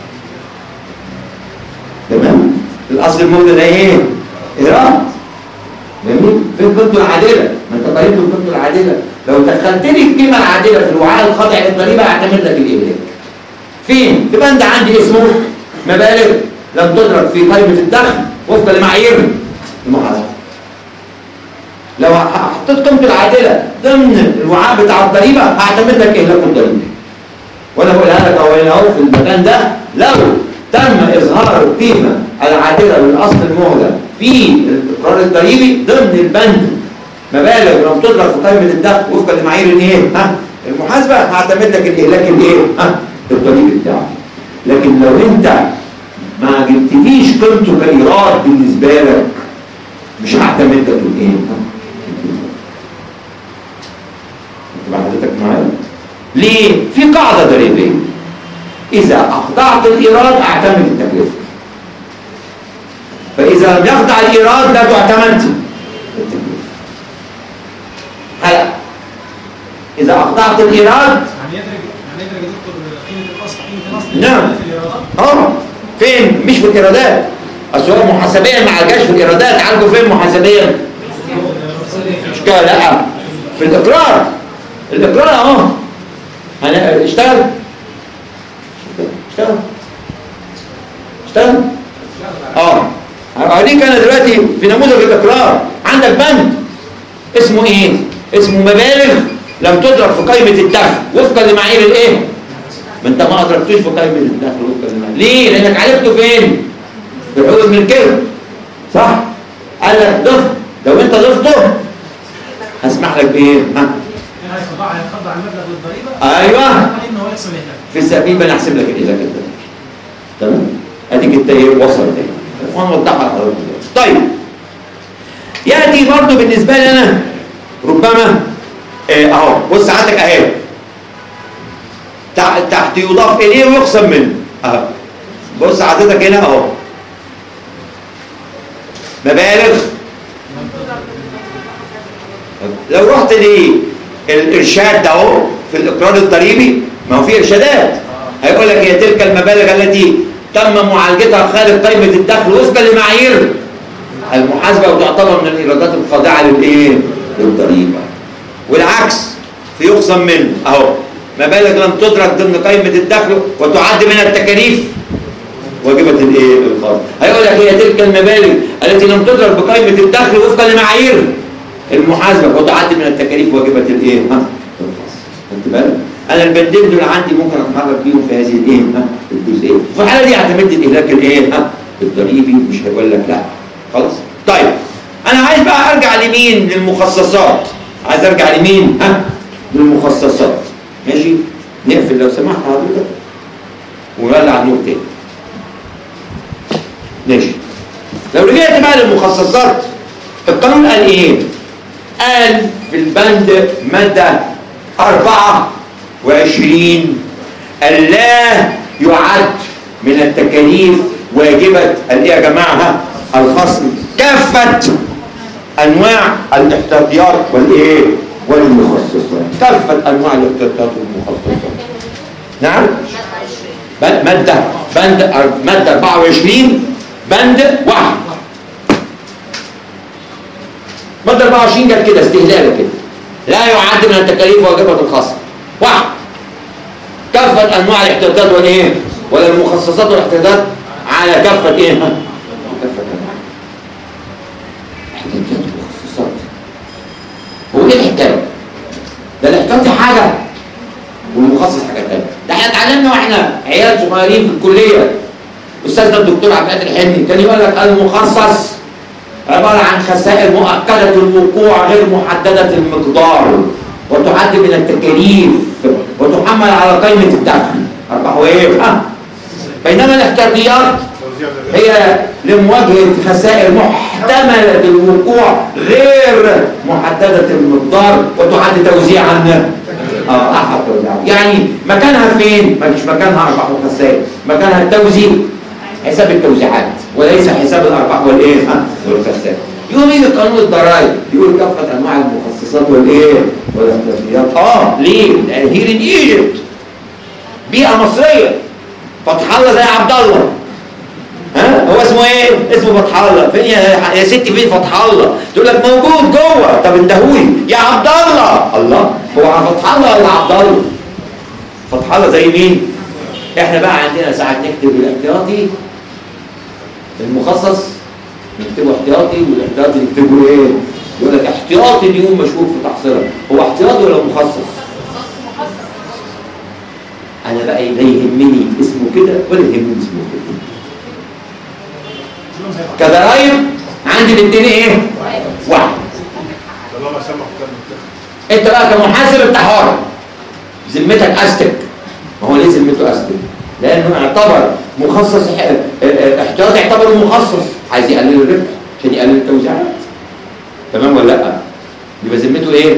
تمام؟ الاصل المهدر ده ايه؟ ايراد. جميل؟ فين قيمته العادله؟ ما انت قيمته بقيمته العادله، لو دخلت لي القيمه العادله في الوعاء الخاضع للضريبه هعتمد لك الاهلاك. فين؟ في بند عندي اسمه مبالغ لم تدرك في قائمه الدخل وفقا لمعايير المحاسبه. لو حطيت قيمه العادله ضمن الوعاء بتاع الضريبه هعتمد لك اهلاك الضريبه. وانا بقولها لك اهو هنا اهو في المكان ده، لو تم اظهار القيمه العادله للاصل المهدر في الاقرار الضريبي ضمن البند مبالغ لم تدرك في قائمه الدخل وفقا لمعايير الايه؟ ها؟ المحاسبه هعتمد لك الاهلاك الايه؟ ها؟ الضريبي بتاعك. لكن لو انت ما جبتليش قيمته كايراد بالنسبه لك مش هعتمد لك الايه؟ انت حضرتك معايا؟ ليه؟ في قاعده ضريبيه، اذا اخضعت الايراد اعتمد التكلفه، فاذا لم يخضع الايراد لا تعتمد التكلفه. هلا اذا اخضعت الايراد يعني يدرج يعني يدرج يا دكتور قيمه الاصل قيمه الاصل نعم في الايرادات. اه فين؟ مش في الايرادات، اصل هو محاسبيا ما عالجاش في الايرادات، عالجه فين محاسبيا؟ مش كده؟ لا، في الاقرار. الاقرار اهو اشتغل اشتغل اشتغل اه هوريك انا دلوقتي في نموذج الاقرار. عندك بند اسمه ايه؟ اسمه مبالغ لم تدرك في قائمه الدخل وفقا لمعايير الايه؟ ما انت ما ادركتوش في قائمه الدخل وفقا لمعايير. ليه؟ لانك عرفته فين؟ في حقوق الملكيه، صح؟ قال لك ضف، لو انت ضفته هسمح لك بايه؟ ها؟ هيخضع هيخضع المبلغ للضريبه. ايوه، ان هو يحسب الاهلاك في السبيل بنحسب لك الاهلاك ده. تمام؟ اديك انت ايه وصل ده وانا وضحها لحضرتك. طيب ياتي برضه بالنسبه لي انا ربما اه اهو بص ساعتك اهي تحت يضاف اليه ويخصم منه اهو. بص حضرتك هنا اهو مبالغ. لو رحت للارشاد ده اهو في الاقرار الضريبي، ما هو في ارشادات هيقول لك هي تلك المبالغ التي تم معالجتها خارج قائمه الدخل وفقا لمعايير المحاسبه وتعتبر من الايرادات الخاضعه للايه؟ للضريبه. والعكس في يخصم منه اهو مبالغ لم تدرك ضمن قائمه الدخل وتعد من التكاليف واجبه الايه؟ الخاص. هيقول لك هي تلك المبالغ التي لم تدرك بقائمه الدخل وفقا لمعايير المحاسبه وتعد من التكاليف واجبه الايه؟ ها؟ الخاص. خدت بالك؟ انا البندين دول عندي ممكن اتحرك بيهم في هذه الايه؟ ها؟ جزئيه. في الحاله دي اعتمد الاهلاك الايه؟ ها الضريبي، مش هيقول لك لا. خلاص؟ طيب انا عايز بقى ارجع لمين؟ للمخصصات. عايز ارجع لمين؟ ها للمخصصات. ماشي؟ نقفل لو سمحت حضرتك ونولع النور تاني. ماشي. لو رجعت بقى للمخصصات، القانون قال ايه؟ قال في البند ماده أربعة وعشرين ألا يعد من التكاليف واجبة الايه يا جماعه؟ الخصم كافة انواع الاحتياطيات والايه؟ والمخصصات. كافة انواع الاحتياطيات والمخصصات. نعم؟ مادة بند مادة أربعة وعشرين بند واحد. مادة أربعة وعشرين جت كده استهلاله كده. لا يعد من التكاليف واجبة الخصم. واحد. كافة انواع الاحتياطات والايه؟ ولا المخصصات والاحتياطات على كافة ايه؟ كافة انواع. احتياطات ومخصصات. هو ايه الحكاية؟ ده الاحتياطي حاجة والمخصص حاجة تانية. ده احنا اتعلمنا واحنا عيال صغيرين في الكلية. استاذنا الدكتور عبد القادر الحلمي كان يقول لك المخصص عبارة عن خسائر مؤكدة الوقوع غير محددة المقدار وتعد من التكاليف وتحمل على قائمة الدفع. أرباح وإيه؟ ها؟ بينما الاحتياطيات هي لمواجهة خسائر محتملة الوقوع غير محددة المقدار وتعد توزيعا اه أحد توزيعا. يعني مكانها فين؟ ما فيش مكانها أرباح وخسائر، مكانها التوزيع، حساب التوزيعات وليس حساب الأرباح والإيه؟ ها؟ والخسائر. يقوم يجي قانون الضرائب يقول كافة أنواع المخصصات والإيه؟ والاحتياطيات. آه ليه؟ لأن هير إن إيجيبت بيئة مصرية. فتح الله زي عبد الله. ها؟ هو اسمه إيه؟ اسمه فتح الله. فين يا, يا ستي فين فتح الله؟ تقول لك موجود جوه. طب اندهولي يا عبد الله. الله هو فتح الله ولا عبد الله؟ فتح الله زي مين؟ إحنا بقى عندنا ساعات نكتب الاحتياطي المخصص نكتبه احتياطي والاحتياطي نكتبه ايه؟ يقول لك احتياطي اليوم مشهور في تحصيلها. هو احتياطي ولا مخصص؟ انا بقى لا يهمني اسمه كده ولا يهمني اسمه كده. كضرايب عندي الاثنين ايه؟ واحد. انت بقى كمحاسب انت حر. ذمتك استك. ما هو ليه ذمته استك؟ لانه اعتبر مخصص احتياطي اعتبره مخصص عايز يقلل الربح عشان يقلل التوزيعات. تمام ولا لا؟ يبقى ذمته ايه؟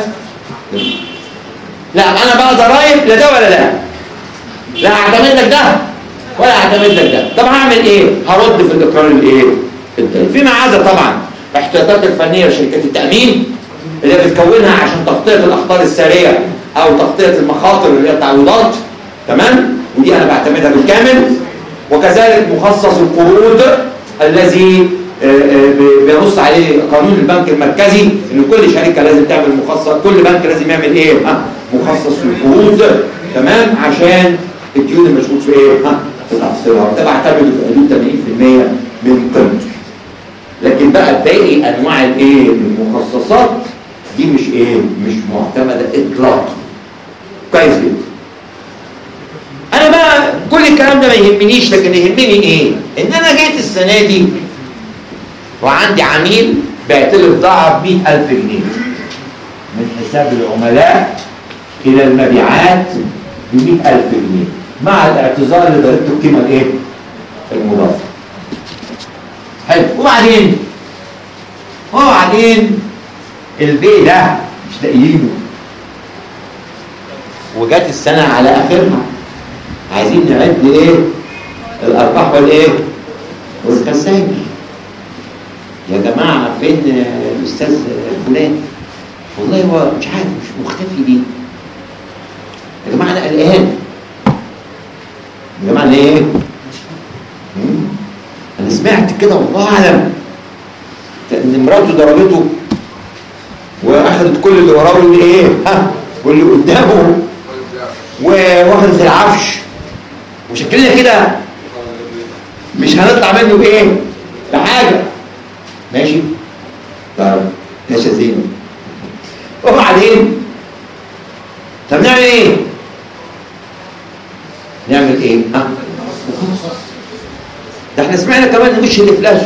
لا انا بقى ضرايب لا ده ولا لا. لا اعتمد لك ده ولا اعتمد لك ده. طب هعمل ايه؟ هرد في الاقرار الايه؟ الضريبي فيما عدا طبعا احتياطات الفنيه لشركات التامين اللي بتكونها عشان تغطيه الاخطار الساريه او تغطيه المخاطر اللي هي التعويضات. تمام؟ ودي انا بعتمدها بالكامل. وكذلك مخصص القروض الذي بينص عليه قانون البنك المركزي ان كل شركه لازم تعمل مخصص، كل بنك لازم يعمل ايه؟ ها مخصص للقروض. تمام؟ عشان الديون المشروط في ايه؟ ها في تحصيلها. ده بعتمده في حدود ثمانين بالمئة من قيمته. لكن بقى باقي انواع الايه؟ المخصصات دي مش ايه؟ مش معتمده اطلاقا. كويس جدا. انا بقى كل الكلام ده ما يهمنيش، لكن يهمني ايه؟ ان انا جيت السنه دي وعندي عميل بعت لي بضاعه ب مئة ألف جنيه من حساب العملاء الى المبيعات ب مئة ألف جنيه مع الاعتذار لضريبه القيمه الايه؟ المضافه. حلو. وبعدين وبعدين البيع ده مش لاقيينه وجات السنه على اخرها عايزين نعد ايه؟ الارباح والايه؟ والخسائر. يا جماعه فين الاستاذ فلان؟ والله هو مش عارف مش مختفي ليه؟ يا جماعه انا قلقان. يا جماعه انا ايه؟ انا سمعت كده والله اعلم ان مراته ضربته واخدت كل اللي وراه واللي ايه؟ ها واللي قدامه واخدت العفش وشكلنا كده مش هنطلع منه بايه؟ بحاجه. ماشي؟ طب ماشي يا زينب. وبعدين طب نعمل ايه؟ نعمل ايه؟ ها؟ ده احنا سمعنا كمان ان وش الافلاس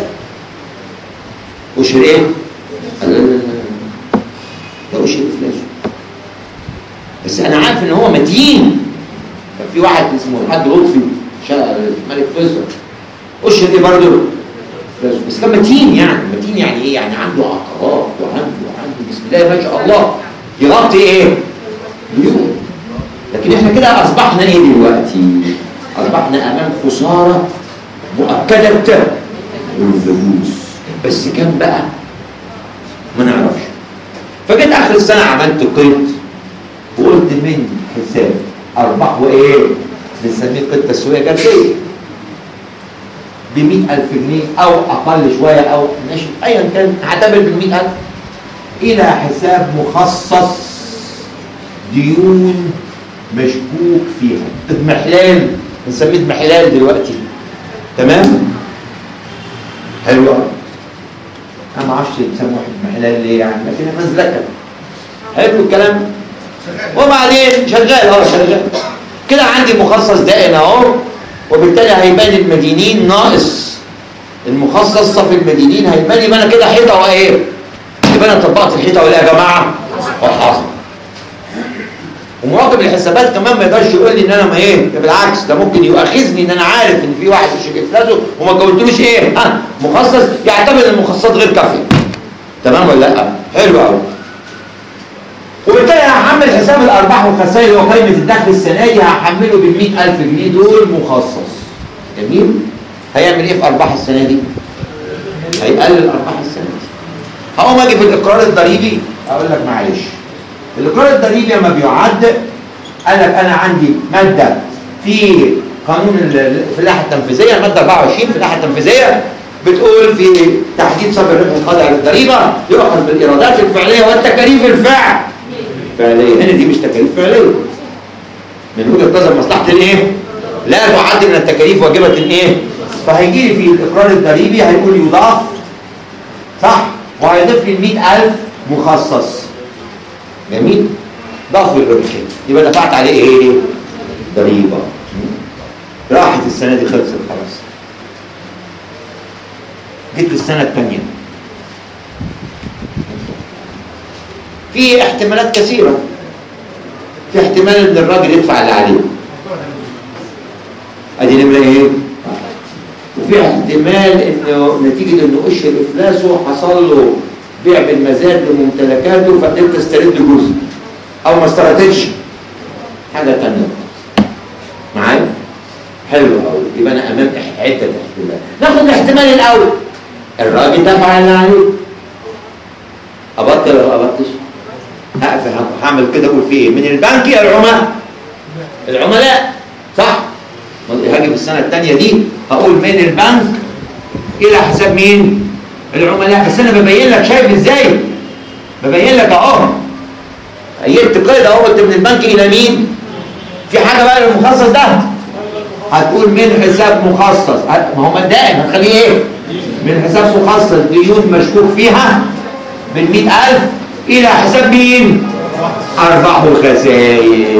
وش الايه؟ لا لا لا ده وش الافلاس. بس انا عارف ان هو متين. كان في واحد اسمه الحاج لطفي ملك فيصل وش ايه برضه؟ بس كان متين. يعني متين يعني ايه؟ يعني عنده عقارات وعنده عنده بسم الله ما شاء الله يغطي ايه؟ مليون. لكن احنا كده اصبحنا ايه دلوقتي؟ اصبحنا امام خساره مؤكده والفلوس. بس كام بقى؟ ما نعرفش. فجيت اخر السنه عملت قيد وقلت من حساب ارباح وايه؟ بنسميه قيد تسويه جديه ب مئة ألف جنيه او اقل شويه او ماشي ايا كان هعتبر بال مئة ألف الى حساب مخصص ديون مشكوك فيها. اضمحلال بنسميه اضمحلال دلوقتي. تمام؟ حلو قوي. انا ما اعرفش يسموه اضمحلال ليه يعني لكن مزلكه. حلو الكلام. وبعدين شغال اه شغال كده عندي مخصص دائن اهو. وبالتالي هيبان المدينين ناقص المخصص صف المدينين هيبان. يبقى انا كده حيطه وايه؟ يبقى انا طبقت الحيطه ولا يا جماعه؟ وحاصل. ومراقب الحسابات كمان ما يقدرش يقول لي ان انا ما ايه؟ ده بالعكس ده ممكن يؤاخذني ان انا عارف ان في واحد مش افلاسه وما قلتلوش ايه؟ ها مخصص يعتبر ان المخصصات غير كافيه. تمام ولا لا؟ حلو قوي. وبالتالي هحمل حساب الارباح والخسائر وقيمه الدخل السنه دي هحمله بال مئة ألف جنيه دول مخصص. جميل؟ هيعمل ايه في ارباح السنه دي؟ هيقلل ارباح السنه دي. هقوم اجي في الاقرار الضريبي اقول لك معلش. الاقرار الضريبي لما بيعد قال لك انا عندي ماده في قانون في اللائحه التنفيذيه الماده أربعة وعشرين في اللائحه التنفيذيه بتقول في تحديد صافي الربح الخاضع للضريبه يؤخذ بالايرادات الفعليه والتكاليف الفعل فعليه. هنا دي مش تكاليف فعليه من وجهه نظر مصلحه الايه؟ لا تعد من التكاليف واجبه الايه؟ فهيجي لي في الاقرار الضريبي هيقول يضاف صح وهيضيف لي مئة ألف مخصص. جميل؟ ضاف الربح يبقى دفعت عليه ايه؟ ضريبه. راحت السنه دي خلصت خلاص. جيت السنه الثانيه في احتمالات كثيره. في احتمال ان الراجل يدفع اللي عليه ادي نمره ايه؟ وفي احتمال انه نتيجه انه قشر افلاسه حصل له بيع بالمزاد لممتلكاته فقدرت تسترد جزء او ما استردتش حاجه ثانيه. معايا؟ حلو قوي. يبقى انا امام عده احتمال. ناخد الاحتمال الاول الراجل دفع اللي عليه. ابطل ولا ما ابطلش؟ هقفل هعمل كده اقول فيه من البنك الى العملاء العملاء صح؟ هاجي في السنه الثانيه دي هقول من البنك الى حساب مين؟ العملاء. بس انا ببين لك شايف ازاي؟ ببين لك اهو قيدت كده اهو قلت من البنك الى مين؟ في حاجه بقى للمخصص ده هتقول من حساب مخصص. ما هو دائم هتخليه ايه؟ من حساب مخصص ديون مشكوك فيها من مئة ألف الى حساب مين؟ ارباح وخسائر.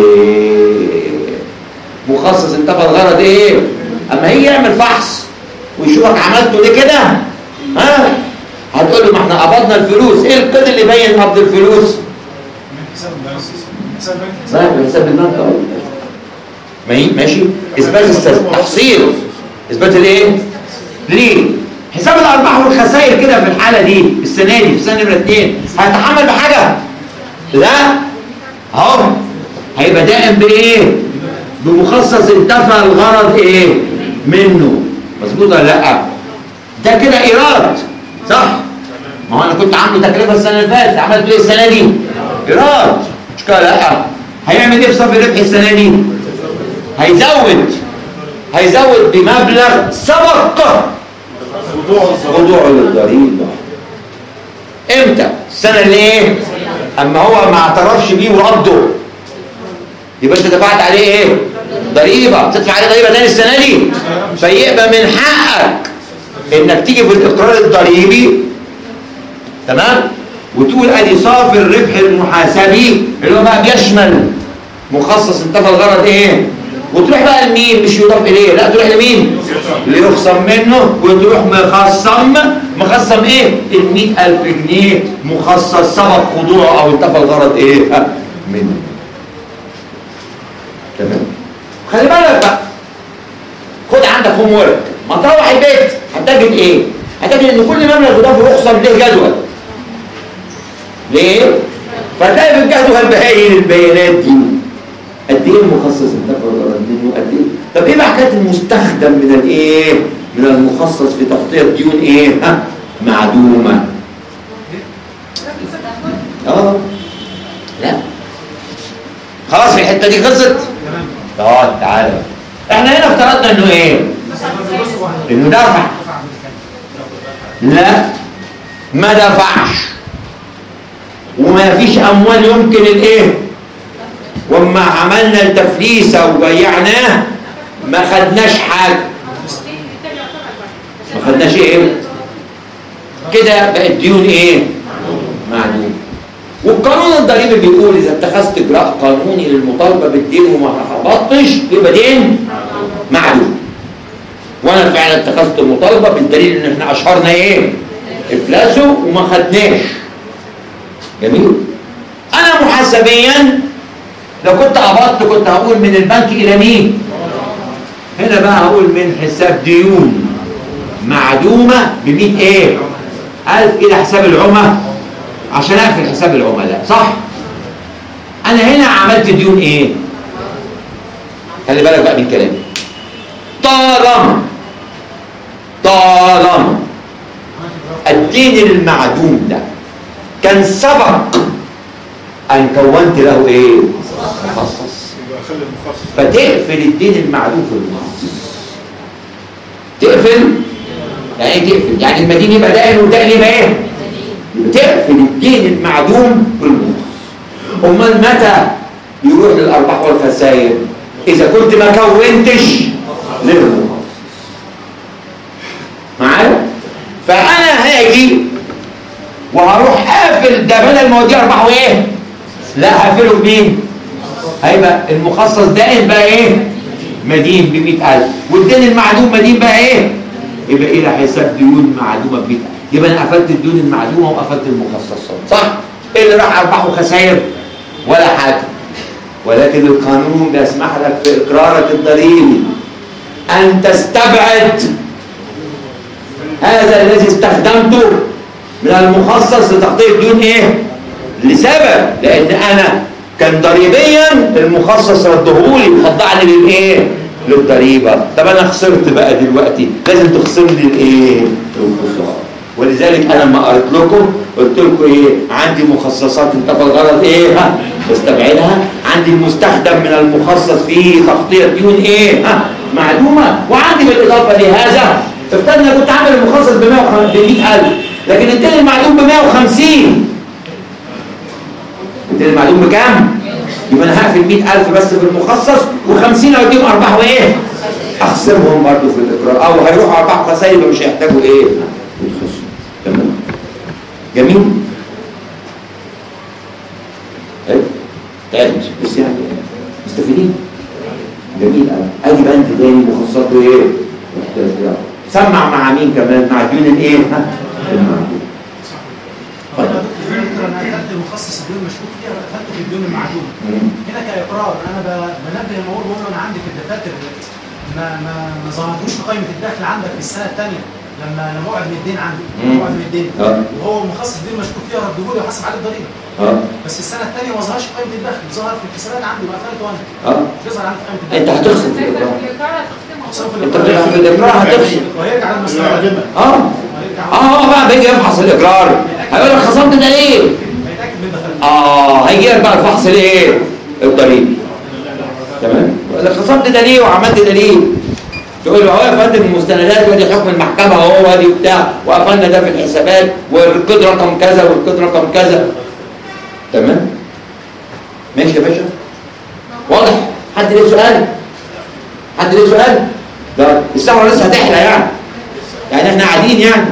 مخصص انتفى الغرض ايه؟ اما هيجي يعمل فحص ويشوفك عملته ليه كده ها هتقول له ما احنا قبضنا الفلوس. ايه القيد اللي يبين قبض الفلوس؟ من حساب حساب صحيح من حساب البنك اه ماشي. اثبات التحصيل اثبات الايه؟ ليه؟ حساب الارباح والخسائر كده في الحاله دي السنه دي في سنه نمره اثنين هيتحمل بحاجه؟ لا اهو هيبقى دائم بايه؟ بمخصص انتفى الغرض ايه؟ منه. مظبوط ولا لا؟ ده كده ايراد صح؟ ما هو انا كنت عامله تكلفه السنه اللي فاتت عملت ايه السنه دي؟ ايراد مش كده لا؟ هيعمل ايه في صافي الربح السنه دي؟ هيزود هيزود بمبلغ سبق خضوعه للضريبه. امتى؟ السنه اللي ايه؟ اما هو ما اعترفش بيه وقبضه يبقى انت دفعت عليه ايه؟ ضريبه. تدفع عليه ضريبه تاني السنه دي فيبقى من حقك انك تيجي في الاقرار الضريبي تمام وتقول ادي صافي الربح المحاسبي اللي هو بقى بيشمل مخصص انتفى الغرض ايه؟ وتروح بقى لمين؟ مش يضاف اليه، لا تروح لمين؟ ليخصم منه، وتروح مخصم مخصم ايه؟ ال مئة ألف جنيه مخصص سبق خضوعه او انتفى الغرض ايه؟ منه. تمام؟ خلي بالك بقى، خد عندك هوم ورك، ما تروح البيت هتجد ايه؟ هتجد ان كل مبلغ يضاف يخصم له جدول. ليه؟ فتلاقي في الجدول باين البيانات دي قد ايه المخصص انتفى الغرض منه قد ايه؟ طب ايه بقى حكايه المستخدم من الايه؟ من المخصص في تغطيه ديون ايه؟ ها؟ معدومه. اه لا خلاص الحته دي خلصت. اه تعالى احنا هنا افترضنا انه ايه؟ انه دفع. لا ما دفعش وما فيش اموال يمكن الايه؟ وما عملنا التفليسه وبيعناه ما خدناش حاجه. ما خدناش ايه؟ كده بقت ديون ايه؟ معدوم. والقانون الضريبي بيقول اذا اتخذت اجراء قانوني للمطالبه بالدين وما حفظتش يبقى دين معدوم. وانا فعلا اتخذت المطالبه بالدليل ان احنا اشهرنا ايه؟ افلاسه وما خدناش. جميل. انا محاسبيا لو كنت قبضت كنت هقول من البنك الى مين؟ هنا بقى هقول من حساب ديون معدومه ب مئة ايه؟ ألف الى حساب العمى عشان اقفل حساب العملاء، صح؟ انا هنا عملت ديون ايه؟ خلي بالك بقى من كلامي. طالما طالما الدين المعدوم ده كان سبق ان كونت له ايه؟ مخصص. فتقفل الدين المعدوم في المخصص. تقفل يعني ايه تقفل؟ يعني المدين يبقى دائن والدائن يبقى ايه؟ تقفل الدين المعدوم بالمخصص. امال متى يروح للارباح والخسائر؟ اذا كنت ما كونتش للمخصص. معايا؟ فانا هاجي وهروح قافل ده بدل ما اوديه ارباح وايه؟ لا هقفله بمين؟ هيبقى المخصص دائن بقى ايه؟ مدين ب مئة ألف، والدين المعدوم مدين بقى ايه؟ يبقى الى حساب ديون معدومه ب مئة ألف. يبقى انا قفلت الديون المعدومه وقفلت المخصصات، صح؟ ايه اللي راح ارباح وخسائر؟ ولا حاجه. ولكن القانون بيسمح لك في اقرارك الضريبي ان تستبعد هذا الذي استخدمته من المخصص لتغطيه ديون ايه؟ لسبب، لان انا كان ضريبيا المخصص ردهولي وخضعني للايه؟ للضريبه. طب انا خسرت بقى دلوقتي لازم تخصم لي الايه؟ الخساره. ولذلك انا لما قريت لكم قلت لكم ايه؟ عندي مخصصات انتفى الغرض ايه؟ ها؟ بستبعدها. عندي المستخدم من المخصص في تغطيه ديون ايه؟ ها؟ معدومه. وعندي بالاضافه لهذا افترضنا كنت عامل المخصص ب مئة ألف لكن الدين المعدوم ب مئة وخمسين. الدين المعدوم بكام؟ يبقى انا هقفل مئة ألف بس في المخصص وخمسين اوديهم ارباح وايه؟ اخصمهم برضه في الاقرار، او هيروحوا ارباح وخسائر يبقى مش هيحتاجوا ايه؟ يتخصموا. تمام؟ جميل؟ طيب تعبت بس يعني مستفيدين؟ جميل قوي. ادي بقى انت تاني مخصصاته ايه؟ سمع مع مين كمان؟ مع ديون الايه؟ المعدوم. طيب انا اخذت المخصص الديون المشكوك فيها اخذته في الديون المعدومه. هنا كاقرار انا بنبه الموضوع بقول له انا عندي في الدفاتر ما ما ما ظهرتوش في قائمه الدخل عندك في السنه الثانيه لما لما اوعد من الدين عندي اوعد من الدين وهو المخصص الدين المشكوك فيها رده لي وحاسب عليه الضريبه. بس السنه الثانيه ما ظهرش في قائمه الدخل، ظهر في الحسابات عندي وقفلته انا. مش بيظهر عندي في قائمه الدخل. انت هتخصم في الاقرار. انت في الاقرار هتخصم وهيرجع للمستخدم. اه اه بقى بيجي يفحص الاقرار هيقول لك خصمت ده ليه؟ اه هيجي لك بقى الفحص الايه؟ الضريبي. تمام؟ يقول لك خصمت ده ليه وعملت ده ليه؟ تقول له اهو يا فندم المستندات وادي حكم المحكمه اهو وادي بتاع وقفلنا ده في الحسابات والقيد رقم كذا والقيد رقم كذا. تمام؟ ماشي يا باشا؟ واضح؟ حد ليه سؤال؟ حد ليه سؤال؟ ده السهره لسه هتحلى يعني. يعني احنا قاعدين يعني.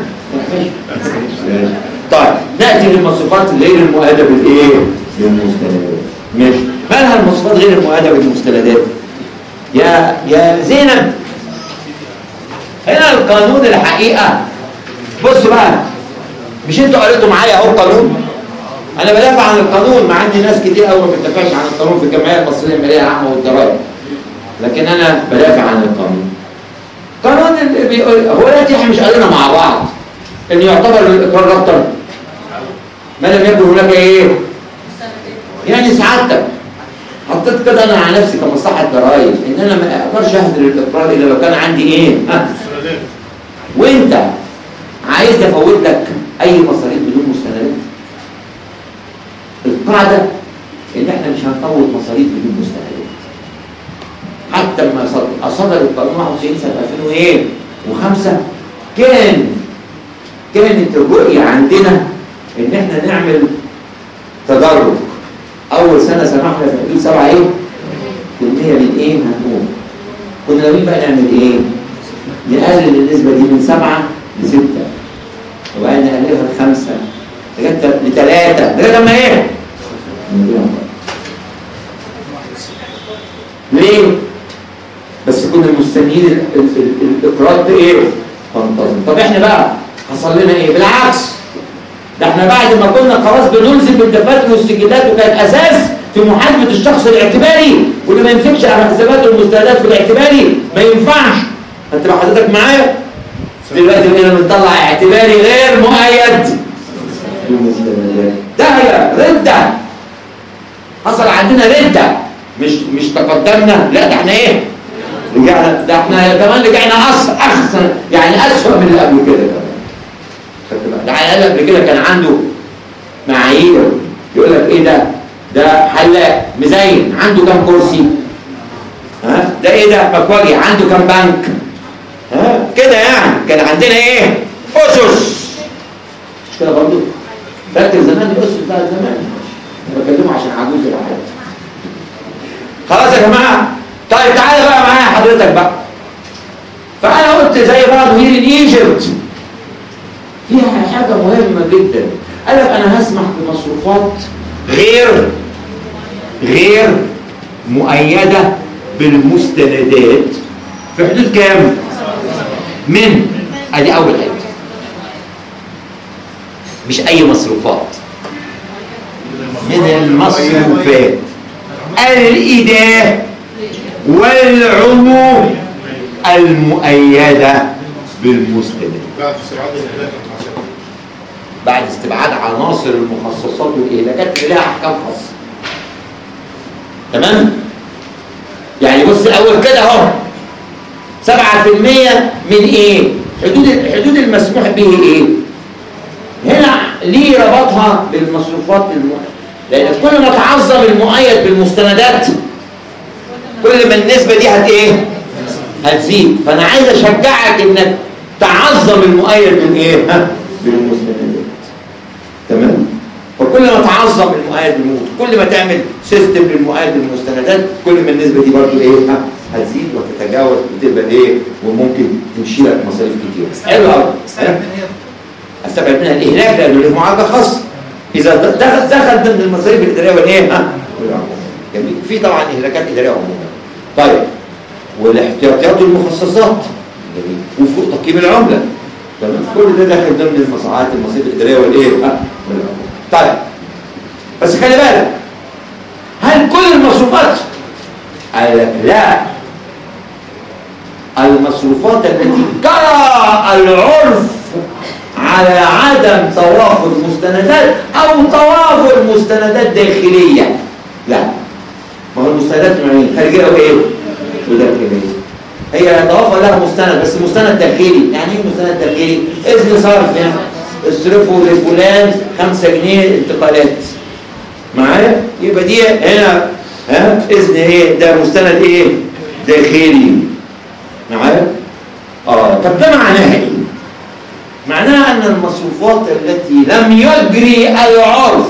طيب ناتي للمصروفات غير المؤاده بالايه؟ بالمستندات. ماشي. ما لها المصروفات غير المؤاده بالمستندات؟ يا يا زينب هنا القانون الحقيقة. بصوا بقى، مش انتوا قريتوا معايا اهو القانون؟ انا بدافع عن القانون مع ان ناس كتير قوي ما بتدافعش عن القانون في الجمعيه المصريه للماليه العامه والضرائب، لكن انا بدافع عن القانون. قانون اللي بيقول هو دلوقتي احنا مش قارينا مع بعض ان يعتبر الاقرار ربطا ما لم يكن هناك ايه؟ يعني سعادتك حطيت كده انا على نفسي كمصلحه ضرائب ان انا ما اقدرش اهدر الاقرار الا لو كان عندي ايه؟ ها؟ وانت عايز افوت لك اي مصاريف بدون مستندات؟ القاعده ان احنا مش هنفوت مصاريف بدون مستندات. حتى لما صدر القانون واحد وتسعين سنه ألفين وخمسة كان كانت الرؤيه عندنا ان احنا نعمل تدرج. اول سنه سمحنا في حدود سبعة ايه؟ بالمية من ايه؟ هنقول كنا ناويين بقى نعمل ايه؟ نقلل النسبه دي من سبعة لستة وبعدين نقللها لخمسة لغايه لثلاثة لغايه لما ايه؟ ليه؟ بس كنا مستنيين الاقراض ايه؟ تنتظم. طب احنا بقى حصل لنا ايه؟ بالعكس، ده احنا بعد ما كنا خلاص بنلزم بالدفاتر والسجلات وكان اساس في محاسبه الشخص الاعتباري واللي ما يمسكش على حساباته والمستندات في الاعتباري ما ينفعش. انت بقى حضرتك معايا؟ دلوقتي بقينا بنطلع اعتباري غير مؤيد بالمستندات. ده هي رده، حصل عندنا رده، مش مش تقدمنا، لا ده احنا ايه؟ رجعنا، ده احنا كمان رجعنا اصلا احسن يعني اسوء من اللي قبل كده كمان. ده على الاقل قبل كده كان عنده معايير يقول لك ايه ده؟ ده حلاق مزين عنده كام كرسي؟ ها؟ ده ايه ده؟ مكواجي عنده كام بنك؟ ها؟ كده يعني كان عندنا ايه؟ اسس. مش كده برضه؟ فاكر زمان الاسس بتاع زمان؟ انا بكلمه عشان عجوز الواحد. خلاص يا جماعه؟ طيب تعالى بقى معايا حضرتك بقى. فانا قلت زي بعض هير ان ايجيبت فيها حاجه مهمه جدا. قال لك انا هسمح بمصروفات غير غير مؤيده بالمستندات في حدود كام؟ من ادي اول حاجه، مش اي مصروفات، من المصروفات الاداه والعموم المؤيده بالمستند بعد استبعاد عناصر المخصصات والاهلاكات اللي لها احكام خاصه. تمام؟ يعني بص الاول كده اهو سبعة في المية من ايه؟ حدود الحدود المسموح به ايه؟ هنا ليه ربطها بالمصروفات المؤيده؟ لان كل ما تعظم المؤيد بالمستندات كل ما النسبه دي هت ايه؟ هتزيد. فانا عايز اشجعك انك تعظم المؤيد بالايه؟ ها؟ بالمستندات. تمام؟ فكل ما تعظم المؤيد بالموت كل ما تعمل سيستم للمؤيد بالمستندات كل ما النسبه دي برضو ايه؟ ها؟ هتزيد وتتجاوز وتبقى ايه؟ وممكن تمشي لك مصاريف كتير. حلو قوي. استبعد منها الاهلاك لانه له معالجه خاصه. اذا دخل دخل ضمن المصاريف الاداريه والايه؟ ها؟ جميل. في طبعا اهلاكات اداريه عموما. طيب والاحتياطيات والمخصصات جميل. وفوق تقييم العمله. تمام؟ كل ده داخل ضمن المصاعات المصاريف الاداريه والايه؟ ها؟ والعموم. طيب بس خلي بالك، هل كل المصروفات؟ قال لك لا، المصروفات التي جرى العرف على عدم توافر مستندات او توافر مستندات داخليه. لا، ما هو المستندات نوعين، خارجيه وايه؟ وداخليه. هي توافر لها مستند بس مستند داخلي. يعني ايه مستند داخلي؟ اذن صرف، يعني اصرفوا لفلان خمسة جنيه انتقالات معايا، يبقى دي هنا ها اذن ايه؟ ده مستند ايه؟ داخلي معايا. اه طب ده معناها ايه؟ معناها ان المصروفات التي لم يجري العرف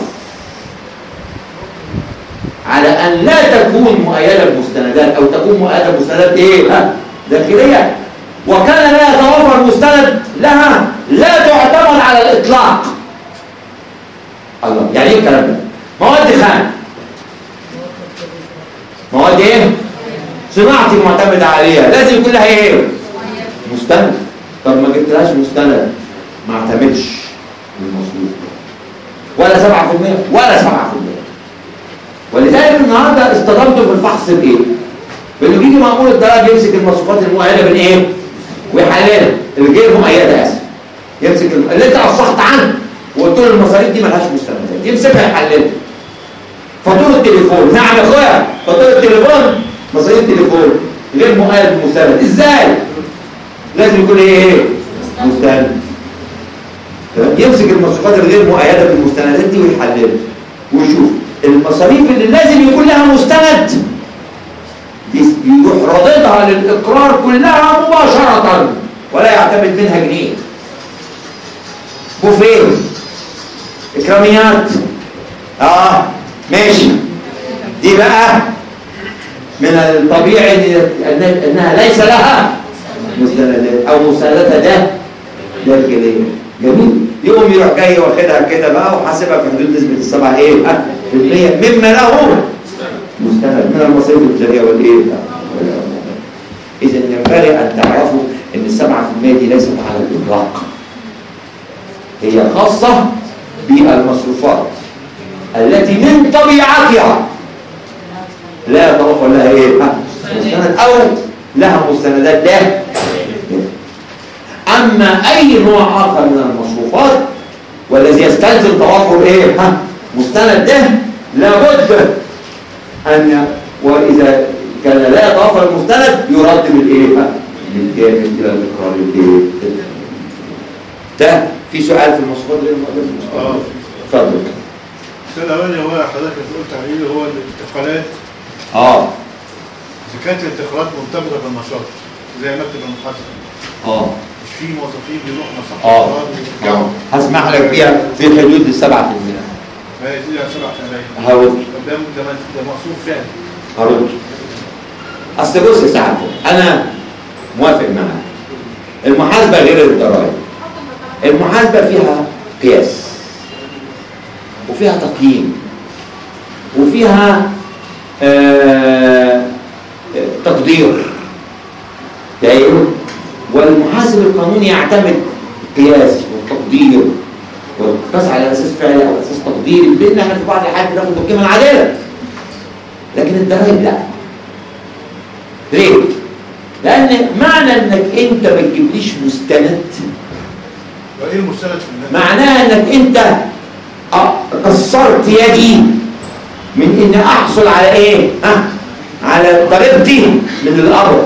على ان لا تكون مؤيده بمستندات او تكون مؤيده بمستندات ايه؟ ها داخليه، وكان لا يتوفر مستند لها، لا تعتمد على الاطلاق. الله، يعني ايه الكلام ده؟ مواد خام، مواد ايه؟ صناعتي معتمده عليها لازم يكون لها ايه؟ مستند. طب ما جبتلهاش مستند ما اعتمدش المصروف ولا سبعة في المية ولا سبعة في المية. ولذلك النهارده اصطدمتوا في الفحص بايه؟ بانه بيجي مأمور الضرائب يمسك المصروفات المؤيده من ايه؟ ويحللها الغير مؤيده اسف. يمسك اللي انت افصحت عنه وقلت له المصاريف دي مالهاش مستندات يمسكها يحللها. فاتوره التليفون نعم يا اخويا فاتوره التليفون مصاريف التليفون غير مؤيد بمستند ازاي؟ لازم يكون ايه؟ مستند. يمسك المصروفات الغير مؤيده بالمستندات دي ويحللها ويشوف المصاريف اللي لازم يكون لها مستند يروح راددها للاقرار كلها مباشره ولا يعتمد منها جنيه. بوفيه اكراميات اه ماشي دي بقى من الطبيعي انها ليس لها مستندات او مستنداتها ده داخليه. جميل يقوم يروح جاي واخدها كده بقى وحاسبها في حدود نسبه السبعه ايه في المية مما له مستند من المصاريف التجاريه والايه. اذا ينبغي ان تعرفوا ان السبعه في المية دي ليست على الاطلاق هي خاصه بالمصروفات التي من طبيعتها لا يتوفر لها ايه مستند او لها مستندات ده. اما اي نوع اخر من المصروفات والذي يستلزم توفر ايه ها مستند ده لابد ان واذا كان لا يتوفر المستند يرد بالايه بالكامل الى الاقرار الايه. ده في سؤال في المصروفات غير المؤيده؟ اه اتفضل. السؤال الاولاني هو حضرتك قلت عليه هو الانتقالات. اه اذا كانت الانتقالات مرتبطه بالنشاط زي مكتب المحاسبه اه مش في موظفين بيروحوا مصلحه اه هسمح لك بيها في حدود السبعة في المية. ما هي دي سبعة في المية. هرد. طب ده ده مصروف فعلي. هرد. اصل بص يا سعد انا موافق معاك. المحاسبه غير الضرائب. المحاسبه فيها قياس وفيها تقييم وفيها آه تقدير دايما. والمحاسب القانوني يعتمد قياس وتقدير بس على اساس فعلي او اساس تقديري لان احنا في بعض الحالات بناخد القيمه العادله. لكن الضرائب لا. ليه؟ لان معنى انك انت ما تجيبليش مستند وايه المستند في النهايه؟ معناها انك انت قصرت يدي من ان احصل على ايه؟ ها؟ على ضريبتي من الارض.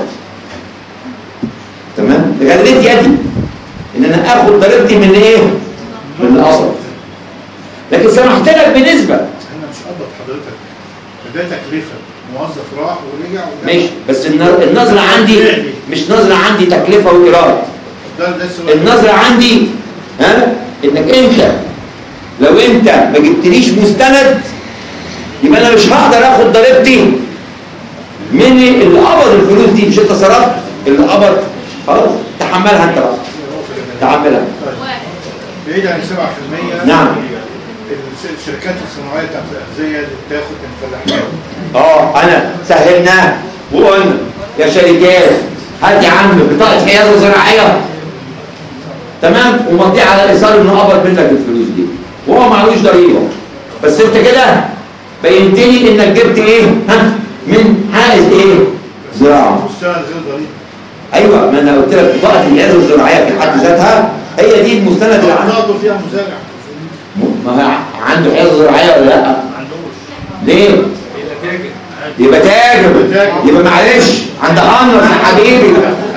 تمام؟ غليت يدي ان انا اخد ضريبتي من ايه؟ من الاصل. لكن سمحت لك بنسبه. انا مش قبض حضرتك. ده تكلفه موظف راح ورجع ماشي بس النظره عندي مش نظره عندي تكلفه وايراد. النظره عندي ها انك انت لو انت ما جبتليش مستند يبقى انا مش هقدر اخد ضريبتي من اللي قبض الفلوس دي. مش انت صرفت اللي قبض خلاص تحملها انت بقى تحملها. بعيد عن سبعة في المية. نعم. الشركات الصناعيه بتاعت الاغذيه اللي بتاخد من الفلاحين. اه انا سهلناها وقلنا يا شركات هات يا عم بطاقه حيازه زراعيه تمام ومضي على ايصال انه قبض منك الفلوس دي وهو معلوش ضريبه. بس انت كده بينت لي انك جبت ايه ها من حائز ايه زراعه مستند غير ضريبي. ايوه ما انا قلت لك بطاقه الحيازه الزراعيه في حد ذاتها هي دي المستند اللي عنده. فيها مزارع ما هو عنده حيازه زراعيه ولا لا؟ ما عندوش. ليه؟ يبقى تاجر يبقى معلش عند هانر يا حبيبي.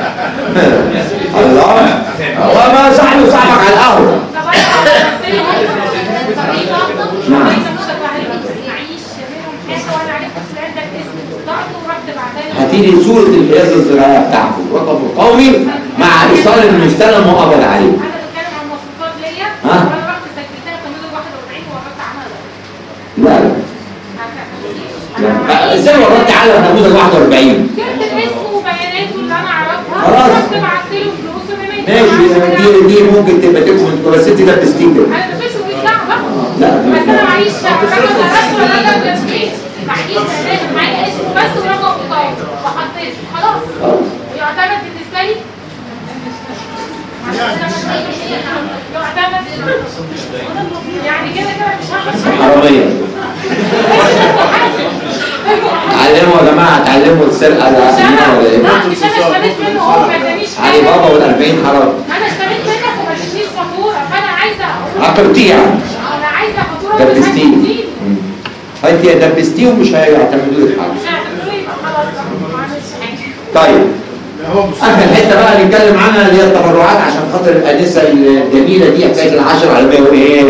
الله هو ما صاحبي وصاحبك على القهوه. نعم هتيجي صوره الحيازه الزراعيه بتاعته الرقم القومي مع ايصال المستلم مقابل عليه. انا بتكلم عن المصروفات ليا وانا رحت سجلتها ثمانية واحد وأربعين ووردت عنها. لا لا ازاي وردت على نموذج واحد وأربعين؟ جبت اسمه وبياناته اللي انا اعرفها خلاص ورحت بعت له فلوسه ماشي. دي دي ممكن تبقى تكون بس انت ده بتستيكر. انا مفيش ويدعها لا بس انا معيش رقم الرسم ولا رقم التسجيل معيش بيانات معايا اسمه بس ورقم بطاقه وحطيت حراميه. اتعلموا يا جماعه، اتعلموا السرقه على سنين ولا ايه؟ لا مش انا اشتريت منه وهو ما ادانيش علي بابا والأربعين حرام. انا اشتريت منك وما ادانيش فاتوره، فانا عايزه عقرتيه يعني. انا عايزه فاتوره دبستيه. انت يا دبستيه ومش هيعتمدوا لك حاجه. مش هتقولي يبقى خلاص ما عملتش حاجه. طيب هو مش اخر حته بقى نتكلم عنها اللي هي التبرعات عشان خاطر الانسه الجميله دي حكايه العشرة على مية وايه؟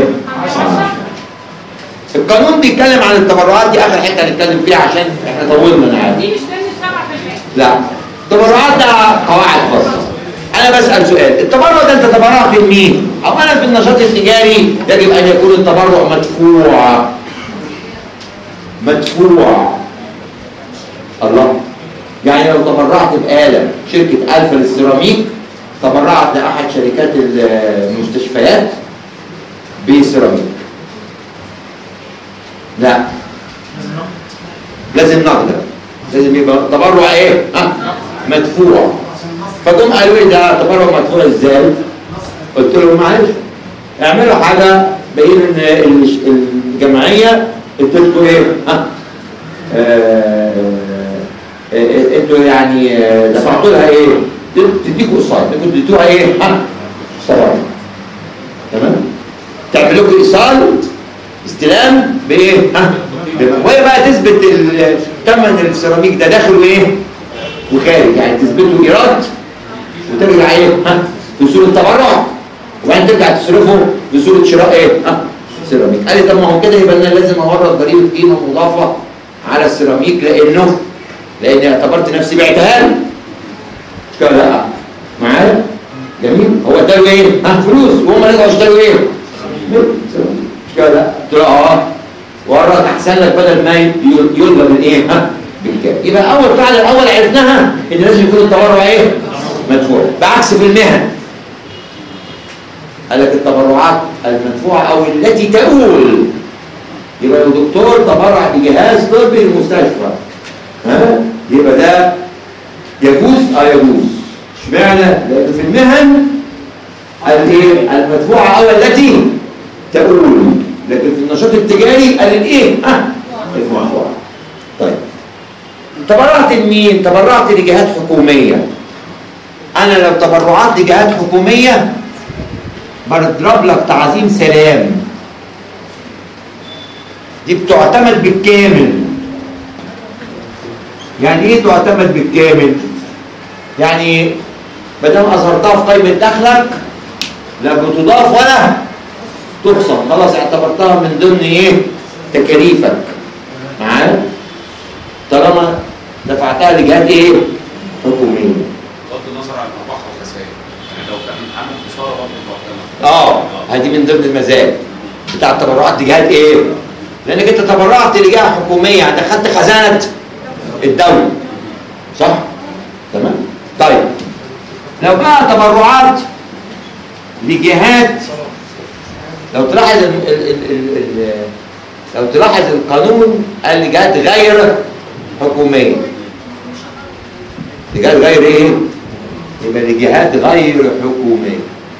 القانون بيتكلم عن التبرعات، دي اخر حته هنتكلم فيها عشان احنا طولنا انا عارف. دي مش ضمن السبعة في المية. لا التبرعات ده قواعد خاصه. انا بسال سؤال، التبرع ده انت تبرعت لمين؟ اولا في النشاط التجاري يجب ان يكون التبرع مدفوع. مدفوع. الله، يعني لو تبرعت بآلة شركة ألفا للسيراميك، تبرعت لأحد شركات المستشفيات بسيراميك. لا لازم نقدر، لازم يبقى تبرع ايه؟ ها؟ مدفوع. فجم قالوا لي ده تبرع مدفوع ازاي؟ قلت لهم معلش اعملوا حاجه باين ان الجمعيه ادتكم ايه؟ ها؟ انتوا يعني دفعتوا لها ايه؟ تديكوا ايصال، انتوا اديتوها ايه؟ ها؟ صراحه. تمام؟ تعملوا لكم ايصال استلام بايه؟ ها؟ وهي بقى تثبت ثمن السيراميك ده داخل ايه؟ وخارج، يعني تثبته ايراد وترجع ايه؟ ها؟ بصوره تبرع، وبعدين ترجع تصرفه بصوره شراء ايه؟ ها؟ سيراميك. قال لي طب ما هو كده يبقى انا لازم اورد ضريبه قيمه مضافه على السيراميك لانه لاني اعتبرت نفسي بعتها له. مش كده؟ لا معايا؟ جميل؟ هو اداله ايه؟ ها؟ فلوس، وهم رجعوا اشتروا ايه؟ مش كده؟ لا قلت له اه ورد احسن لك بدل ما يلغى من ايه؟ ها؟ بالكامل. يبقى اول قاعده الاول عرفناها ان لازم يكون التبرع ايه؟ مدفوع. بعكس في المهن قال لك التبرعات المدفوعه او التي تؤول، يبقى لو دكتور تبرع بجهاز طبي للمستشفى ها يبقى ده يجوز؟ اه يجوز. اشمعنى؟ لان في المهن الايه؟ المدفوعه او التي تؤول، لكن في النشاط التجاري قال الايه؟ ها المدفوعه. طيب تبرعت لمين؟ تبرعت لجهات حكوميه. انا لو تبرعات لجهات حكوميه بضرب لك تعظيم سلام، دي بتعتمد بالكامل. يعني ايه تعتمد بالكامل؟ يعني ما دام اظهرتها في قائمه دخلك لا بتضاف ولا تخصم، خلاص اعتبرتها من ضمن ايه؟ تكاليفك. معايا؟ طالما دفعتها لجهات ايه؟ حكوميه. بغض النظر عن الارباح والخسائر، يعني لو كان عامل خساره برضه تعتمد. اه هذه من ضمن المزايا بتاع التبرعات لجهات ايه؟ لانك انت تبرعت لجهه حكوميه، دخلت خزانه الدوله. صح؟ تمام؟ طيب لو بقى تبرعات لجهات، لو تلاحظ ال ال ال ال لو تلاحظ القانون قال لجهات غير حكوميه. لجهات غير ايه؟ يبقى لجهات غير حكوميه.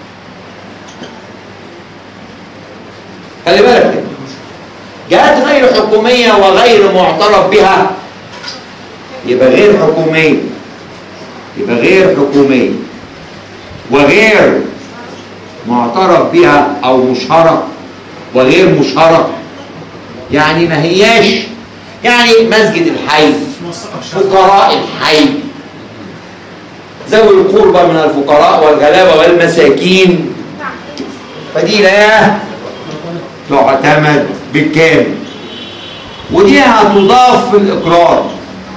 خلي بالك كده، جهات غير حكوميه وغير معترف بها يبقى غير حكوميه، يبقى غير حكوميه وغير معترف بها او مشهره وغير مشهره. يعني ما هياش يعني مسجد الحي، فقراء الحي، ذوي القربى من الفقراء والغلابه والمساكين، فدي لا تعتمد بالكامل، ودي هتضاف في الاقرار.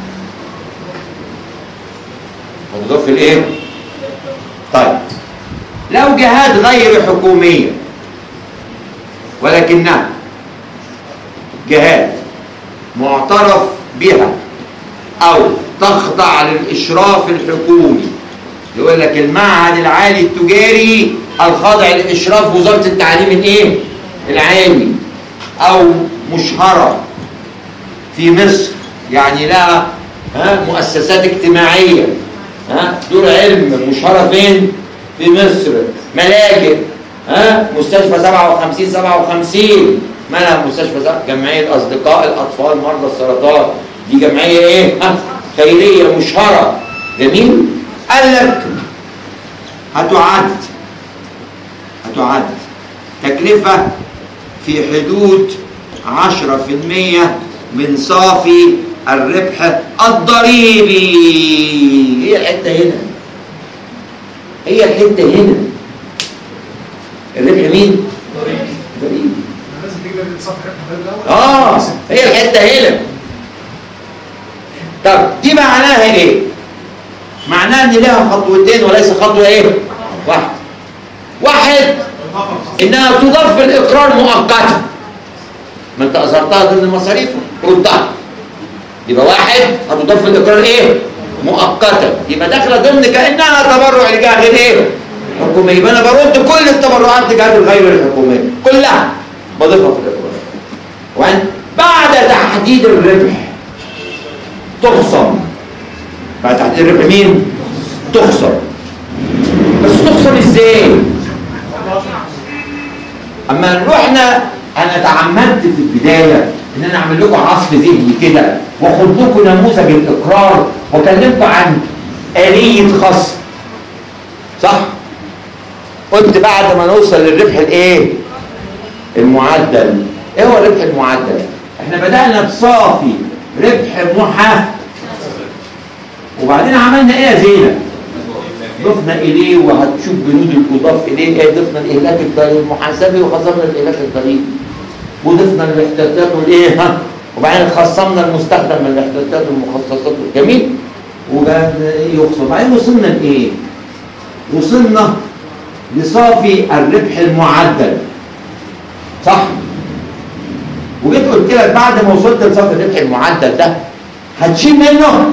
هتضاف في الايه؟ طيب لو جهات غير حكوميه ولكنها جهات معترف بها او تخضع للاشراف الحكومي، يقول لك المعهد العالي التجاري الخاضع لاشراف وزاره التعليم الايه؟ العالي، او مشهره في مصر يعني لها ها مؤسسات اجتماعيه، ها دور علم مشهره فين؟ في مصر، ملاجئ، ها مستشفى سبعة وخمسين سبعة وخمسين مالها مستشفى صح؟ جمعيه اصدقاء الاطفال مرضى السرطان، دي جمعيه ايه؟ ها؟ خيريه مشهره. جميل؟ قال لك هتعد هتعد تكلفه في حدود عشرة في المية من صافي الربح الضريبي. هي الحته هنا، هي الحته هنا. الربح مين؟ ضريبي. لازم تيجي تصفي الربح الاول. اه هي الحته هنا. طب دي معناها ايه؟ معناها ان لها خطوتين وليس خطوه ايه؟ واحده. واحد انها تضاف في الاقرار مؤقتا. ما انت اثرتها ضمن المصاريف ردها. يبقى واحد هتضاف في الاقرار ايه؟ مؤقتا. يبقى داخله ضمن كانها تبرع لجهه غير ايه؟ حكوميه. يبقى انا برد كل التبرعات لجهات الغير الحكوميه كلها بضيفها في الاقرار. وبعدين بعد تحديد الربح تخصم. بعد تحديد الربح مين؟ تخصم. بس تخصم ازاي؟ اما رحنا انا تعمدت في البدايه ان انا اعمل لكم عصف ذهني كده واخد لكم نموذج الاقرار واكلمكم عن آلية خصم. صح؟ قلت بعد ما نوصل للربح الايه؟ المعدل. ايه هو الربح المعدل؟ احنا بدأنا بصافي ربح محاسب وبعدين عملنا ايه يا زينب؟ ضفنا اليه وهتشوف بنود المضاف اليه ايه. ضفنا الاهلاك المحاسبي وخصمنا الاهلاك الضريبي وضفنا الاحتياطات والايه ها وبعدين خصمنا المستخدم من الاحتياطات والمخصصات. جميل؟ وبعدين يخصم. بعدين وصلنا لايه؟ وصلنا لصافي الربح المعدل. صح؟ وجيت قلت لك بعد ما وصلت لصافي الربح المعدل ده هتشيل منه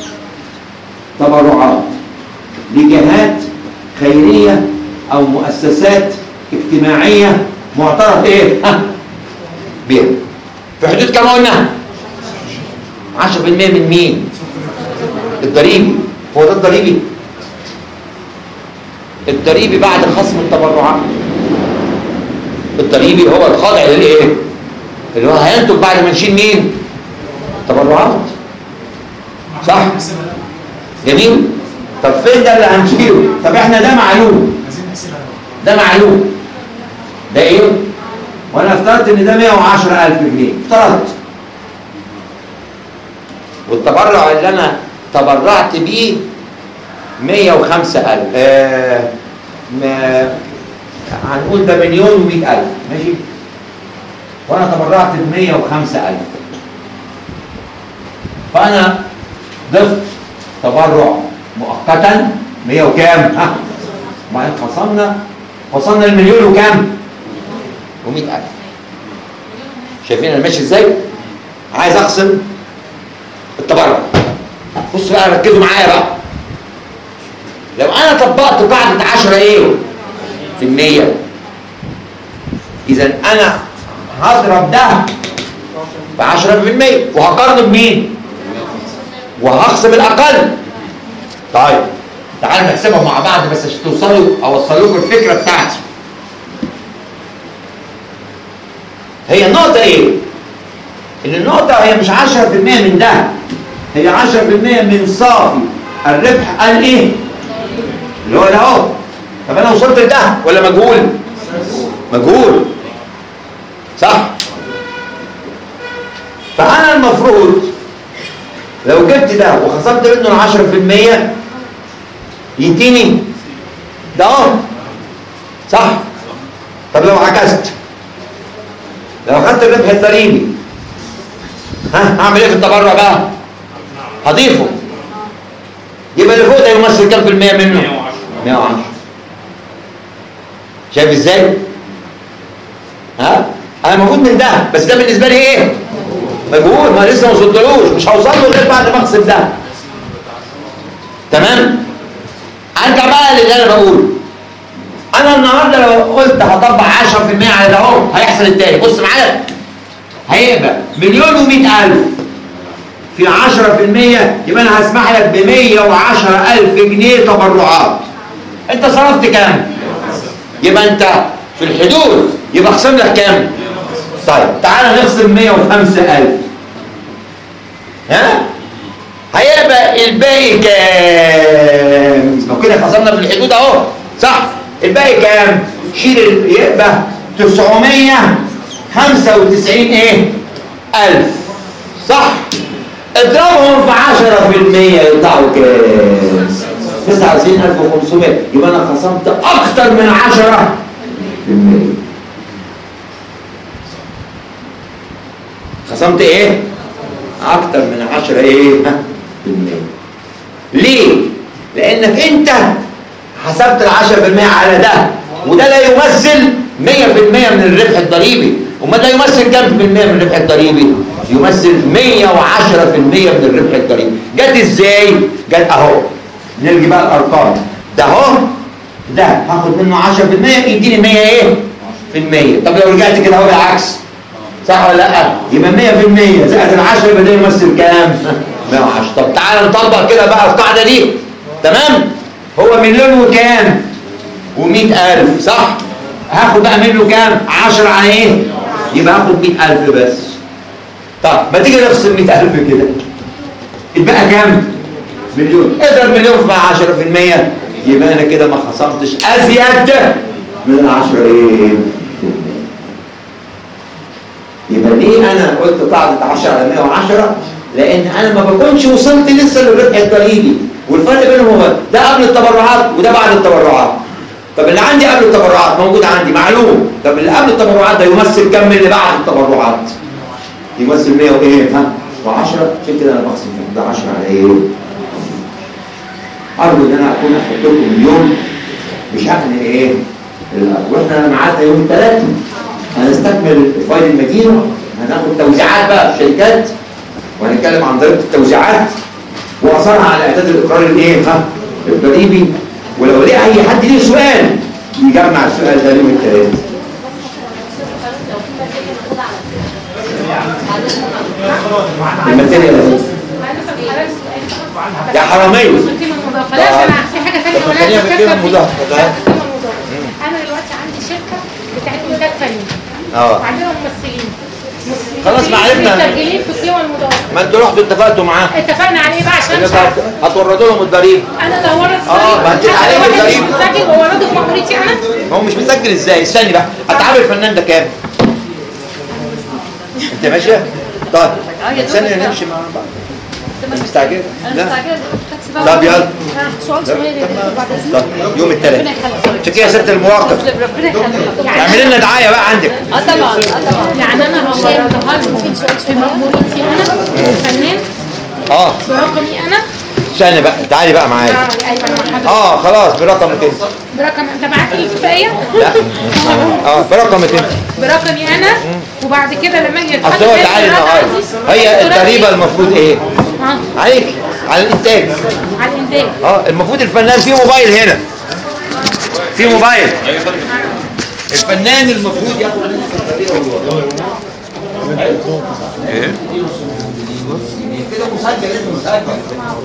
تبرعات لجهات خيريه او مؤسسات اجتماعيه معترف ايه؟ ها؟ بيها. في حدود كام قلنا؟ عشرة في المية من مين؟ الضريبي. هو ده الضريبي؟ الضريبي بعد خصم التبرعات. الضريبي هو الخاضع للايه؟ اللي هو هينتج بعد ما نشيل مين؟ تبرعات. صح؟ جميل؟ طب فين ده اللي هنشيله؟ طب احنا ده معلوم. ده معلوم. ده ايه؟ وانا افترضت ان ده مية وعشرة ألف جنيه. افترضت. والتبرع اللي انا تبرعت بيه مية وخمسة ألف. آه ما هنقول ده مليون ومئة ألف. ماشي؟ وانا تبرعت ب مية وخمسة ألف. فانا ضفت تبرع مؤقتا مية وكام؟ ها؟ وبعدين خصمنا وصلنا المليون وكام؟ ومئة ألف. شايفين انا ماشي ازاي؟ عايز اقسم التبرع. بصوا بقى ركزوا معايا بقى. لو انا طبقت قاعدة عشرة ايه؟ في المية. اذا انا هضرب ده ب عشرة في المية وهقارنه بمين؟ وهخصم الاقل. طيب تعالوا نحسبها مع بعض بس عشان توصلوا اوصل لكم الفكره بتاعتي. هي النقطه ايه؟ ان النقطه هي مش عشرة في المية من ده، هي عشرة في المية من صافي الربح قال ايه؟ اللي هو ده اهو. طب انا وصلت لده ولا مجهول؟ مجهول. صح؟ فانا المفروض لو جبت ده وخصمت منه ال عشرة في المية يديني ده اهو. صح؟ طب لو عكست، لو اخدت الربح الضريبي ها هعمل ايه في التبرع بقى؟ هضيفه. يبقى اللي فوق ده يمثل كام في المية منه؟ مية وعشرة. شايف ازاي؟ ها؟ انا المفروض من ده، بس ده بالنسبه لي ايه؟ مجهول، ما لسه ما وصلتلوش، مش هوصل له غير بعد ما اخصم ده. تمام؟ ارجع بقى للي انا بقوله. انا النهارده لو قلت هطبق عشرة في المية على ده اهو هيحصل التاني. بص معايا. هيبقى مليون ومئة ألف في عشرة في المية، يبقى انا هسمح لك ب مية وعشرة ألف جنيه تبرعات. انت صرفت كام؟ يبقى انت في الحدود، يبقى اخصم لك كام؟ طيب تعالى نخصم مية وخمسة ألف. ها؟ هيبقى الباقي كام؟ لو كده خصمنا في الحدود اهو صح؟ الباقي كام؟ شيل ال- يبقى تسعمية وخمسة وتسعين ايه؟ ألف صح؟ اضربهم في عشرة في المية يطلعوا كام؟ تسعة وتسعين ألف وخمسمية. يبقى انا خصمت اكتر من عشرة في المية. خصمت ايه؟ اكتر من عشرة ايه؟ في المية. ليه؟ لانك انت حسبت العشرة في المية على ده، وده لا يمثل مية في المية من الربح الضريبي. وما ده يمثل كام في المية من الربح الضريبي؟ يمثل مية وعشرة في المية من الربح الضريبي. جت ازاي؟ جت اهو. نلغي بقى الارقام. ده اهو ده هاخد منه عشرة في المية يديني مية ايه؟ في المية. طب لو رجعت كده اهو بالعكس صح ولا لا؟ يبقى مية في المية زائد العشرة يبقى ده يمثل كام؟ مية وعشرة. طب تعالى نطبق كده بقى القاعدة دي. تمام؟ هو مليون وكام؟ ومئة ألف صح؟ هاخد بقى منه كام؟ عشرة على ايه؟ يبقى هاخد مئة ألف بس. طب ما تيجي نخصم مئة ألف كده يبقى كام؟ مليون. اضرب مليون في عشرة في المية يبقى انا كده ما خصمتش ازيد من العشرة ايه؟ يبقى ليه انا قلت قاعدة عشرة على مية وعشرة؟ لان انا ما بكونش وصلت لسه للربح الضريبي، والفرق بينهم هو ده قبل التبرعات وده بعد التبرعات. طب اللي عندي قبل التبرعات موجود عندي معلوم. طب اللي قبل التبرعات ده يمثل كم من اللي بعد التبرعات؟ يمثل مية وايه؟ ها؟ وعشرة. عشان كده انا بقسم ده عشرة على ايه؟ ارجو ان انا اكون احط لكم اليوم بشأن ايه؟ واحنا معادنا يوم الثلاث هنستكمل فايل المدينه، هناخد توزيعات بقى في الشركات وهنتكلم عن ضريبه التوزيعات واثرها على اعداد الاقرار الايه؟ ها؟ الضريبي. ولو لقى اي حد ليه سؤال يجمع السؤال ده يوم الثلاث. الماتيريال يا حرامية. بلاش انا في حاجه ثانيه ولا بالقيمة المضافة. انا دلوقتي عندي شركه بتاعت انتاج فني اه وعندنا ممثلين خلاص ما عرفنا. مسجلين في القيمه المضافه. ما انتوا رحتوا اتفقتوا معاه. اتفقنا على ايه بقى عشان مش عارفه. هتوردوا لهم الضريبه. انا دورت اه ما انت عليك الضريبه. مسجل وورده في مقولتي انا. ما هو مش مسجل ازاي؟ استني بقى. هتعامل الفنان ده كام؟ انت ماشيه؟ طيب استني نمشي مع بعض. مش مستعجل؟ لا طب يلا. سؤال صغير بعد اذنك. طب يوم الثلاث. عشان كده يا ست المواقف. ربنا يخليك. اعملي لنا دعايه بقى عندك. اه طبعا اه طبعا. يعني انا هوردها لهم في مقولتي انا الفنان. اه برقمي انا. استني بقى تعالي بقى معايا. اه ايوه حضرتك. اه خلاص برقمك انت. برقم انت معاك الكفايه؟ لا اه برقمك انت. برقمي انا وبعد كده لما اجي اصل هو تعالي النهارده هي الضريبه المفروض ايه؟ اه عليك على الانتاج. على الانتاج. اه المفروض الفنان فيه موبايل هنا. في موبايل. الفنان المفروض ياخد منك الضريبه. ايه؟ كده مسجل انت مسجل.